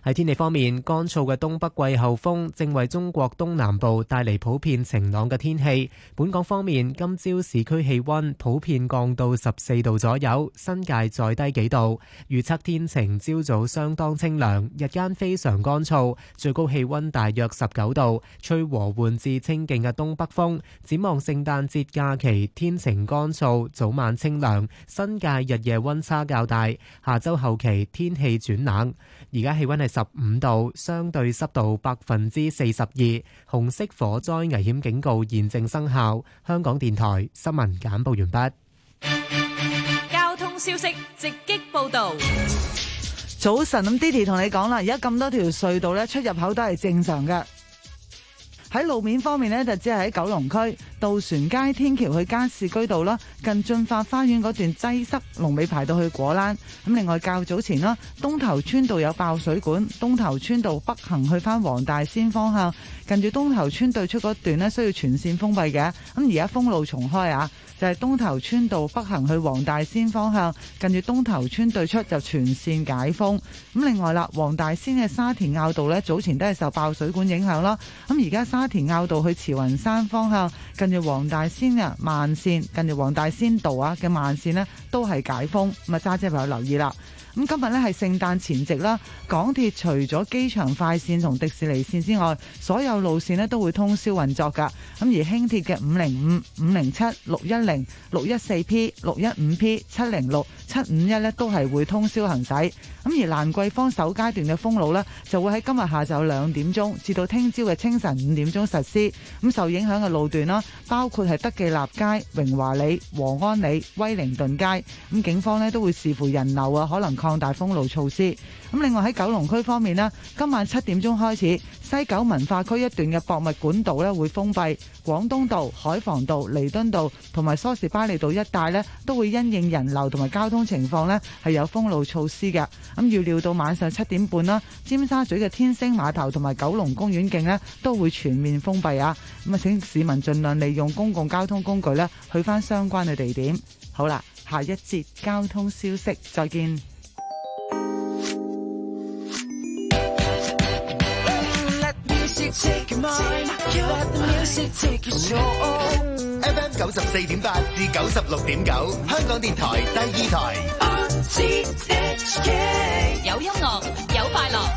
喺天氣方面，乾燥嘅東北季候風正為中國東南部帶嚟普遍晴朗嘅天氣。本港方面，今朝市區氣溫普遍降到十四度左右，新界再低幾度。預測天晴，朝早相當清涼，日間非常乾燥，最高氣溫大約十九度，吹和緩至清勁嘅東北風。展望聖誕節假期，天晴乾燥，早晚清涼，新界日夜溫差較大。下周後期天氣轉冷。而家氣溫係十五度，相對濕度百分之四十二，紅色火災危險警告現正生效。香港電台新聞簡報完畢。 交通消息直擊報道。 早晨，咁 Didi 同你講啦，而家咁多條隧道咧，出入口都係正常嘅。喺路面方面呢，就只係喺九龍區渡船街天橋去加士居道啦，近駿發花園嗰段擠塞，龍尾排到去果欄。咁另外較早前啦，東頭村道有爆水管，東頭村道北行去翻黃大仙方向，近住東頭村對出嗰段呢，需要全線封閉嘅。咁而家封路重開啊，就係東頭村道北行去黃大仙方向，近住東頭村對出就全線解封。咁另外啦，黃大仙嘅沙田坳道呢，早前都係受爆水管影響啦。咁而家沙田坳道去慈雲山方向，近住黃大仙嘅慢線，近住黃大仙道啊嘅慢線呢，都係解封。咁啊，揸車朋友留意啦。咁今日呢係聖誕前夕啦，港鐵除咗機場快線同迪士尼線之外，所有路線呢都會通宵運作㗎。咁而輕鐵嘅五零五、五零七、六一零、六一四 P、六一五 P、七零六、七五一呢都係會通宵行駛。咁而蘭桂坊首階段嘅封路呢，就會喺今日下晝兩點鐘至到聽朝嘅清晨五點鐘實施。咁受影響嘅路段啦，包括係德記立街、榮華里、和安里、威靈頓街。咁警方呢都會視乎人流啊，可能擴大封路措施。咁另外喺九龍區方面呢，今晚七點鐘開始，西九文化區一段嘅博物館道呢會封閉，廣東道、海防道、彌敦道同埋梳士巴利道一帶呢都會因應人流同埋交通情況呢係有封路措施嘅。咁預料到晚上七點半啦，尖沙咀嘅天星碼頭同埋九龍公園徑呢都會全面封閉啊！咁啊，請市民盡量利用公共交通工具呢去返相關嘅地點。好啦，下一節交通消息，再見。 F M 九十四點八至九十六點九，香港電台第二台。 有音樂，有快樂。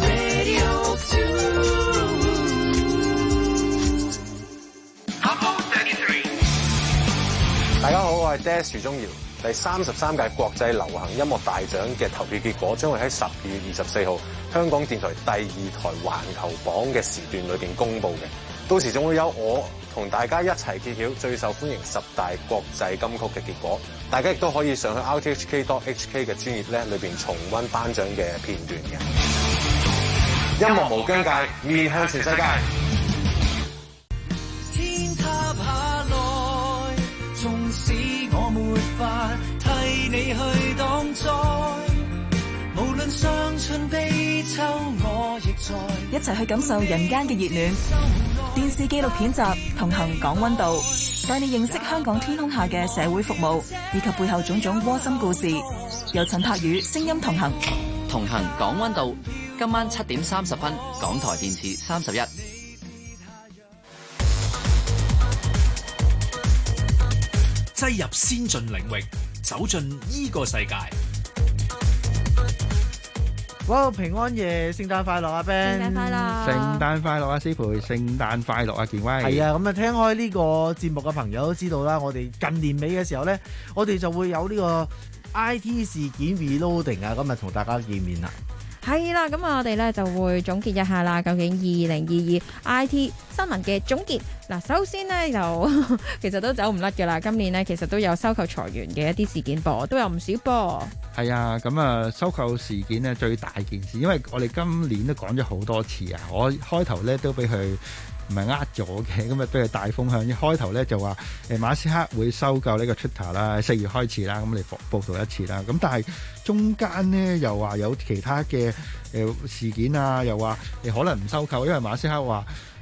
大家好，我係 Des 徐宗堯。第三十三屆國際流行音樂大獎嘅投票結果將會喺十二月二十四號香港電台第二台環球榜嘅時段裏邊公佈嘅。到時仲會有我同大家一齊揭曉最受歡迎十大國際金曲嘅結果。大家亦都可以上去 R T H K dot H K 嘅專頁咧裏邊重溫頒獎嘅片段嘅。音樂無疆界，面向全世界。 天塌下來，縱使我沒法替你去擋災，無論傷春悲秋，我亦在。 一齊去感受人間嘅熱暖。電視紀錄片集《同行港溫度》，帶你認識香港天空下嘅社會服務，以及背後種種窩心故事。由陳柏宇聲音同行。 同行港溫度，今晚七點三十分，港台電視三十一。 擠入先進領域，走進依個世界。 哇！平安夜，聖誕快樂啊 Ben！ 聖誕快樂！ 聖誕快樂啊師培！聖誕快樂啊健威！ 係啊，咁啊聽開呢個節目嘅朋友都知道啦，我哋近年尾嘅時候咧，我哋就會有呢個 I T 事件 reloading 啊，今日同大家見面啦。 係啦，咁啊，我哋咧就會總結一下啦，究竟二零二二 I T 新聞嘅總結。嗱，首先呢，就其實都走唔甩㗎啦，今年呢，其實都有收購裁員嘅一啲事件噃，都有唔少噃。 係啊，咁啊收購事件呢最大件事，因為我哋今年都講咗好多次啊，我開頭咧都俾佢唔係呃咗嘅，咁啊俾佢大風向。一開頭咧就話誒馬斯克會收購呢個 Twitter 啦，四月開始啦，咁你報道一次啦。咁但係中間呢，又話有其他嘅誒事件啊，又話誒可能唔收購，因為馬斯克話誒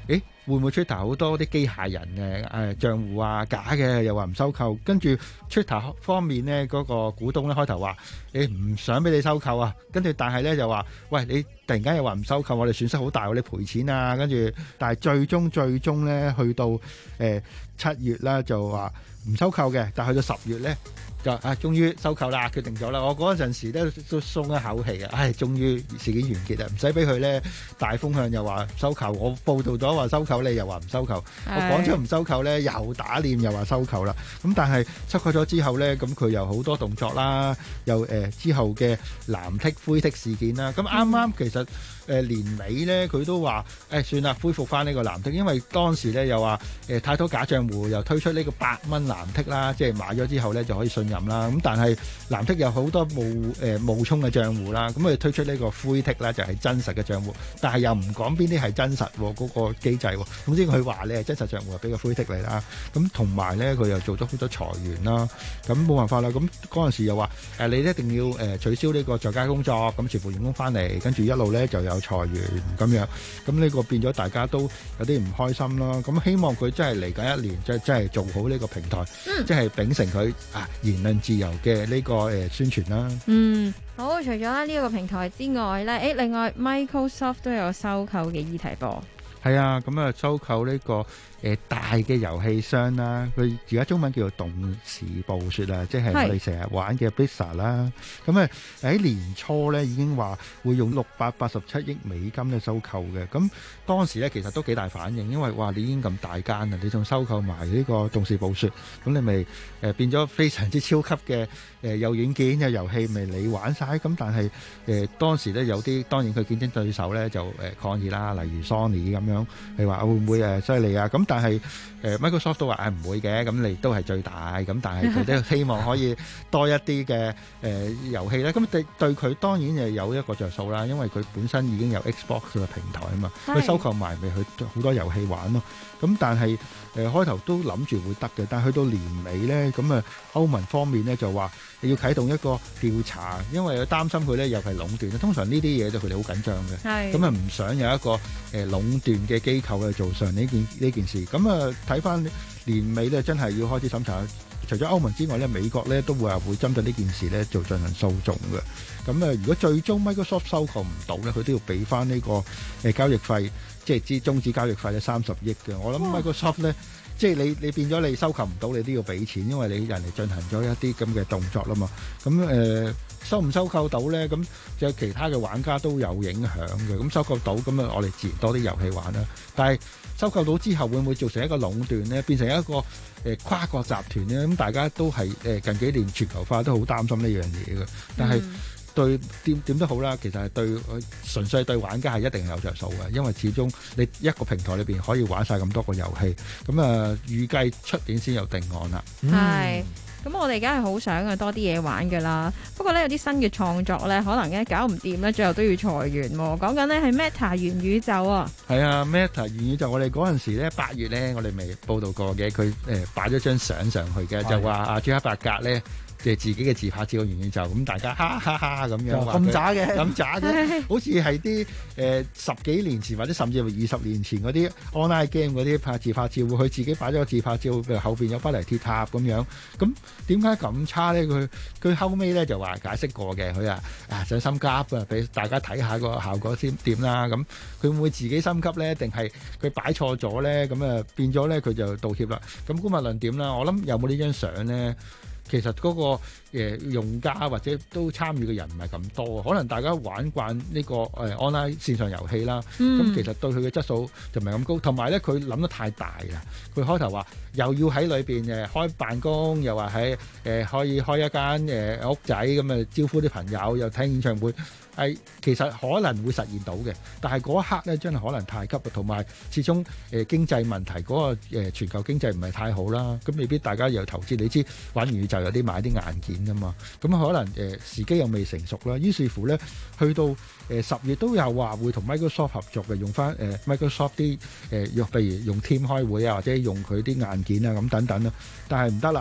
會唔會 Twitter 好多啲機械人嘅誒賬戶啊假嘅，又話唔收購，跟住 Twitter 方面呢，嗰、那個股東咧開頭話你唔想俾你收購啊，跟住但係咧就話喂，你突然間又話唔收購，我哋損失好大，我哋賠錢啊，跟住但係最終最終咧去到誒七、呃、月啦就話唔收購嘅，但係去到十月咧。就啊，終於收購啦，決定咗啦！我嗰陣時咧都鬆一口氣嘅，唉，終於事件完結啦，唔使俾佢咧大風向又話收購，我報道咗話收購你又話唔收購，我講咗唔收購咧又打臉又話收購啦。咁但係收購咗之後咧，咁佢又好多動作啦，又誒、呃、之後嘅藍剔灰剔事件啦。咁啱啱其實誒、呃、年尾咧，佢都話誒、哎、算啦，恢復翻呢個藍剔，因為當時咧又話誒、呃、太多假賬戶，又推出呢個八蚊藍剔啦，即係買咗之後咧就可以信任啦。咁但係藍剔有好多冒誒冒充嘅賬戶啦，咁佢推出呢個灰剔啦，就係真實嘅賬戶，但係又唔講邊啲係真實嗰、那個機制。總之佢話你係真實賬戶，俾個灰剔你啦。咁同埋咧，佢又做咗好多裁員啦。咁冇辦法啦。咁嗰陣時又話誒，你一定要誒取消呢個在家工作，咁全部員工翻嚟，跟住一路咧就有裁員咁樣。咁呢個變咗大家都有啲唔開心啦。咁希望佢真係嚟緊一年，即係真係做好呢個平台，嗯、即係秉承佢啊言論自由嘅呢個誒宣傳啦。 嗯，好。除咗呢一個平台之外咧，誒，另外 Microsoft 都有收購嘅議題噃。 係啊，咁啊收購呢個誒大嘅遊戲商啦，佢而家中文叫做動視暴雪啊，即係我哋成日玩嘅 Blizzard 啦。咁啊喺年初咧已經話會用六百八十七億美金咧收購嘅。咁當時咧其實都幾大反應，因為哇你已經咁大間啦，你仲收購埋呢個動視暴雪，咁你咪誒變咗非常之超級嘅誒有軟件有遊戲，咪你玩晒。咁但係誒當時咧有啲當然佢競爭對手咧就誒抗議啦，例如 Sony 咁樣，你話會唔會誒犀利啊？咁但係誒 Microsoft 都話誒唔會嘅，咁你都係最大，咁但係佢都希望可以多一啲嘅誒遊戲咧。咁對對佢當然係有一個着數啦，因為佢本身已經有 Xbox 嘅平台啊嘛，佢收購埋咪去好多遊戲玩咯。咁但係誒開頭都諗住會得嘅，但係去到年尾咧，咁啊歐盟方面咧就話你要啟動一個調查，因為擔心佢咧又係壟斷。通常呢啲嘢就佢哋好緊張嘅，咁啊唔想有一個誒壟斷嘅機構去做上呢件呢件事。咁啊睇翻年尾咧，真係要開始審查。除咗歐盟之外咧，美國咧都會話會針對呢件事咧做進行訴訟嘅。咁啊，如果最終 Microsoft 收購唔到咧，佢都要俾翻呢個誒交易費，即係之終止交易費咧三十億嘅。我諗 Microsoft 咧，即係你你變咗你收購唔到，你都要俾錢，因為你人哋進行咗一啲咁嘅動作啦嘛。咁誒、呃、收唔收購到咧？咁有其他嘅玩家都有影響嘅。咁收購到咁啊，我哋自然多啲遊戲玩啦。但係收購到之後會唔會造成一個壟斷咧？變成一個誒、呃、跨國集團咧？咁大家都係誒、呃、近幾年全球化都好擔心呢樣嘢嘅。但係對點點都好啦，其實係對純粹對玩家係一定有着數嘅，因為始終你一個平台裏邊可以玩晒咁多個遊戲。咁啊，預計出年先有定案啦。 係、嗯。咁我哋梗係好想啊多啲嘢玩㗎啦，不過咧有啲新嘅創作咧，可能咧搞唔掂咧，最後都要裁員喎。講緊咧係 Meta 元宇宙啊。係啊 ，Meta 元宇宙，我哋嗰陣時咧八月咧，我哋未報道過嘅，佢誒擺咗張相上去嘅，就話阿朱克伯格咧。即係自己嘅自拍照元宇宙，咁大家哈哈哈咁樣話咁渣嘅， 咁渣嘅，好似係啲誒十幾年前或者甚至乎二十年前嗰啲 online game 嗰啲拍自拍照，佢自己擺咗個自拍照，譬如後邊有不嚟鐵塔咁樣。咁點解咁差咧？佢佢後尾咧就話解釋過嘅，佢啊啊想心急啊，俾大家睇下個效果先點啦。咁佢會唔會自己心急咧？定係佢擺錯咗咧？咁啊變咗咧，佢就道歉啦。咁姑勿論點啦？我諗有冇呢張相咧？其實嗰個誒用家或者都參與嘅人唔係咁多，可能大家玩慣呢個誒 online 線上遊戲啦，咁、嗯、其實對佢嘅質素就唔係咁高，同埋咧佢諗得太大啦。佢開頭話又要喺裏邊誒開辦公，又話喺誒可以開一間誒屋仔咁啊招呼啲朋友，又聽演唱會。係其實可能會實現到嘅，但係嗰一刻咧真係可能太急，同埋始終誒、呃、經濟問題嗰、嗰個、呃、全球經濟唔係太好啦，咁未必大家又投資。你知玩元宇宙有啲買啲硬件噶嘛，咁可能誒、呃、時機又未成熟啦。於是乎咧，去到誒十、呃、月都有話會同 Microsoft 合作嘅，用翻誒、呃、Microsoft 啲誒用，譬如用 Team 開會啊，或者用佢啲硬件啊咁等等啦。但係唔得啦。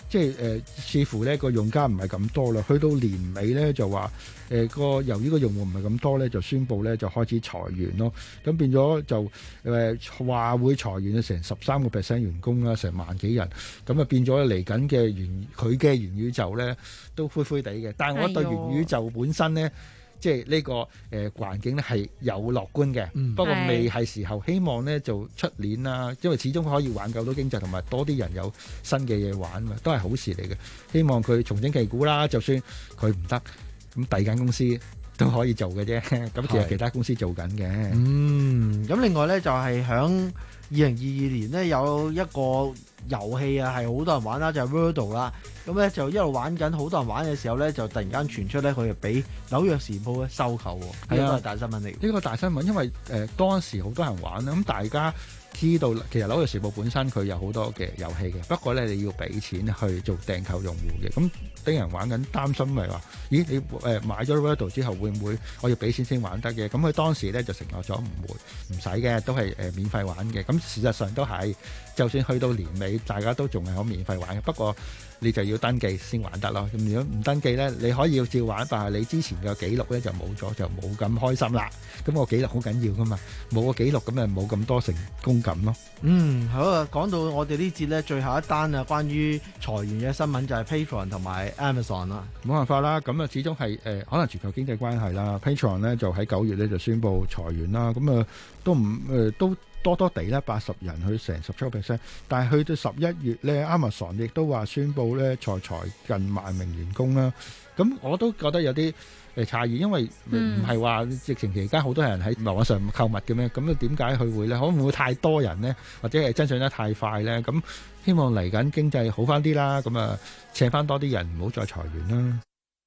即係誒、呃，似乎呢個用家唔係咁多啦。去到年尾咧就話誒個由於個用戶唔係咁多咧，就宣布咧就開始裁員咯。咁變咗就誒話、呃、會裁員成十三個 percent 員工啦，成萬幾人。咁啊變咗嚟緊嘅元佢嘅元宇宙咧都灰灰地嘅。但係我對元宇宙本身咧。即係呢個誒環境咧係有樂觀嘅，嗯、不過未係時候。希望呢就出年啦，因為始終可以挽救到經濟，同埋多啲人有新嘅嘢玩嘛，都係好事嚟嘅。希望佢重整旗鼓啦，就算佢唔得，咁第二間公司都可以做嘅啫。咁其實其他公司做緊嘅。 嗯，咁另外呢，就係響二零二二年呢，有一個遊戲啊係好多人玩啦，就係、是、Wordle 啦。咁咧就一路玩緊，好多人玩嘅時候咧，就突然間傳出咧佢係俾紐約時報咧收購喎，呢個都係大新聞嚟。 呢個大新聞，因為誒、呃、當時好多人玩啦，咁大家知道其實紐約時報本身佢有好多嘅遊戲嘅，不過咧你要俾錢去做訂購用戶嘅，咁啲人玩緊擔心咪話，咦你誒、呃、買咗 Wordle 之後會唔會我要俾錢先玩得嘅？咁佢當時咧就承諾咗唔會唔使嘅，都係誒、呃、免費玩嘅。咁事實上都係，就算去到年尾，大家都仲係可免費玩嘅，不過你就要登記先玩得咯。咁如果唔登記咧，你可以要照玩，但係你之前嘅記錄咧就冇咗，就冇咁開心啦。咁個記錄好緊要噶嘛，冇個記錄咁咪冇咁多成功感咯。 嗯，好啊。講到我哋呢節咧，最後一單啊，關於裁員嘅新聞就係 Patreon 同埋 Amazon 啦。 冇辦法啦，咁啊始終係誒、呃、可能全球經濟關係啦。Patreon 咧就喺九月咧就宣布裁員啦，咁啊、呃、都唔誒、呃、都。多多地咧，八十人去成十七個 percent，但係去到十一月咧，Amazon 亦都話宣布咧裁裁近萬名員工啦。咁我都覺得有啲誒詫異，因為唔係話疫情期間好多人喺網上購物嘅咩？咁啊點解佢會咧？可能會太多人咧，或者係增長得太快咧？咁希望嚟緊經濟好翻啲啦，咁啊請翻多啲人，唔好再裁員啦。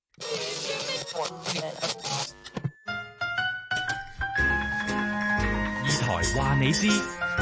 話你知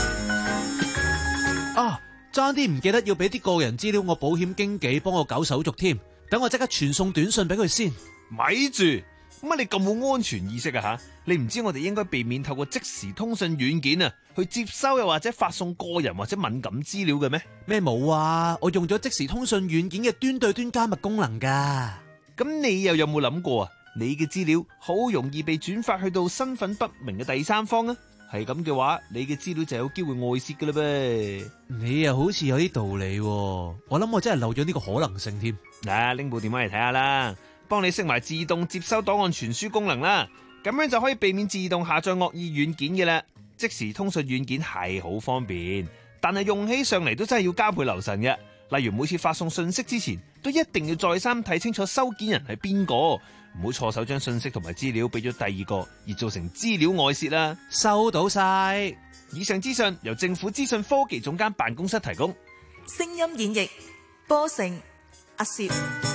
啊，爭啲唔記得要俾啲個人資料我保險經紀幫我搞手續添，等我即刻傳送短信俾佢先。 咪住，乜你咁冇安全意識啊吓？你唔知我哋應該避免透過即時通訊軟件啊去接收又或者發送個人或者敏感資料嘅咩？ 咩冇啊？我用咗即時通訊軟件嘅端對端加密功能噶。 咁你又有冇諗過啊？你嘅資料好容易被轉發去到身份不明嘅第三方啊？係咁嘅話，你嘅資料就有機會外泄噶啦噃。 你又好似有啲道理喎，我諗我真係漏咗呢個可能性添。 嗱，拎部電話嚟睇下啦，幫你熄埋自動接收檔案傳輸功能啦，咁樣就可以避免自動下載惡意軟件嘅啦。即時通訊軟件係好方便，但係用起上嚟都真係要加倍留神嘅。例如每次發送信息之前，都一定要再三睇清楚收件人係邊個，唔好錯手將信息同埋資料俾咗第二個，而造成資料外泄啦。 收到晒。 以上資訊由政府資訊科技總監辦公室提供。 聲音演繹波成阿攝。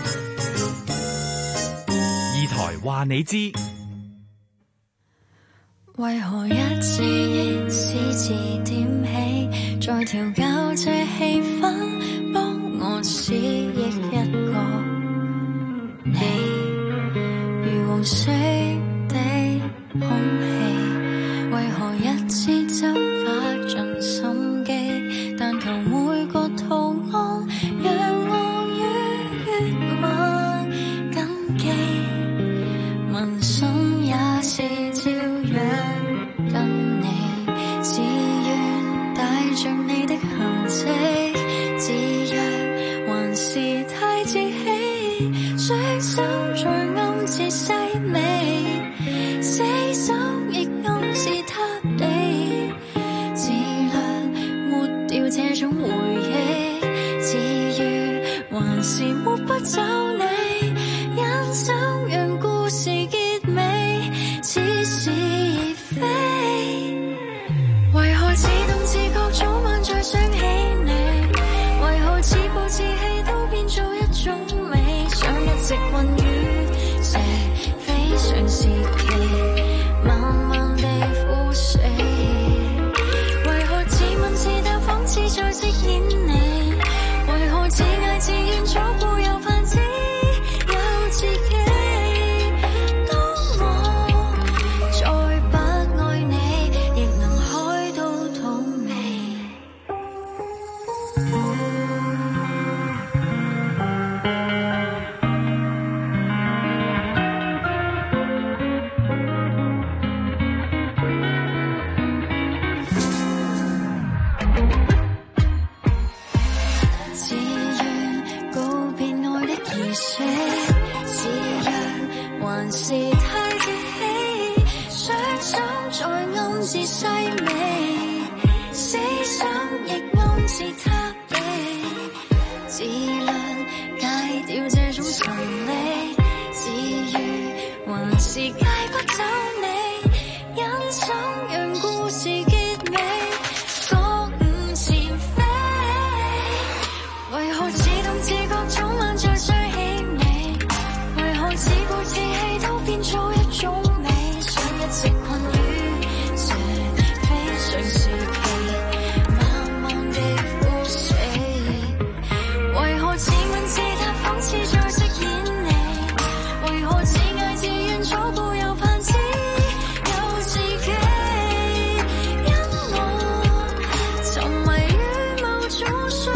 二台話你知。 為何一支煙是字點起，再調校這氣氛，幫我思憶一個你，如黃色的空氣，為何一支針花盡心機，但求每個圖案讓我於血脈緊記，紋身也是照樣跟你，只願帶着你的痕跡，自若還是太自欺，傷心在暗自細微，死心亦暗示他地，自律抹掉這種回憶，自如還是抹不走你，忍心讓故事結尾，似是而非，為何自動自覺早晚再想起你，為何自暴自棄都變做一種美，想一直困於這非常時期，慢慢地腐蝕，為何自問自答仿似在飾演你，為何自嗌自怨左顧右盼知死？是弱還是太自欺？雙手在暗自細微，思想亦暗自塌地，自律戒掉這種神秘，自愈還是戒不走你，忍心讓故事結尾，覺悟前非，為何自動自覺早晚再追起你，為何自暴自棄都變做一種美，想一直困於這非常時期，慢慢地枯死，為何自問自答諷刺在飾演你，為何自嗌自怨左顧右盼只有自己，因我沉迷於某種傷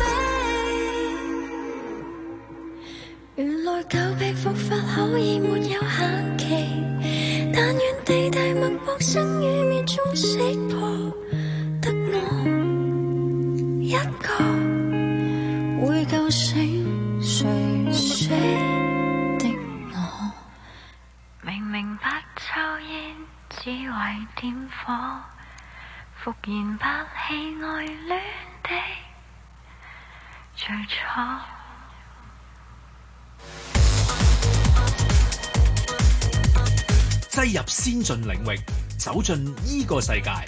悲，原來舊壁復發可以沒有限期，但願地大物博生與滅中識破，得我一個會救醒垂死的我。明明白抽煙只為點火，復燃百氣愛戀的最初。 擠入先進領域，走進依個世界。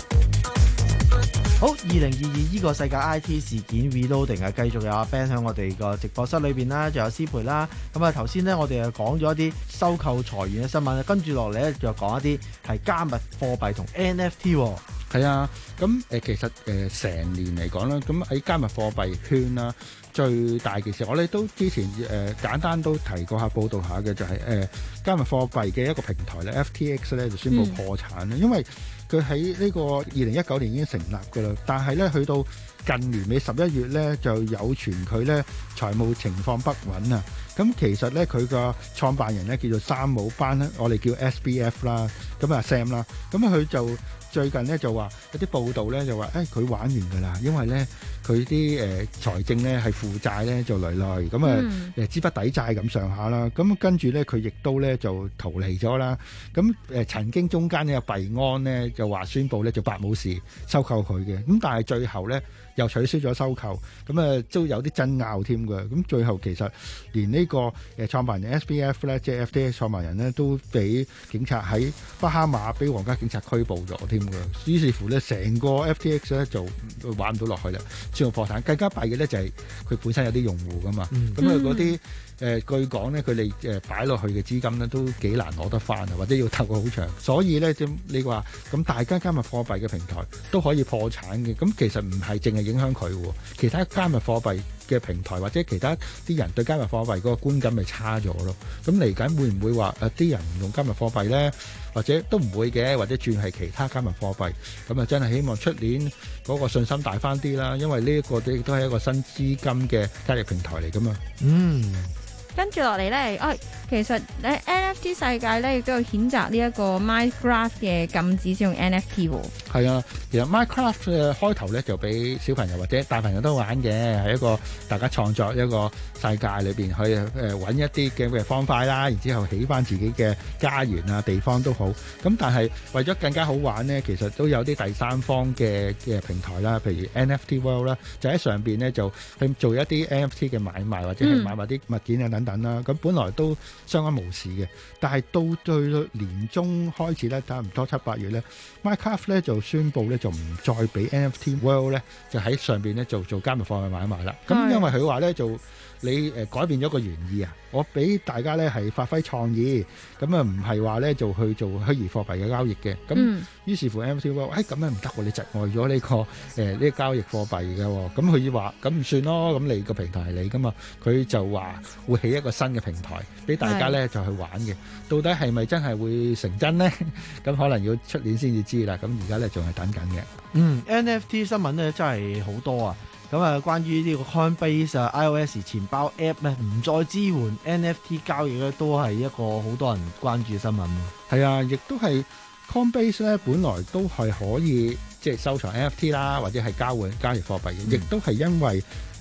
好，二零二二呢個世界 I T 事件 Reloading 啊，繼續有阿 Ben 喺我哋個直播室裏邊啦，仲有思培啦。咁啊，頭先呢，我哋又講咗一啲收購裁員嘅新聞，跟住落嚟咧就講一啲係加密貨幣同 N F T。 係啊，咁誒、呃、其實誒成、呃、年嚟講啦，咁喺加密貨幣圈啦，最大嘅事，我哋都之前誒、呃、簡單都提過下報道下嘅，就係、是、誒、呃、加密貨幣嘅一個平台咧 F T X 咧就宣布破產啦，嗯、因為佢喺呢個二零一九年已經成立㗎啦，但係咧去到近年尾十一月咧就有傳佢咧財務情況不穩啊。咁其實咧佢個創辦人咧叫做山姆班咧，我哋叫 S B F 啦，咁啊 Sam 啦，咁佢就最近咧就話有啲報道咧就話誒佢玩完㗎啦，因為咧佢啲誒財政咧係負債咧就累累，咁啊誒資不抵債咁上下啦，咁跟住咧佢亦都咧就逃離咗啦，咁誒曾經中間呢有幣安咧就話宣布咧就白武士收購佢嘅，咁但係最後咧又取消咗收購，咁啊都有啲爭拗添㗎，咁最後其實連呢個誒創辦人 S B F 咧，即係 F T X 創辦人咧，都俾警察喺巴哈馬俾皇家警察拘捕咗添㗎，於是乎咧成個 F T X 咧就玩唔到落去啦，宣布破產。更加弊嘅咧就係佢本身有啲用戶㗎嘛，咁啊嗰啲。誒、呃、據講咧，佢哋誒擺落去嘅資金咧都幾難攞得翻啊，或者要投個好長，所以咧即你話咁大家加密貨幣嘅平台都可以破產嘅，咁其實唔係淨係影響佢喎，其他加密貨幣嘅平台或者其他啲人對加密貨幣嗰個觀感咪差咗咯，咁嚟緊會唔會話誒啲人唔用加密貨幣咧，或者都唔會嘅，或者轉係其他加密貨幣，咁啊真係希望出年嗰個信心大翻啲啦，因為呢一個亦都係一個新資金嘅交易平台嚟噶嘛。嗯。 跟住落嚟咧，哦，其實咧 N F T 世界咧亦都有譴責呢一個 Minecraft 嘅禁止使用 N F T 喎。係啊， 其實 Minecraft 嘅開頭咧就俾小朋友或者大朋友都玩嘅，係一個大家創作一個世界裏邊去誒揾一啲嘅嘅方塊啦，然之後起翻自己嘅家園啊地方都好。咁但係為咗更加好玩咧，其實都有啲第三方嘅嘅平台啦，譬如 N F T World 啦，就喺上邊咧就去做一啲 N F T 嘅買賣或者係買埋啲物件啊等等啦。咁本來都相安無事嘅，但係到對年中開始咧，差唔多七八月咧 ，Minecraft 咧就宣布咧就唔再俾 N F T World 咧就喺上邊咧做做加密貨幣買賣啦。咁因為佢話咧就你誒改變咗個原意啊，我俾大家咧係發揮創意，咁啊唔係話咧就去做虛擬貨幣嘅交易嘅。咁、嗯、於是乎 N F T World 誒咁樣唔得喎，你窒礙咗呢個誒呢、呃這個交易貨幣嘅喎。咁佢話咁唔算咯，咁你個平台係你噶嘛，佢就話會起一個新嘅平台俾大家咧就去玩嘅。到底係咪真係會成真咧？咁可能要出年先至知啦。咁而家咧仲係等緊嘅。 嗯 ，N F T 新聞咧真係好多啊！咁啊，關於呢個 Coinbase 啊 iOS 錢包 App 咧唔再支援 N F T 交易咧，都係一個好多人關注嘅新聞。 係啊，亦都係 Coinbase 咧，本來都係可以即係收藏 N F T 啦，或者係交換交易貨幣嘅，亦都係因為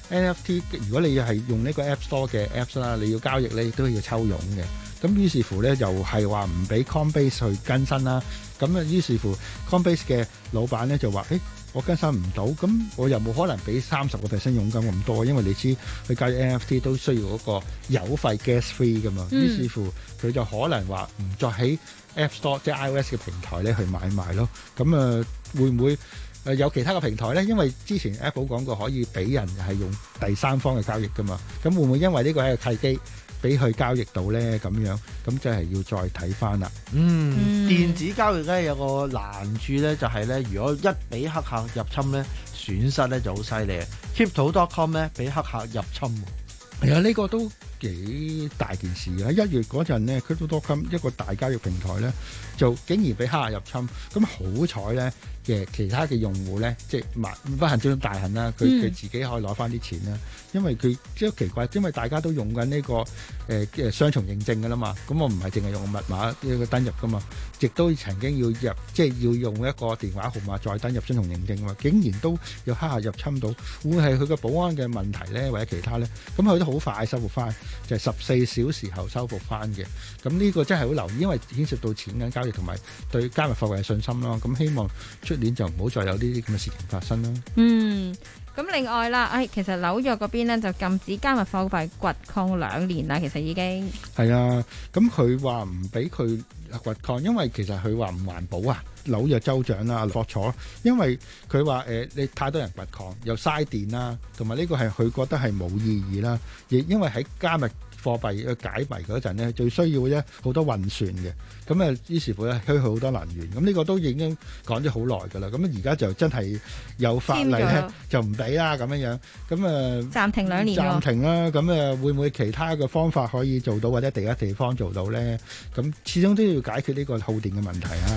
N F T 如果你係用呢個 App Store 嘅 Apps 啦，你要交易咧，亦都要抽傭嘅。咁於是乎咧，又係話唔俾 Coinbase 去更新啦。咁啊，於是乎 Coinbase 嘅老闆咧就話：誒，我更新唔到，咁我又冇可能俾三十個 percent 佣金咁多，因為你知佢交易 N F T 都需要嗰個油費 gas free 噶嘛。於是乎佢就可能話唔再喺 App Store 即係 iOS 嘅平台咧去買賣咯。咁啊，會唔會誒有其他嘅平台咧？因為之前 Apple 講過可以俾人係用第三方嘅交易噶嘛。咁會唔會因為呢個係個契機？俾佢交易到咧咁樣，咁就係要再睇翻啦。 嗯，嗯電子交易咧有個難處咧，就係咧，如果一俾黑客入侵咧，損失咧就好犀利。Crypto dot com 咧俾黑客入侵， 係啊，呢個都幾大件事嘅。喺一月嗰陣咧 Crypto dot com 一個大交易平台咧，就竟然俾黑客入侵。咁好彩咧嘅其他嘅用戶咧，即係不幸中大幸啦，佢佢自己可以攞翻啲錢啦。因為佢即係奇怪，因為大家都用緊呢個誒誒雙重認證㗎啦嘛，咁我唔係淨係用密碼呢個登入㗎嘛，亦都曾經要入即係要用一個電話號碼再登入雙重認證嘛，竟然都有黑客入侵到，會係佢個保安嘅問題咧，或者其他咧？咁佢都好快收復翻，就係十四小時後收復翻嘅。咁呢個真係好留意，因為牽涉到錢銀交易同埋對加密貨幣嘅信心咯。咁希望出年就唔好再有呢啲咁嘅事情發生啦。 嗯。咁另外啦，誒，其實紐約嗰邊咧就禁止加密貨幣掘礦兩年啦，其實已經係啊。咁佢話唔俾佢掘礦，因為其實佢話唔環保啊。紐約州長啦，霍楚，因為佢話誒，你太多人掘礦又嘥電啦，同埋呢個係佢覺得係冇意義啦。亦因為喺加密貨幣嘅解謎嗰陣咧，最需要咧好多運算嘅，咁啊於是乎咧虛耗好多能源，咁呢個都已經講咗好耐㗎啦。咁而家就真係有法例咧，就唔俾啦咁樣樣，咁啊暫停兩年暫停啦。咁啊會唔會其他嘅方法可以做到，或者第一地方做到咧？咁始終都要解決呢個耗電嘅問題啊！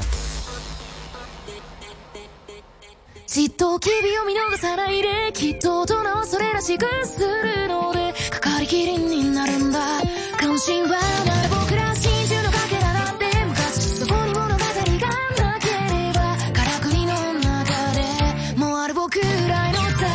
じっと君を見逃さないできっと音のそれらしくするのでかかりきりになるんだ関心はまだ僕ら真珠のかけらだって昔そこに物語がなければからくりの中でもうある僕らのさ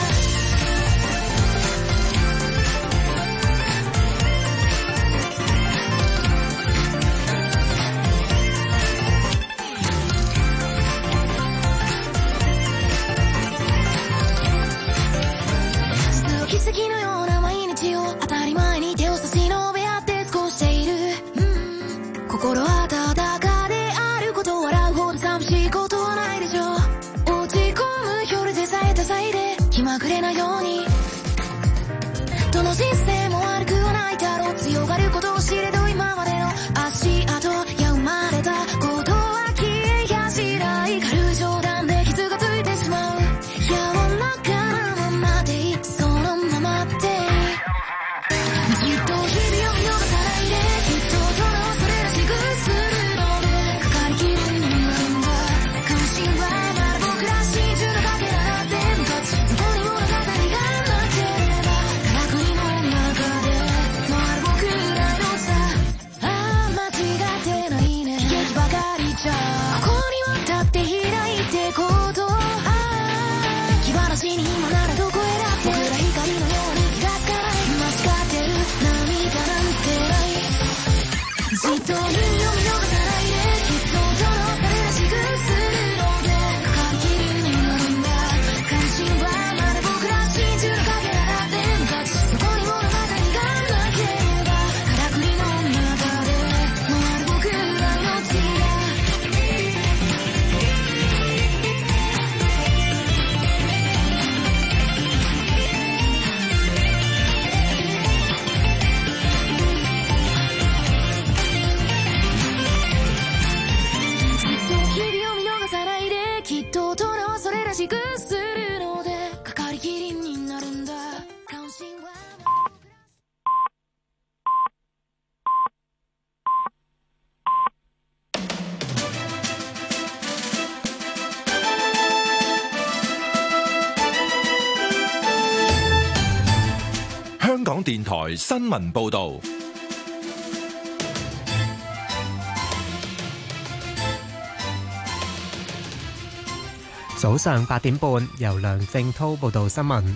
奇跡のような毎日を当たり前に手を差し伸べ合って過ごしている、うん、心温かであること笑うほど寂しいことはないでしょう落ち込む夜でさえ多彩で気まぐれなようにどの人生も悪くはないだろう強がることを知れど今までの足跡や生まれたことは消えやしない軽い冗談で傷がついてしまう柔らかなままでいいそのままでじっと日々を見逃さないできっとそのそれらしくするのでかかりきりになるんだ関心はまだ僕ら真珠のかけらだって昔そこに物語がなければからくりの中でもうある僕らのさああ間違ってないね悲劇ばかりじゃここには立って開いてことああ気晴らしに今ならどこへだって僕ら光のように気がつかない間違ってる涙なんてないじっと海を見逃さないできっとそのそれらしくするのでかかりきりになるんだ関心はまだ僕ら真珠のかけらだって昔そこに物語がなければからくりの中でもうある僕らの血が日々を見逃さないできっと音のそれらしくするのでかかりきりになるんだ関心は香港電台新聞報導。 早上八點半，由梁正滔報道新聞。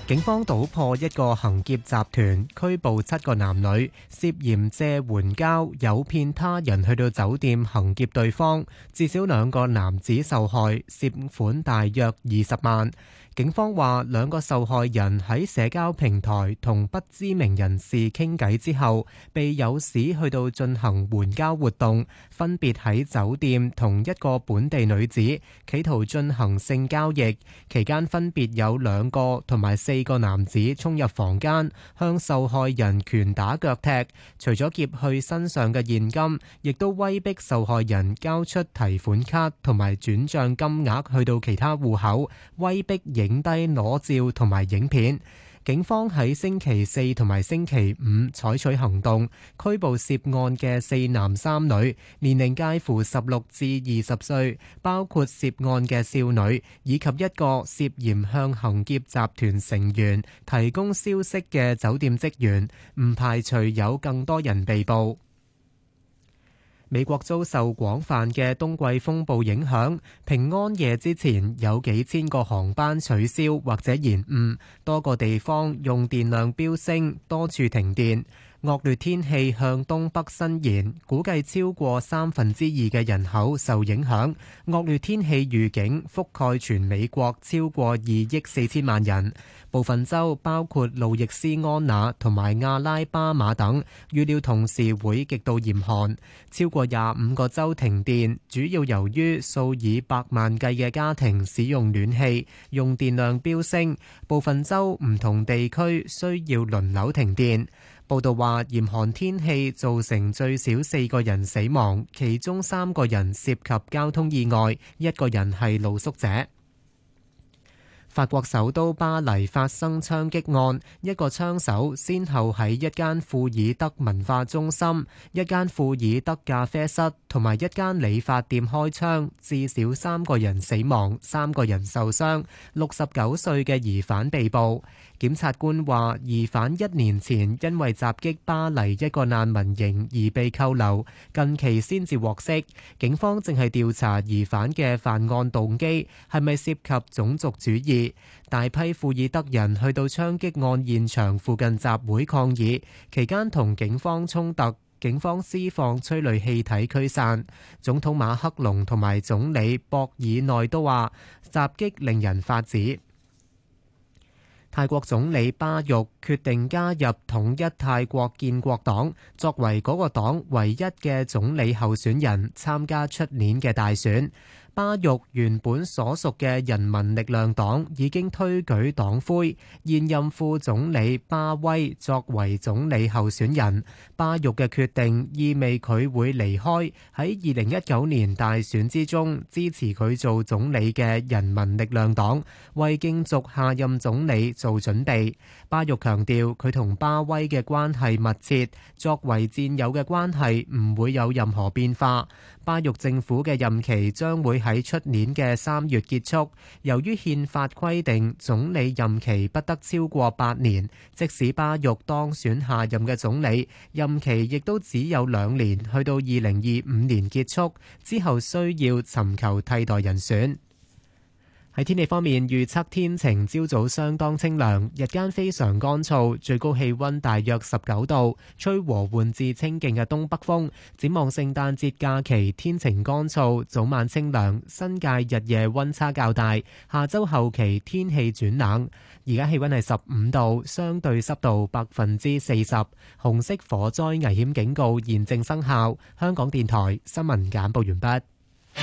警方搗破一個行劫集團，拘捕七個男女，涉嫌借援交誘騙他人去到酒店行劫對方，至少兩個男子受害，涉款大約二十萬。警方話兩個受害人喺社交平台同不知名人士傾偈之後，被誘使去到進行援交活動，分別喺酒店同一個本地女子企圖進行性交易，期間分別有兩個同埋四個男子衝入房間，向受害人拳打腳踢，除咗劫去身上嘅現金，亦都威逼受害人交出提款卡同埋轉賬金額去到其他戶口，威逼影低裸照同埋影片。警方喺星期四同埋星期五採取行動，拘捕涉案嘅四男三女，年齡介乎十六至二十歲，包括涉案嘅少女以及一個涉嫌向行劫集團成員提供消息嘅酒店職員，唔排除有更多人被捕。美國遭受廣泛嘅冬季風暴影響，平安夜之前有幾千個航班取消或者延誤，多個地方用電量飆升，多處停電。惡劣天氣向東北伸延，估計超過三分之二嘅人口受影響。惡劣天氣預警覆蓋全美國超過二億四千萬人。部分州包括路易斯安那同埋阿拉巴馬等，預料同時會極度嚴寒。超過廿五個州停電，主要由於數以百萬計嘅家庭使用暖氣，用電量飆升。部分州唔同地區需要輪流停電。報道話，嚴寒天氣造成最少四個人死亡，其中三個人涉及交通意外，一個人係露宿者。法國首都巴黎發生槍擊案，一個槍手先後喺一間庫爾德文化中心、一間庫爾德咖啡室同埋一間理髮店開槍，至少三個人死亡，三個人受傷。六十九歲嘅疑犯被捕。檢察官話，疑犯一年前因為襲擊巴黎一個難民營而被扣留，近期先至獲釋。警方正係調查疑犯嘅犯案動機係咪涉及種族主義。大批庫爾德人去到槍擊案現場附近集會抗議，期間同警方衝突，警方施放催淚氣體驅散。總統馬克龍同埋總理博爾內都話，襲擊令人髮指。泰國總理巴育決定加入統一泰國建國黨，作為嗰個黨唯一嘅總理候選人，參加出年嘅大選。巴育原本所屬嘅人民力量黨已經推舉黨魁，現任副總理巴威作為總理候選人。巴育嘅決定意味佢會離開喺二零一九年大選之中支持佢做總理嘅人民力量黨，為競逐下任總理做準備。巴育強調佢同巴威嘅關係密切，作為戰友嘅關係唔會有任何變化。巴育政府嘅任期將會喺出年嘅三月結束。由於憲法規定總理任期不得超過八年，即使巴育當選下任嘅總理，任期亦都只有兩年，去到二零二五年結束，之後需要尋求替代人選。喺天氣方面，預測天晴，朝早相當清涼，日間非常乾燥，最高氣溫大約十九度，吹和緩至清勁嘅東北風。展望聖誕節假期，天晴乾燥，早晚清涼，新界日夜溫差較大。下周後期天氣轉冷，而家氣溫係十五度，相對濕度百分之四十。紅色火災危險警告現正生效。香港電台新聞簡報完畢。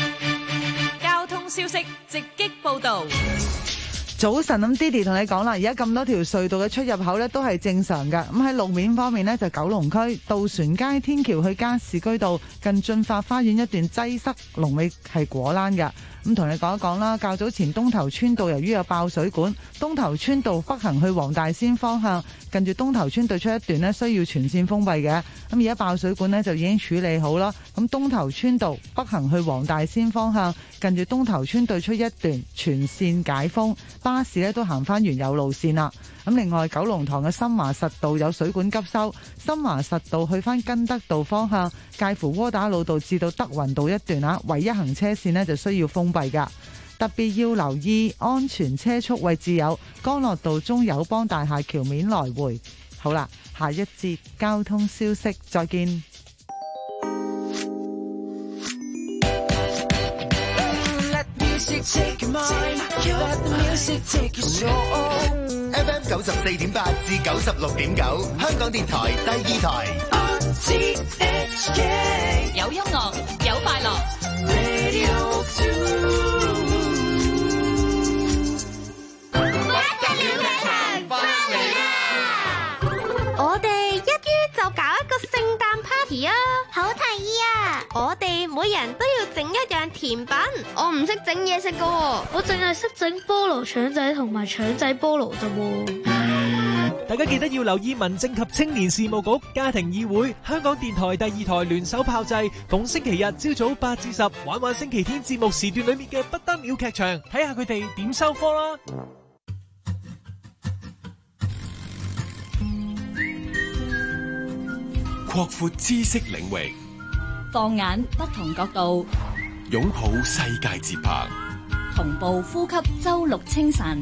消息直擊報道。 早晨，咁 Didi 同你講啦，而家咁多條隧道嘅出入口呢都係正常㗎。咁喺路面方面呢，就九龍區渡船街天橋去加士居道近駿發花園一段擠塞，龍尾係果欄㗎。咁同你講一講啦，較早前東頭村道由於有爆水管，東頭村道北行去黃大仙方向，近住東頭村對出一段呢需要全線封閉嘅。咁而家爆水管呢就已經處理好啦。咁東頭村道北行去黃大仙方向，近住東頭村對出一段全線解封，巴士呢都行翻原有路線啦。咁另外，九龍塘嘅深華實道有水管急修，深華實道去翻根德道方向，介乎窩打老道至到德雲道一段啊，唯一行車線呢就需要封閉噶。 特別要留意安全車速位置有干諾道中友邦大廈橋面來回。好啦，下一節交通消息再見。 F M 九十四點八至九十六點九，香港電台第二台。 有音樂，有快樂。 我哋一於就搞一個聖誕 party 啊！好提議啊！我哋每人都要整一樣甜品。我唔識整嘢食噶，我淨係識整菠蘿腸仔同埋腸仔菠蘿咋喎。 大家記得要留意民政及青年事務局家庭議會、香港電台第二台聯手炮製，逢星期日朝早八至十玩玩星期天節目時段裏面嘅不得了劇場，睇下佢哋點收科啦。 擴闊知識領域， 放眼不同角度， 擁抱世界節拍， 同步呼吸周六清晨。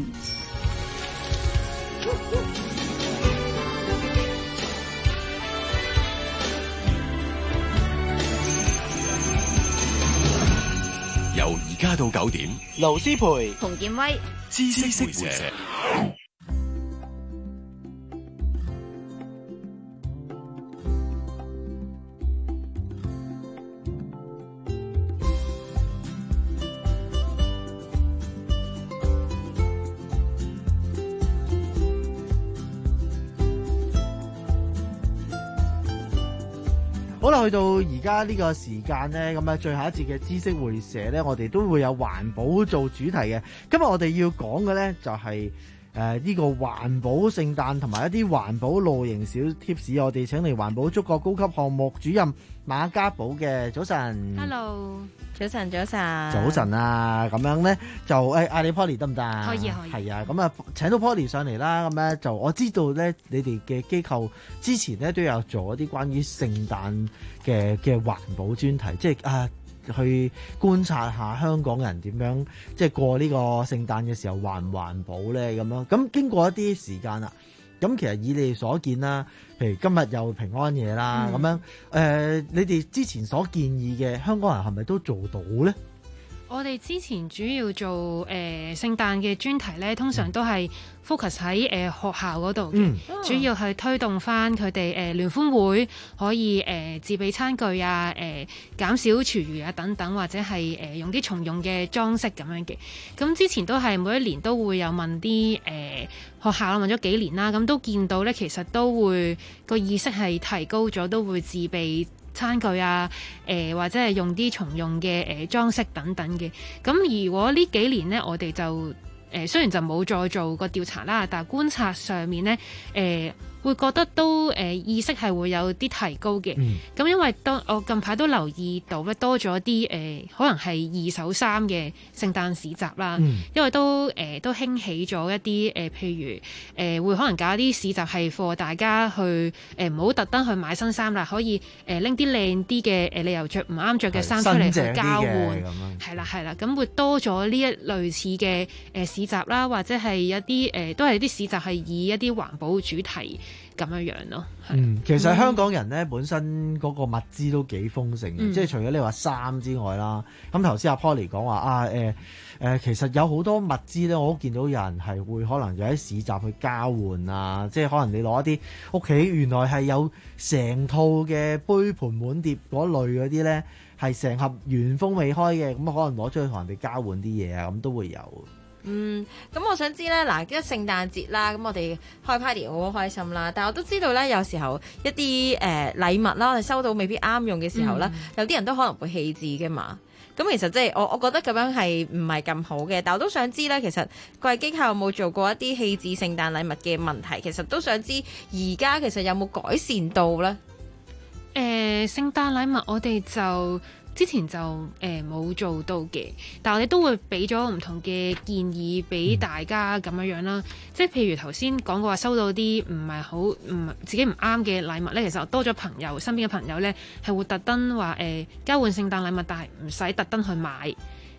由而家到九點， 盧思培、 洪建威， 知識會社。 好啦，去到而家呢個時間呢，咁啊，最後一節嘅知識會社呢，我哋都會有環保做主題嘅。今日我哋要講嘅呢，就係誒呢個環保聖誕同埋一啲環保露營小貼士。我哋請嚟環保觸覺高級項目主任馬家寶嘅。早晨 ，Hello， 早晨，早晨， 早晨啊！咁樣呢，就誒嗌你 Polly 得唔得？ 可以，可以。 係啊，咁啊請到 Polly 上嚟啦。咁咧就我知道咧，你哋嘅機構之前咧都有做一啲關於聖誕嘅嘅環保專題，即係啊去觀察下香港人點樣即係過呢個聖誕嘅時候環唔環保咧咁樣。咁經過一啲時間啦，咁其實以你哋所見啦，譬如今日又平安夜啦，咁、嗯、樣誒、呃，你哋之前所建議嘅香港人係咪都做到咧？ 我哋之前主要做誒、呃、聖誕嘅專題咧，通常都係 focus 喺誒、呃、學校嗰度嘅，嗯、主要去推動翻佢哋誒聯歡會可以誒、呃、自備餐具啊，誒、呃、減少廚餘啊等等，或者係誒、呃、用啲重用嘅裝飾咁樣嘅。咁之前都係每一年都會有問啲誒、呃、學校問咗幾年啦，咁都見到咧，其實都會個意識係提高咗，都會自備餐具啊，誒、呃、或者係用啲重用嘅誒裝飾等等嘅。咁如果呢幾年呢，我哋就誒、呃、雖然就冇再做個調查啦，但係觀察上面呢，誒、呃、會覺得都誒、呃、意識係會有啲提高嘅。咁、嗯、因為當我近排都留意到咧，多咗啲誒可能係二手衫嘅聖誕市集啦。嗯、因為都誒、呃、都興起咗一啲誒、呃，譬如誒、呃、會可能搞一啲市集係 for 大家去誒唔好特登去買新衫啦，可以誒拎啲靚啲嘅誒，你又着唔啱着嘅衫出嚟去交換。係啦係啦，咁會多咗呢一類似嘅誒市集啦，或者係一啲誒、呃、都係啲市集係以一啲環保主題咁樣樣咯。 嗯，其實香港人咧本身嗰個物資都幾豐盛嘅，嗯、即係除咗你話衫之外啦。咁頭先阿 Polly 講話啊，誒、呃、誒、呃，其實有好多物資咧，我都見到有人係會可能有喺市集去交換啊，即係可能你攞一啲屋企原來係有成套嘅杯盤碗碟嗰類嗰啲咧，係成盒原封未開嘅，咁可能攞出去同人哋交換啲嘢啊，咁都會有。 嗯，咁我想知咧，嗱，即係聖誕節啦，咁我哋開 party 好開心啦，但係我都知道咧，有時候一啲誒、呃、禮物啦，我哋收到未必啱用嘅時候咧，嗯、有啲人都可能會棄置嘅嘛。咁其實即係我我覺得咁樣係唔係咁好嘅，但我都想知咧，其實貴機構有冇做過一啲棄置聖誕禮物嘅問題？其實都想知而家其實有冇改善到咧？誒、 呃，聖誕禮物我哋就之前就誒冇、呃、做到嘅，但係我哋都會俾咗唔同嘅建議俾大家咁樣樣啦。即係譬如頭先講過話收到啲唔係好唔自己唔啱嘅禮物咧，其實多咗朋友身邊嘅朋友咧係會特登話誒交換聖誕禮物，但係唔使特登去買。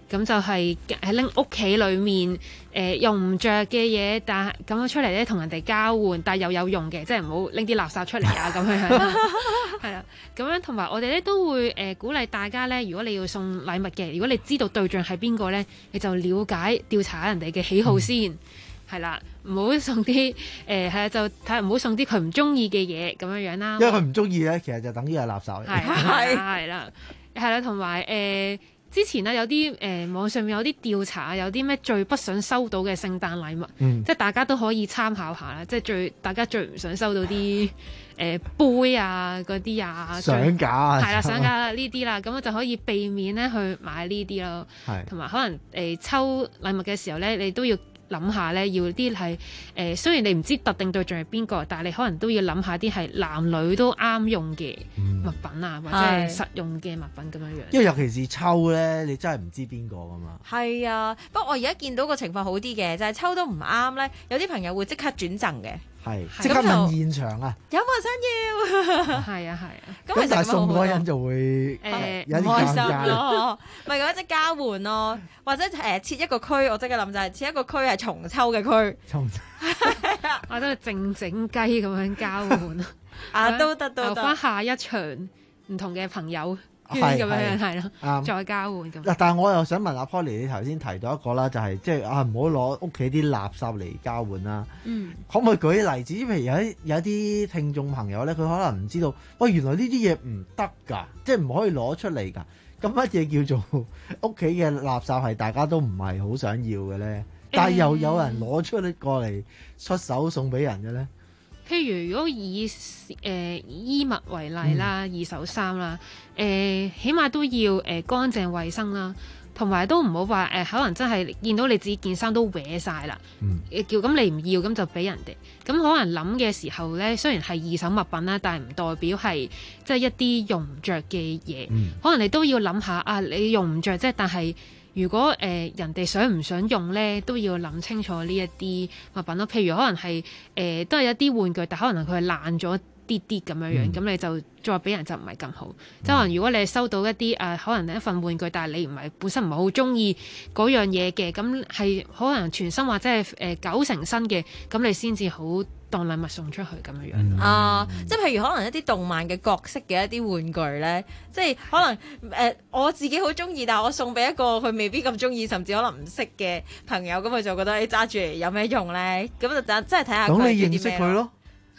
咁就係喺拎屋企裏面誒、呃、用唔着嘅嘢，但係咁樣出嚟咧同人哋交換，但係又有用嘅，即係唔好拎啲垃圾出嚟啊咁樣樣。係啦，咁樣同埋我哋咧都會誒、呃、鼓勵大家咧，如果你要送禮物嘅，如果你知道對象係邊個咧，你就了解調查下人哋嘅喜好先，係啦、嗯，唔好送啲誒係啊，就睇唔好送啲佢唔中意嘅嘢咁樣樣啦。 因為佢唔中意咧，其實就等於係垃圾。 係係係啦，係啦，同埋誒之前咧有啲誒、呃、網上面有啲調查，有啲咩最不想收到嘅聖誕禮物， 嗯、 即係大家都可以參考下啦。即係最大家最唔想收到啲。誒、呃、杯啊嗰啲啊， 相架啊， 係啦相架呢啲啦，咁就可以避免咧去買呢啲咯。係，同埋可能誒、呃、抽禮物嘅時候咧，你都要諗下咧，要啲係誒雖然你唔知特定對象係邊個，但係你可能都要諗下啲係男女都啱用嘅物品啊，嗯、或者係實用嘅物品咁樣樣。 因為尤其是抽咧，你真係唔知邊個噶嘛。 係啊，不過我而家見到個情況好啲嘅，就係、是、抽到唔啱咧，有啲朋友會即刻轉贈嘅。 係，即刻問現場啊！ 有冇人想要？ 係啊係啊， 咁但係送嗰個人就會誒有啲開心尷咯，咪咁即係交換咯，或者誒設一個區，我即刻諗就係設一個區係重抽嘅區， 重或者係靜靜雞咁樣交換啊，都得都得， 留翻下一場唔同嘅朋友。咁樣樣係咯， 嗯、 再交換咁。 嗱，但係我又想問阿 Polly，你頭先提到一個啦，就係即係啊，唔好攞屋企啲垃圾嚟交換啦。嗯，可唔可以舉例子？譬如有啲有啲聽眾朋友咧，佢可能唔知道，喂，原來呢啲嘢唔得㗎，即係唔可以攞出嚟㗎。咁乜嘢叫做屋企嘅垃圾係大家都唔係好想要嘅咧？但係又有人攞出嚟過嚟出手送俾人嘅咧？ 譬如如果以誒、呃、衣物為例啦，嗯、二手衫啦，誒、呃、起碼都要誒、呃、乾淨衛生啦，同埋都唔好話誒可能真係見到你自己件衫都歪晒啦，叫咁、嗯、你唔要咁就俾人哋，咁可能諗嘅時候咧，雖然係二手物品啦，但係唔代表係即係一啲用唔着嘅嘢，嗯、可能你都要諗下啊，你用唔着啫，但係。如果誒、呃、人哋想唔想用咧，都要諗清楚呢一啲物品咯。譬如可能係誒、呃、都係一啲玩具，但可能佢係爛咗啲啲咁樣樣，咁、嗯、你就再俾人就唔係咁好。即係、嗯、可能如果你係收到一啲誒、呃、可能一份玩具，但係你唔係本身唔係好中意嗰樣嘢嘅，咁係可能全新或者係誒、呃、九成新嘅，咁你先至好當禮物送出去咁樣樣。 嗯、啊，即係譬如可能一啲動漫嘅角色嘅一啲玩具咧，即係可能誒、呃、我自己好中意，但係我送俾一個佢未必咁中意，甚至可能唔識嘅朋友，咁佢就覺得誒揸住嚟有咩用咧？咁就真真係睇下佢中意啲咩咯。咁你認識佢咯？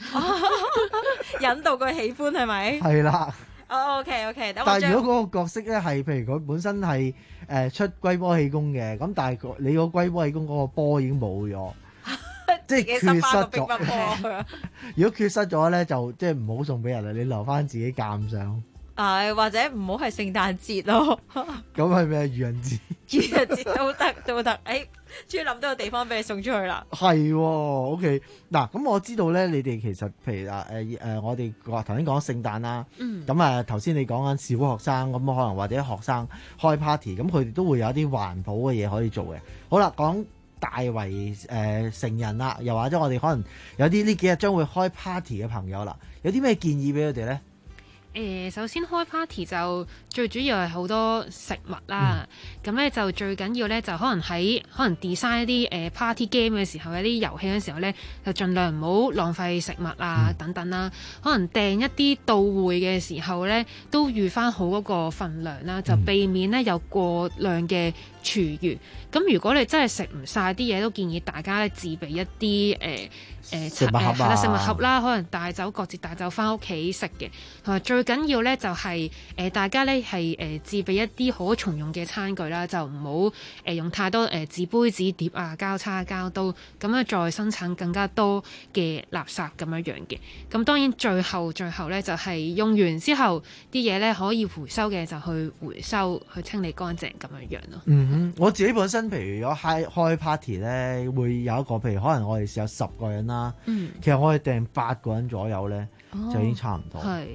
引導佢喜歡係咪？係啦。哦 OK OK。但係如果嗰個角色咧係譬如佢本身係誒、呃、出龜波氣功嘅，咁但係你個龜波氣功嗰個波已經冇咗。即係缺失咗。如果缺失咗咧，就即係唔好送俾人啦。你留翻自己鑑賞。誒、啊，或者唔好係聖誕節咯。咁係咩愚人節？愚人節都得，都得。誒、哎，終於諗到個地方俾你送出去啦。係、哦、，OK。嗱，咁我知道咧，你哋其實譬如啊，誒、呃、誒，我哋話頭先講聖誕啦。嗯。咁啊，頭先你講緊小學生，咁可能或者學生開 party，咁佢哋都會有一啲環保嘅嘢可以做嘅。好啦，講。大為誒、呃、成人啦，又或者我哋可能有啲呢幾日將會開 party 嘅朋友啦，有啲咩建議俾佢哋咧？誒、呃，首先開 party 就最主要係好多食物啦，咁咧、嗯、就最緊要咧就可能喺可能 design 一啲誒、呃、party game 嘅時候，一啲遊戲嘅時候咧，就盡量唔好浪費食物啊、嗯、等等啦。可能訂一啲到會嘅時候咧，都預翻好嗰個份量啦，就避免咧有過量嘅廚餘。咁如果你真係食唔晒啲嘢，都建議大家咧自備一啲誒誒食物盒啊，食物盒啦，可能帶走各自帶走翻屋企食嘅。同埋最緊要咧就係、是、誒、呃、大家咧係誒自備一啲可重用嘅餐具啦，就唔好誒用太多誒、呃、紙杯紙碟啊、膠叉膠刀，咁樣再生產更加多嘅垃圾咁樣樣嘅。咁當然最後最後咧就係、是、用完之後啲嘢咧可以回收嘅就去回收去清理乾淨咁樣樣咯。嗯哼，我自己本身譬如如果開開 party 咧，會有一個譬如可能我哋有十個人啦，嗯、其實我哋訂八個人左右咧、哦、就已經差唔多。係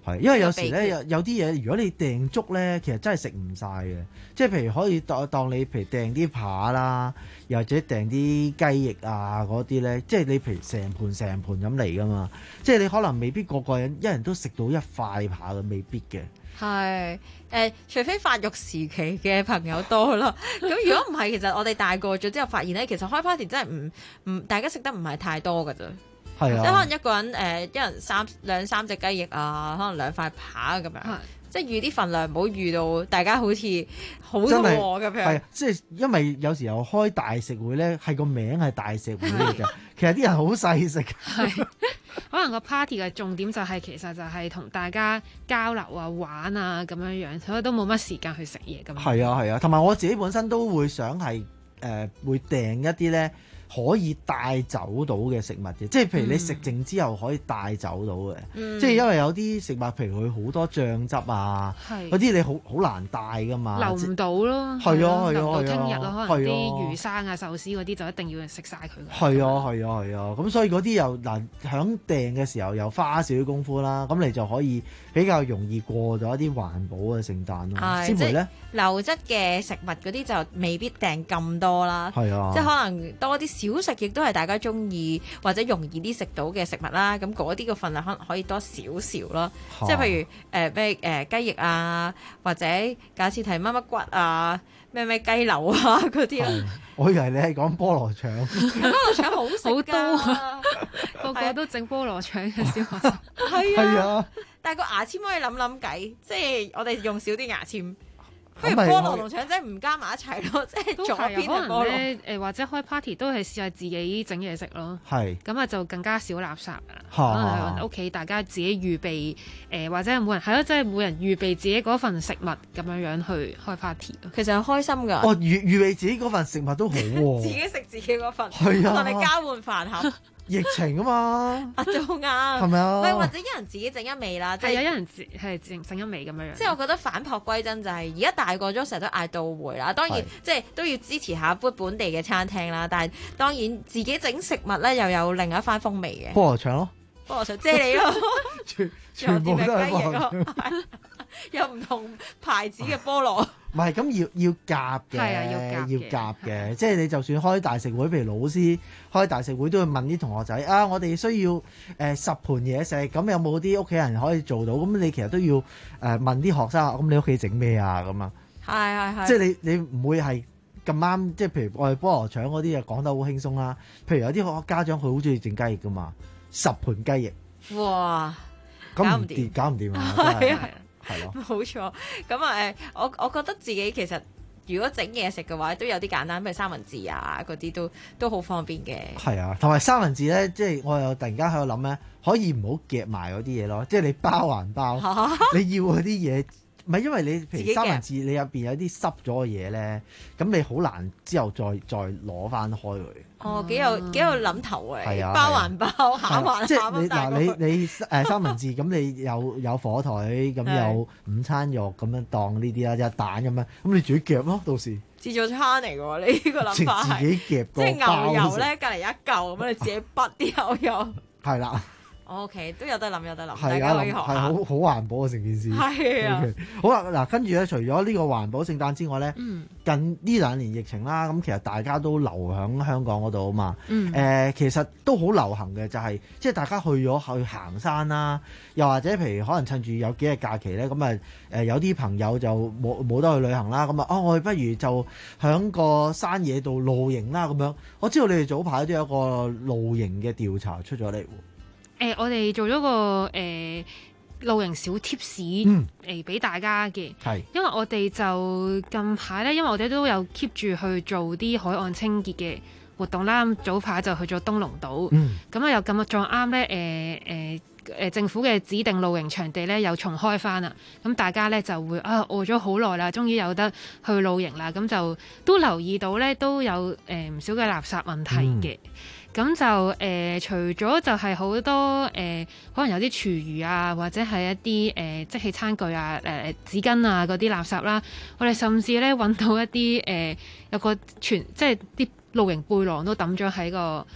係，因為有時咧有有啲嘢，如果你訂足咧，其實真係食唔晒嘅。即係譬如可以當當你譬如訂啲扒啦，又或者訂啲雞翼啊嗰啲咧，即係你譬如成盤成盤咁嚟噶嘛。即係你可能未必個個人一人都食到一塊扒嘅，未必嘅。 係誒、呃，除非發育時期嘅朋友多啦。咁如果唔係，其實我哋大個咗之後發現咧，其實開 party 真係唔唔大家食得唔係太多㗎啫。係啊，即係可能一個人誒、呃，一人三兩三隻雞翼啊，可能兩塊扒咁樣。即係預啲份量，唔好預到大家好似好肚餓咁樣。係， 即係因為有時候開大食會咧，係個名係大食會嚟㗎。其實啲人好細食。 係，可能個 party 嘅重點就係、是、其實就係同大家交流啊、玩啊咁樣樣，所以都冇乜時間去食嘢咁。 係啊係啊，同埋我自己本身都會想係誒、呃、會訂一啲咧。可以帶走到嘅食物嘅，即係譬如你食剩之後可以帶走到嘅，嗯、即係因為有啲食物，譬如佢好多醬汁啊，嗰啲你好好難帶噶嘛， 留唔到咯， 係啊係啊， 留到聽日咯，可能啲魚魚生啊、壽司嗰啲就一定要食晒佢。 係啊係啊係啊，咁所以嗰啲又嗱響訂嘅時候又花少少功夫啦，咁你就可以比較容易過咗一啲環保嘅聖誕咯。師妹咧， 流質嘅食物嗰啲就未必訂咁多啦，係啊，即係可能多啲。小食亦都係大家中意或者容易啲食到嘅食物啦，咁嗰啲個份量可能可以多少少咯，即係譬如誒咩誒雞翼啊，或者假設係乜乜骨啊，咩咩雞柳啊嗰啲咯。 我以為你係講菠蘿腸， 菠蘿腸好食㗎， 個個都整菠蘿腸嘅小學生。 係啊，但係個牙籤可以諗諗計，即係我哋用少啲牙籤。不如菠蘿同腸仔唔加埋一齊咯，即係左邊係菠蘿。 誒或者開 party 都係試下自己整嘢食咯。係。咁啊就更加少垃圾啊。可能係屋企大家自己預備誒、呃，或者每人係咯，即係每人預備自己嗰份食物咁樣樣去開 party 咯。 其實係開心㗎。 哦，預預備自己嗰份食物都好喎、啊。 自己食自己嗰份。 係啊。 同你交換飯盒。 疫情啊嘛， 啊都啱， 係咪啊？ 唔係或者一人自己整一味啦，即係有一人係整整一味咁樣樣。 即係我覺得返璞歸真就係而家大個咗，成日都嗌到回啦。當然即係都要支持下本本地嘅餐廳啦，但係當然自己整食物咧又有另一番風味嘅。 菠蘿腸咯， 菠蘿腸啫你咯， 全全部都係菠蘿腸，有唔同牌子嘅菠蘿。 唔係咁要要夾嘅， 係啊，要夾要夾嘅，即係你就算開大食會，譬如老師開大食會都會問啲同學仔啊，我哋需要誒、呃、十盤嘢食，咁有冇啲屋企人可以做到？咁你其實都要誒、呃、問啲學生，咁你屋企整咩啊？咁啊， 係係係， 即係你你唔會係咁啱，即係譬如我哋菠蘿腸嗰啲又講得好輕鬆啦。譬如有啲學家長佢好中意整雞翼噶嘛，十盤雞翼， 哇， 搞唔掂，搞唔掂啊！係啊。係咯， 冇錯。咁啊誒，我我覺得自己其實如果整嘢食嘅話，都有啲簡單，譬如三文治啊嗰啲都都好方便嘅。係啊，同埋三文治咧，即係我又突然間喺度諗咧，可以唔好夾埋嗰啲嘢咯，即係你包還包，你要嗰啲嘢。唔係因為你譬如三文治，你入邊有啲濕咗嘅嘢咧，咁你好難之後再再攞翻開佢。 哦，幾有幾有諗頭嘅， 啊、 包還包，餡還餡。 即係你嗱，你你誒、呃、三文治咁，你有有火腿，咁有午餐肉咁樣當呢啲啦，有蛋咁樣，咁你自己夾咯，到時。 自助餐嚟嘅喎，你呢個諗法係。 自己夾個包。 即係牛油咧，隔離一嚿咁，你自己筆啲牛油。 係啦。 O、okay, K， 都有得諗，有得諗， 係啊，係好好環保啊！成件事係啊。 Okay. 好啦，嗱，跟住咧，除咗呢個環保聖誕之外咧， 嗯、 近呢兩年疫情啦，咁其實大家都留喺香港嗰度啊嘛。誒、 嗯呃，其實都好流行嘅，就係、是、即係大家去咗去行山啦，又或者譬如可能趁住有幾日假期咧，咁啊誒有啲朋友就冇冇得去旅行啦，咁啊哦，我哋不如就喺個山野度露營啦咁樣。我知道你哋早排都有一個露營嘅調查出咗嚟喎。 誒、呃，我哋做咗個誒、呃、露營小貼士誒俾大家嘅，係、嗯、因為我哋就近排咧，因為我哋都有 keep 住去做啲海岸清潔嘅活動啦。咁早排就去咗東龍島，咁啊又咁啊撞啱咧誒誒誒政府嘅指定露營場地咧又重開翻啦，咁大家咧就會啊餓咗好耐啦，終於有得去露營啦，咁就都留意到咧都有誒唔、呃、少嘅垃圾問題嘅。嗯咁就誒、呃，除咗就係好多誒、呃，可能有啲廚餘啊，或者係一啲誒、呃、即棄餐具啊、誒、呃、紙巾啊嗰啲垃圾啦，我哋甚至咧揾到一啲誒、呃、有個全即係啲露營背囊都抌咗喺個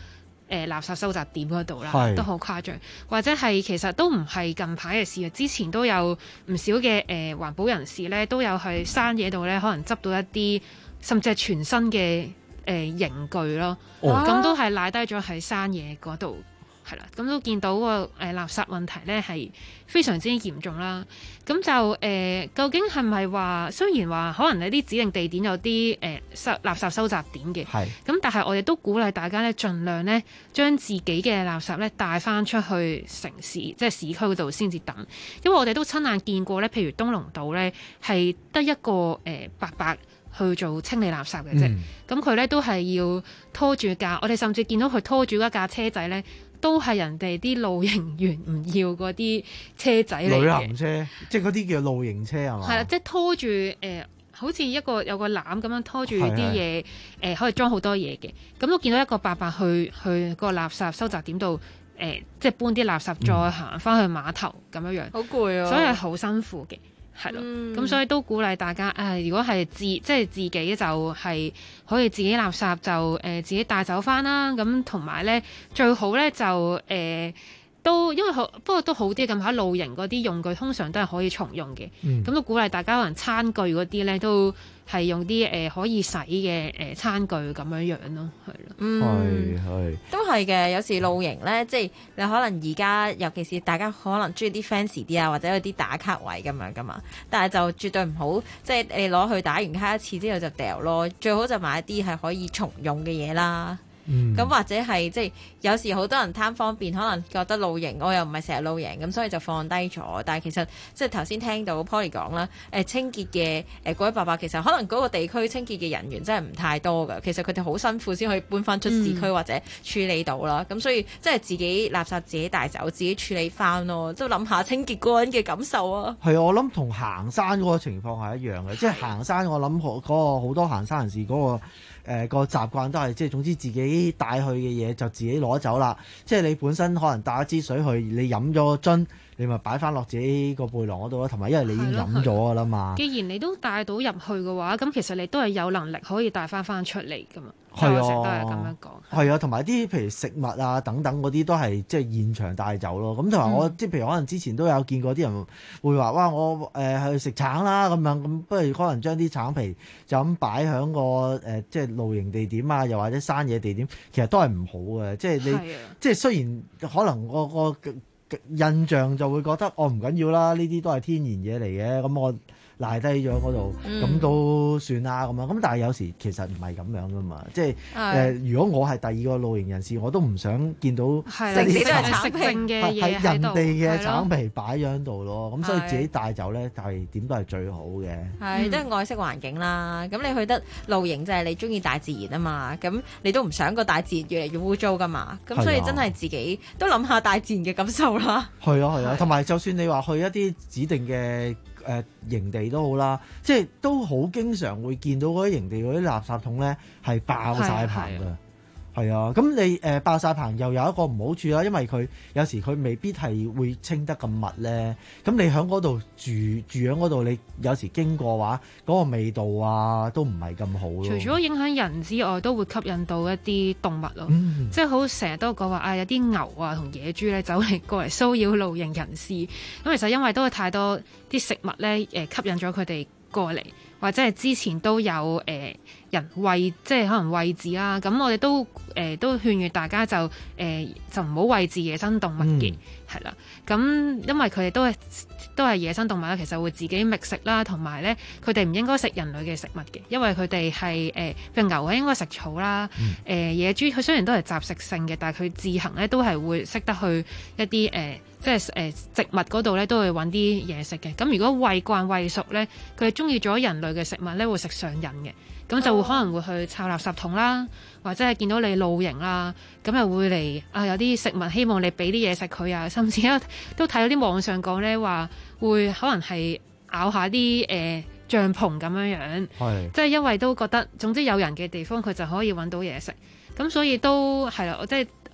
誒垃圾收集點嗰度啦， 係都好誇張。或者係其實都唔係近排嘅事啊，之前都有唔少嘅誒、呃、環保人士咧，都有去山野度咧，可能執到一啲甚至係全新嘅誒、呃、刑具咯。咁、 哦、 都係賴低咗喺山野嗰度。係啦，咁都見到個誒、呃、垃圾問題咧係非常之嚴重啦。咁就誒、呃，究竟係咪話雖然話可能你啲指定地點有啲誒收垃圾收集點嘅， 係咁但係我哋都鼓勵大家咧，盡量咧將自己嘅垃圾咧帶翻出去城市，即係市區嗰度先至抌。因為我哋都親眼見過咧，譬如東龍島咧係得一個誒、呃、伯伯去做清理垃圾嘅啫。咁佢咧都係要拖住架，我哋甚至見到佢拖住一架車仔咧。都係人哋啲露營員唔要嗰啲車仔嚟嘅， 旅行車，即係嗰啲叫露營車係嘛？ 係啦，即係拖住誒、呃，好似一個有個籃咁樣拖住啲嘢，誒、呃、可以裝好多嘢嘅。咁都見到一個伯伯去去個垃圾收集點度，誒、呃、即係搬啲垃圾再行翻去碼頭咁樣樣， 好攰啊！ 所以係好辛苦嘅。係咯，咁、嗯、所以都鼓勵大家，誒、呃，如果係自即係自己就係可以自己垃圾就誒、呃、自己帶走翻啦，咁同埋咧最好咧就誒、呃、都因為好不過都好啲咁，喺露營嗰啲用具通常都係可以重用嘅，咁、嗯、都鼓勵大家可能餐具嗰啲咧都係用啲誒、呃、可以洗嘅誒、呃、餐具咁樣樣咯，係咯， 嗯， 係係都係嘅。有時露營咧，即係你可能而家尤其是大家可能中意啲 fancy 啲啊，或者有啲打卡位咁樣噶嘛，但係就絕對唔好即係你攞去打完卡一次之後就掉咯，最好就買一啲係可以重用嘅嘢啦。咁、嗯、或者係即係有時好多人貪方便，可能覺得露營我又唔係成日露營，咁所以就放低咗。但係其實即係頭先聽到 Polly 講啦，誒清潔嘅誒嗰位伯伯其實可能嗰個地區清潔嘅人員真係唔太多㗎。其實佢哋好辛苦先可以搬翻出市區、嗯、或者處理到啦。咁所以即係自己垃圾自己帶走，自己處理翻咯。都諗下清潔嗰個人嘅感受啊。 係啊，我諗同行山嗰個情況係一樣嘅，即係行山我諗嗰個好多行山人士嗰、嗰個。誒、呃、個習慣都係即係總之自己帶去嘅嘢就自己攞走啦。即係你本身可能帶一支水去，你飲咗樽，你咪擺翻落自己個背囊嗰度咯。同埋因為你已經飲咗㗎啦嘛。既然你都帶到入去嘅話，咁其實你都係有能力可以帶翻翻出嚟㗎嘛。 係啊， 都係咁樣講。 係啊，同埋啲譬如食物啊等等嗰啲都係即係現場帶走咯。咁同埋我即係、嗯、譬如可能之前都有見過啲人會話哇，我誒、呃、去食橙啦咁樣，咁不如可能將啲橙皮就咁擺喺個誒、呃、即係露營地點啊，又或者山野地點，其實都係唔好嘅。即係你即係雖然可能我個印象就會覺得我唔緊要啦，呢啲都係天然嘢嚟嘅，咁我賴低咗嗰度，咁、嗯、都算啦咁樣。咁但係有時其實唔係咁樣噶嘛，即係誒、呃，如果我係第二個露營人士，我都唔想見到即係啲橙皮嘅嘢喺人哋嘅橙皮擺咗喺度咯。咁所以自己帶走咧，係點都係最好嘅。 係都係愛惜環境啦。咁你去得露營就係你中意大自然啊嘛。咁你都唔想個大自然越嚟越污糟噶嘛。咁所以真係自己都諗下大自然嘅感受啦。 係啊係啊，同埋就算你話去一啲指定嘅。誒、呃、營地都好啦，即係都好經常會見到嗰啲營地嗰啲垃圾桶咧係爆晒棚㗎，係啊，咁你誒、呃、爆晒棚又有一個唔好處啦，因為佢有時佢未必係會清得咁密咧，咁你喺嗰度住住喺嗰度，你有時經過話嗰、嗰個味道啊都唔係咁好咯。 除咗影響人之外，都會吸引到一啲動物咯， 嗯、 即係好成日都講話啊，有啲牛啊同野豬咧走嚟過嚟騷擾露營人士，咁其實因為都係太多啲食物咧誒吸引咗佢哋過嚟，或者係之前都有誒、呃、人餵，即係可能餵飼啦。咁我哋都誒、呃、都勸喻大家就誒、呃、就唔好餵飼野生動物嘅，係、嗯、啦。咁因為佢哋都係都係野生動物啦，其實會自己覓食啦，同埋咧佢哋唔應該食人類嘅食物嘅，因為佢哋係誒譬如牛係應該食草啦，誒、嗯呃、野豬佢雖然都係雜食性嘅，但係佢自行咧都係會識得去一啲誒。呃即係誒、呃、植物嗰度咧，都會揾啲嘢食嘅。咁如果餵慣餵熟咧，佢哋中意咗人類嘅食物咧，會食上癮嘅。咁就會可能會去抄垃圾桶啦，或者係見到你露營啦，咁又會嚟啊有啲食物希望你俾啲嘢食佢啊，甚至都睇到啲網上講咧話會可能係咬下啲誒、呃、帳篷咁樣樣，即係因為都覺得總之有人嘅地方佢就可以揾到嘢食。咁所以都係啦，我即係。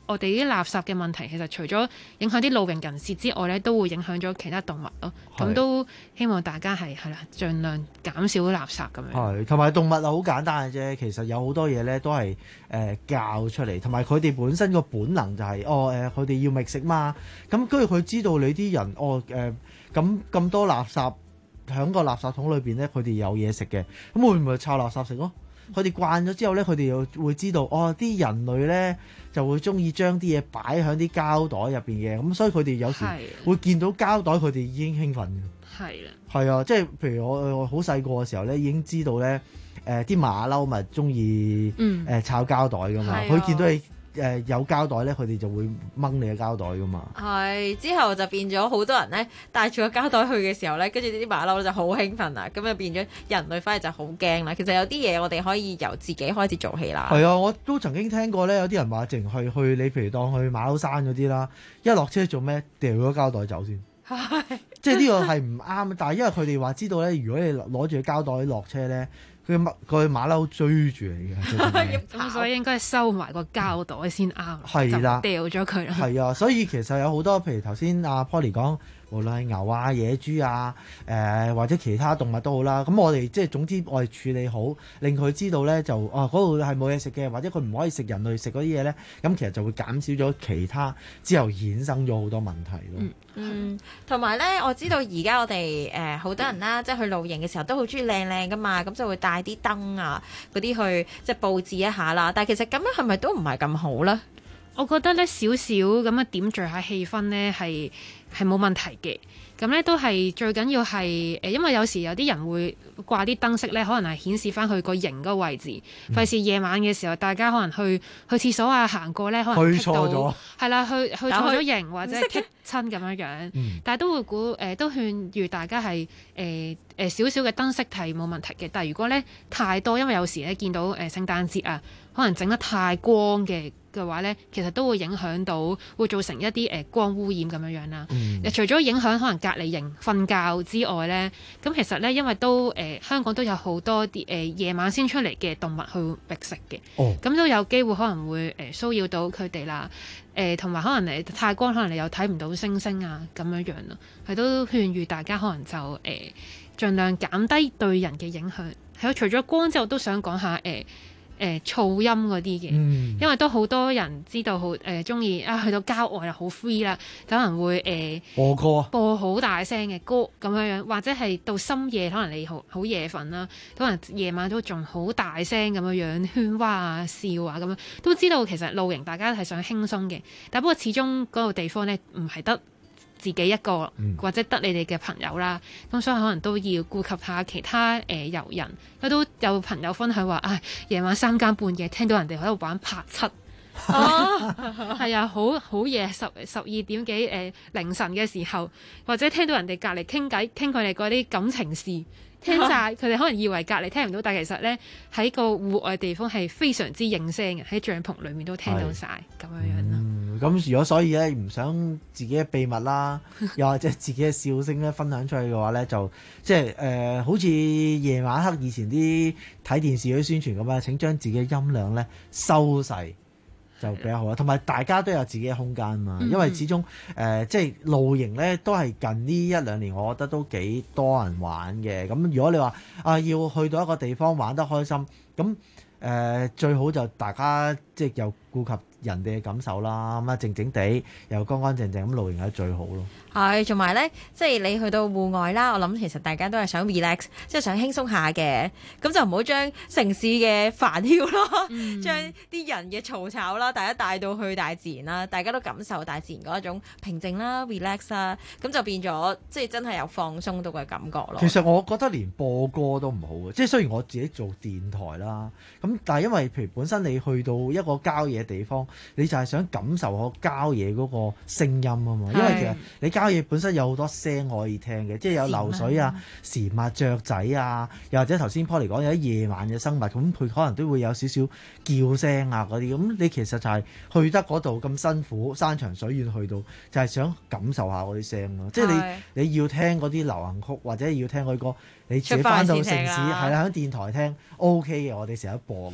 我哋啲垃圾嘅問題，其實除咗影響啲露營人士之外咧，都會影響咗其他動物咯。咁都希望大家係係啦，盡量減少垃圾咁樣。 係，同埋動物啊，好簡單嘅啫。其實有好多嘢咧，都係誒、呃、教出嚟，同埋佢哋本身個本能就係、是、哦誒，佢哋要覓食嘛。咁跟住佢知道你啲人哦誒，咁、呃、咁多垃圾喺個垃圾桶裏邊咧，佢哋有嘢食嘅，咁會唔會抄垃圾食咯？佢哋慣咗之後咧，佢哋又會知道哦，啲人類咧就會中意將啲嘢擺喺啲膠袋入邊嘅，咁所以佢哋有時會見到膠袋，佢哋已經興奮嘅。 係啦， 係啊，即係譬如我我好細個嘅時候咧，已經知道咧，誒啲馬騮咪中意誒抄膠袋噶嘛，佢見到你誒有膠袋咧，佢哋就會掹你嘅膠袋噶嘛。 係，之後就變咗好多人咧帶住個膠袋去嘅時候咧，跟住啲馬騮就好興奮啦，咁就變咗人類反而就好驚啦。其實有啲嘢我哋可以由自己開始做起啦。 係啊，我都曾經聽過咧，有啲人話淨去去你譬如當去馬騮山嗰啲啦，一落車做咩掉咗膠袋走先。即係呢個係唔啱，但係因為佢哋話知道咧，如果你攞住個膠袋落車咧，佢馬佢馬騮追住你嘅， 咁所以應該收埋個膠袋先啱， 係啦， 掉咗佢啦。 係啊，所以其實有好多，譬如頭先阿 Polly 講，無論係牛啊、野豬啊、誒、呃、或者其他動物都好啦，咁我哋即係總之我哋處理好，令佢知道咧就哦嗰度係冇嘢食嘅，或者佢唔可以食人類食嗰啲嘢咧，咁其實就會減少咗其他之後衍生咗好多問題咯。 嗯嗯，同埋咧，我知道而家我哋誒好多人啦，即係去露營嘅時候都好中意靚靚噶嘛，咁就會帶啲燈啊嗰啲去即係佈置一下啦。但係其實咁樣係咪都唔係咁好咧？ 我覺得咧少少咁樣點綴下氣氛咧係係冇問題嘅。咁咧都係最緊要係誒，因為有時有啲人會掛啲燈飾咧，可能係顯示翻佢個營嗰個位置，費事夜晚嘅時候大家可能去去廁所啊行過咧，可能去錯咗， 係啦，去去錯咗營或者棘親咁樣樣， 嗯、 但係都會估誒、呃，都勸喻大家係誒誒少少嘅燈飾係冇問題嘅，但係如果咧太多，因為有時咧見到誒、呃、聖誕節啊，可能整得太光嘅嘅話咧，其實都會影響到，會造成一啲誒、呃、光污染咁樣樣啦。嗯、除咗影響可能隔離營瞓覺之外咧，咁其實咧因為都誒、呃、香港都有好多啲誒夜晚先出嚟嘅動物去覓食嘅，咁、哦、都有機會可能會誒、呃、騷擾到佢哋啦。誒同埋可能誒太光，可能你又睇唔到星星啊咁樣樣咯，係都勸喻大家可能就誒、呃、盡量減低對人嘅影響。係咯，除咗光之後，都想講下誒。呃誒、呃、噪音嗰啲嘅，嗯、因為都好多人知道好誒中意啊，去到郊外就好 free 啦，可能會誒、呃、 播歌，播好大聲嘅歌咁樣樣，或者係到深夜可能你好好夜瞓啦，可能夜晚都仲好大聲咁樣樣喧嘩啊笑啊咁樣，都知道其實露營大家係想輕鬆嘅，但不過始終嗰個地方咧唔係得自己一個，或者得你哋嘅朋友啦，咁、嗯、所以可能都要顧及下其他誒遊、呃、人。佢都有朋友分享話，唉、哎，夜晚三更半夜聽到人哋喺度玩拍七，哦，係啊，好好夜十十二點幾誒、呃、凌晨嘅時候，或者聽到人哋隔離傾偈，傾佢哋嗰啲感情事，聽晒佢哋可能以為隔離聽唔到，但係其實咧喺個戶外地方係非常之應聲嘅，喺帳篷裡面都聽到晒咁樣樣咯。 咁、嗯、如果所以咧唔想自己嘅秘密啦，又或者自己嘅笑聲咧分享出去嘅話咧，就即係誒好似夜晚黑以前啲睇電視嗰啲宣傳咁啊，請將自己嘅音量咧收細就比較好啦。同埋大家都有自己嘅空間嘛，因為始終誒、呃、即係露營咧都係近呢一兩年，我覺得都幾多人玩嘅。咁如果你話啊要去到一個地方玩得開心，咁誒、呃、最好就大家即係又顧及人哋嘅感受啦，咁啊靜靜地又乾乾淨淨咁露營係最好咯。 係，同埋咧，即係你去到戶外啦，我諗其實大家都係想 relax，即係想輕鬆下嘅，咁就唔好將城市嘅煩囂咯，嗯、將啲人嘅嘈吵啦，大家帶到去大自然啦，大家都感受大自然嗰一種平靜啦、relax 啦，咁就變咗即係真係有放鬆到嘅感覺咯。 其實我覺得連播歌都唔好嘅，即係雖然我自己做電台啦，咁但係因為譬如本身你去到一個郊野地方，你就係想感受個郊野嗰個聲音啊嘛，因為其實你郊野本身有好多聲可以聽嘅，即係有流水啊、蟬啊、雀仔啊，又或者頭先 Polly 講有啲夜晚嘅生物，咁佢可能都會有少少叫聲啊嗰啲，咁你其實就係去得嗰度咁辛苦，山長水遠去到，就係想感受下嗰啲聲咯。即係你你要聽嗰啲流行曲或者要聽嗰啲歌，你自己翻到城市係啦，喺電台聽 OK 嘅，我哋成日播嘅。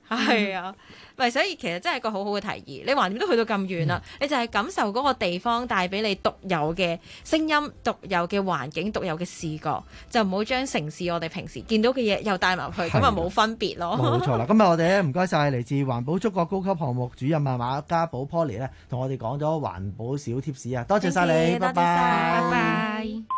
係啊。咪所以其實真係一個好好嘅提議，你橫掂都去到咁遠啦，嗯、你就係感受嗰個地方帶俾你獨有嘅聲音、獨有嘅環境、獨有嘅視覺，就唔好將城市我哋平時見到嘅嘢又帶埋去，咁啊冇分別咯。 冇錯啦，今日我哋咧唔該晒嚟自環保觸覺高級項目主任啊馬家寶 Poly 咧，同我哋講咗環保小貼士啊，多謝晒你，拜拜。 拜拜。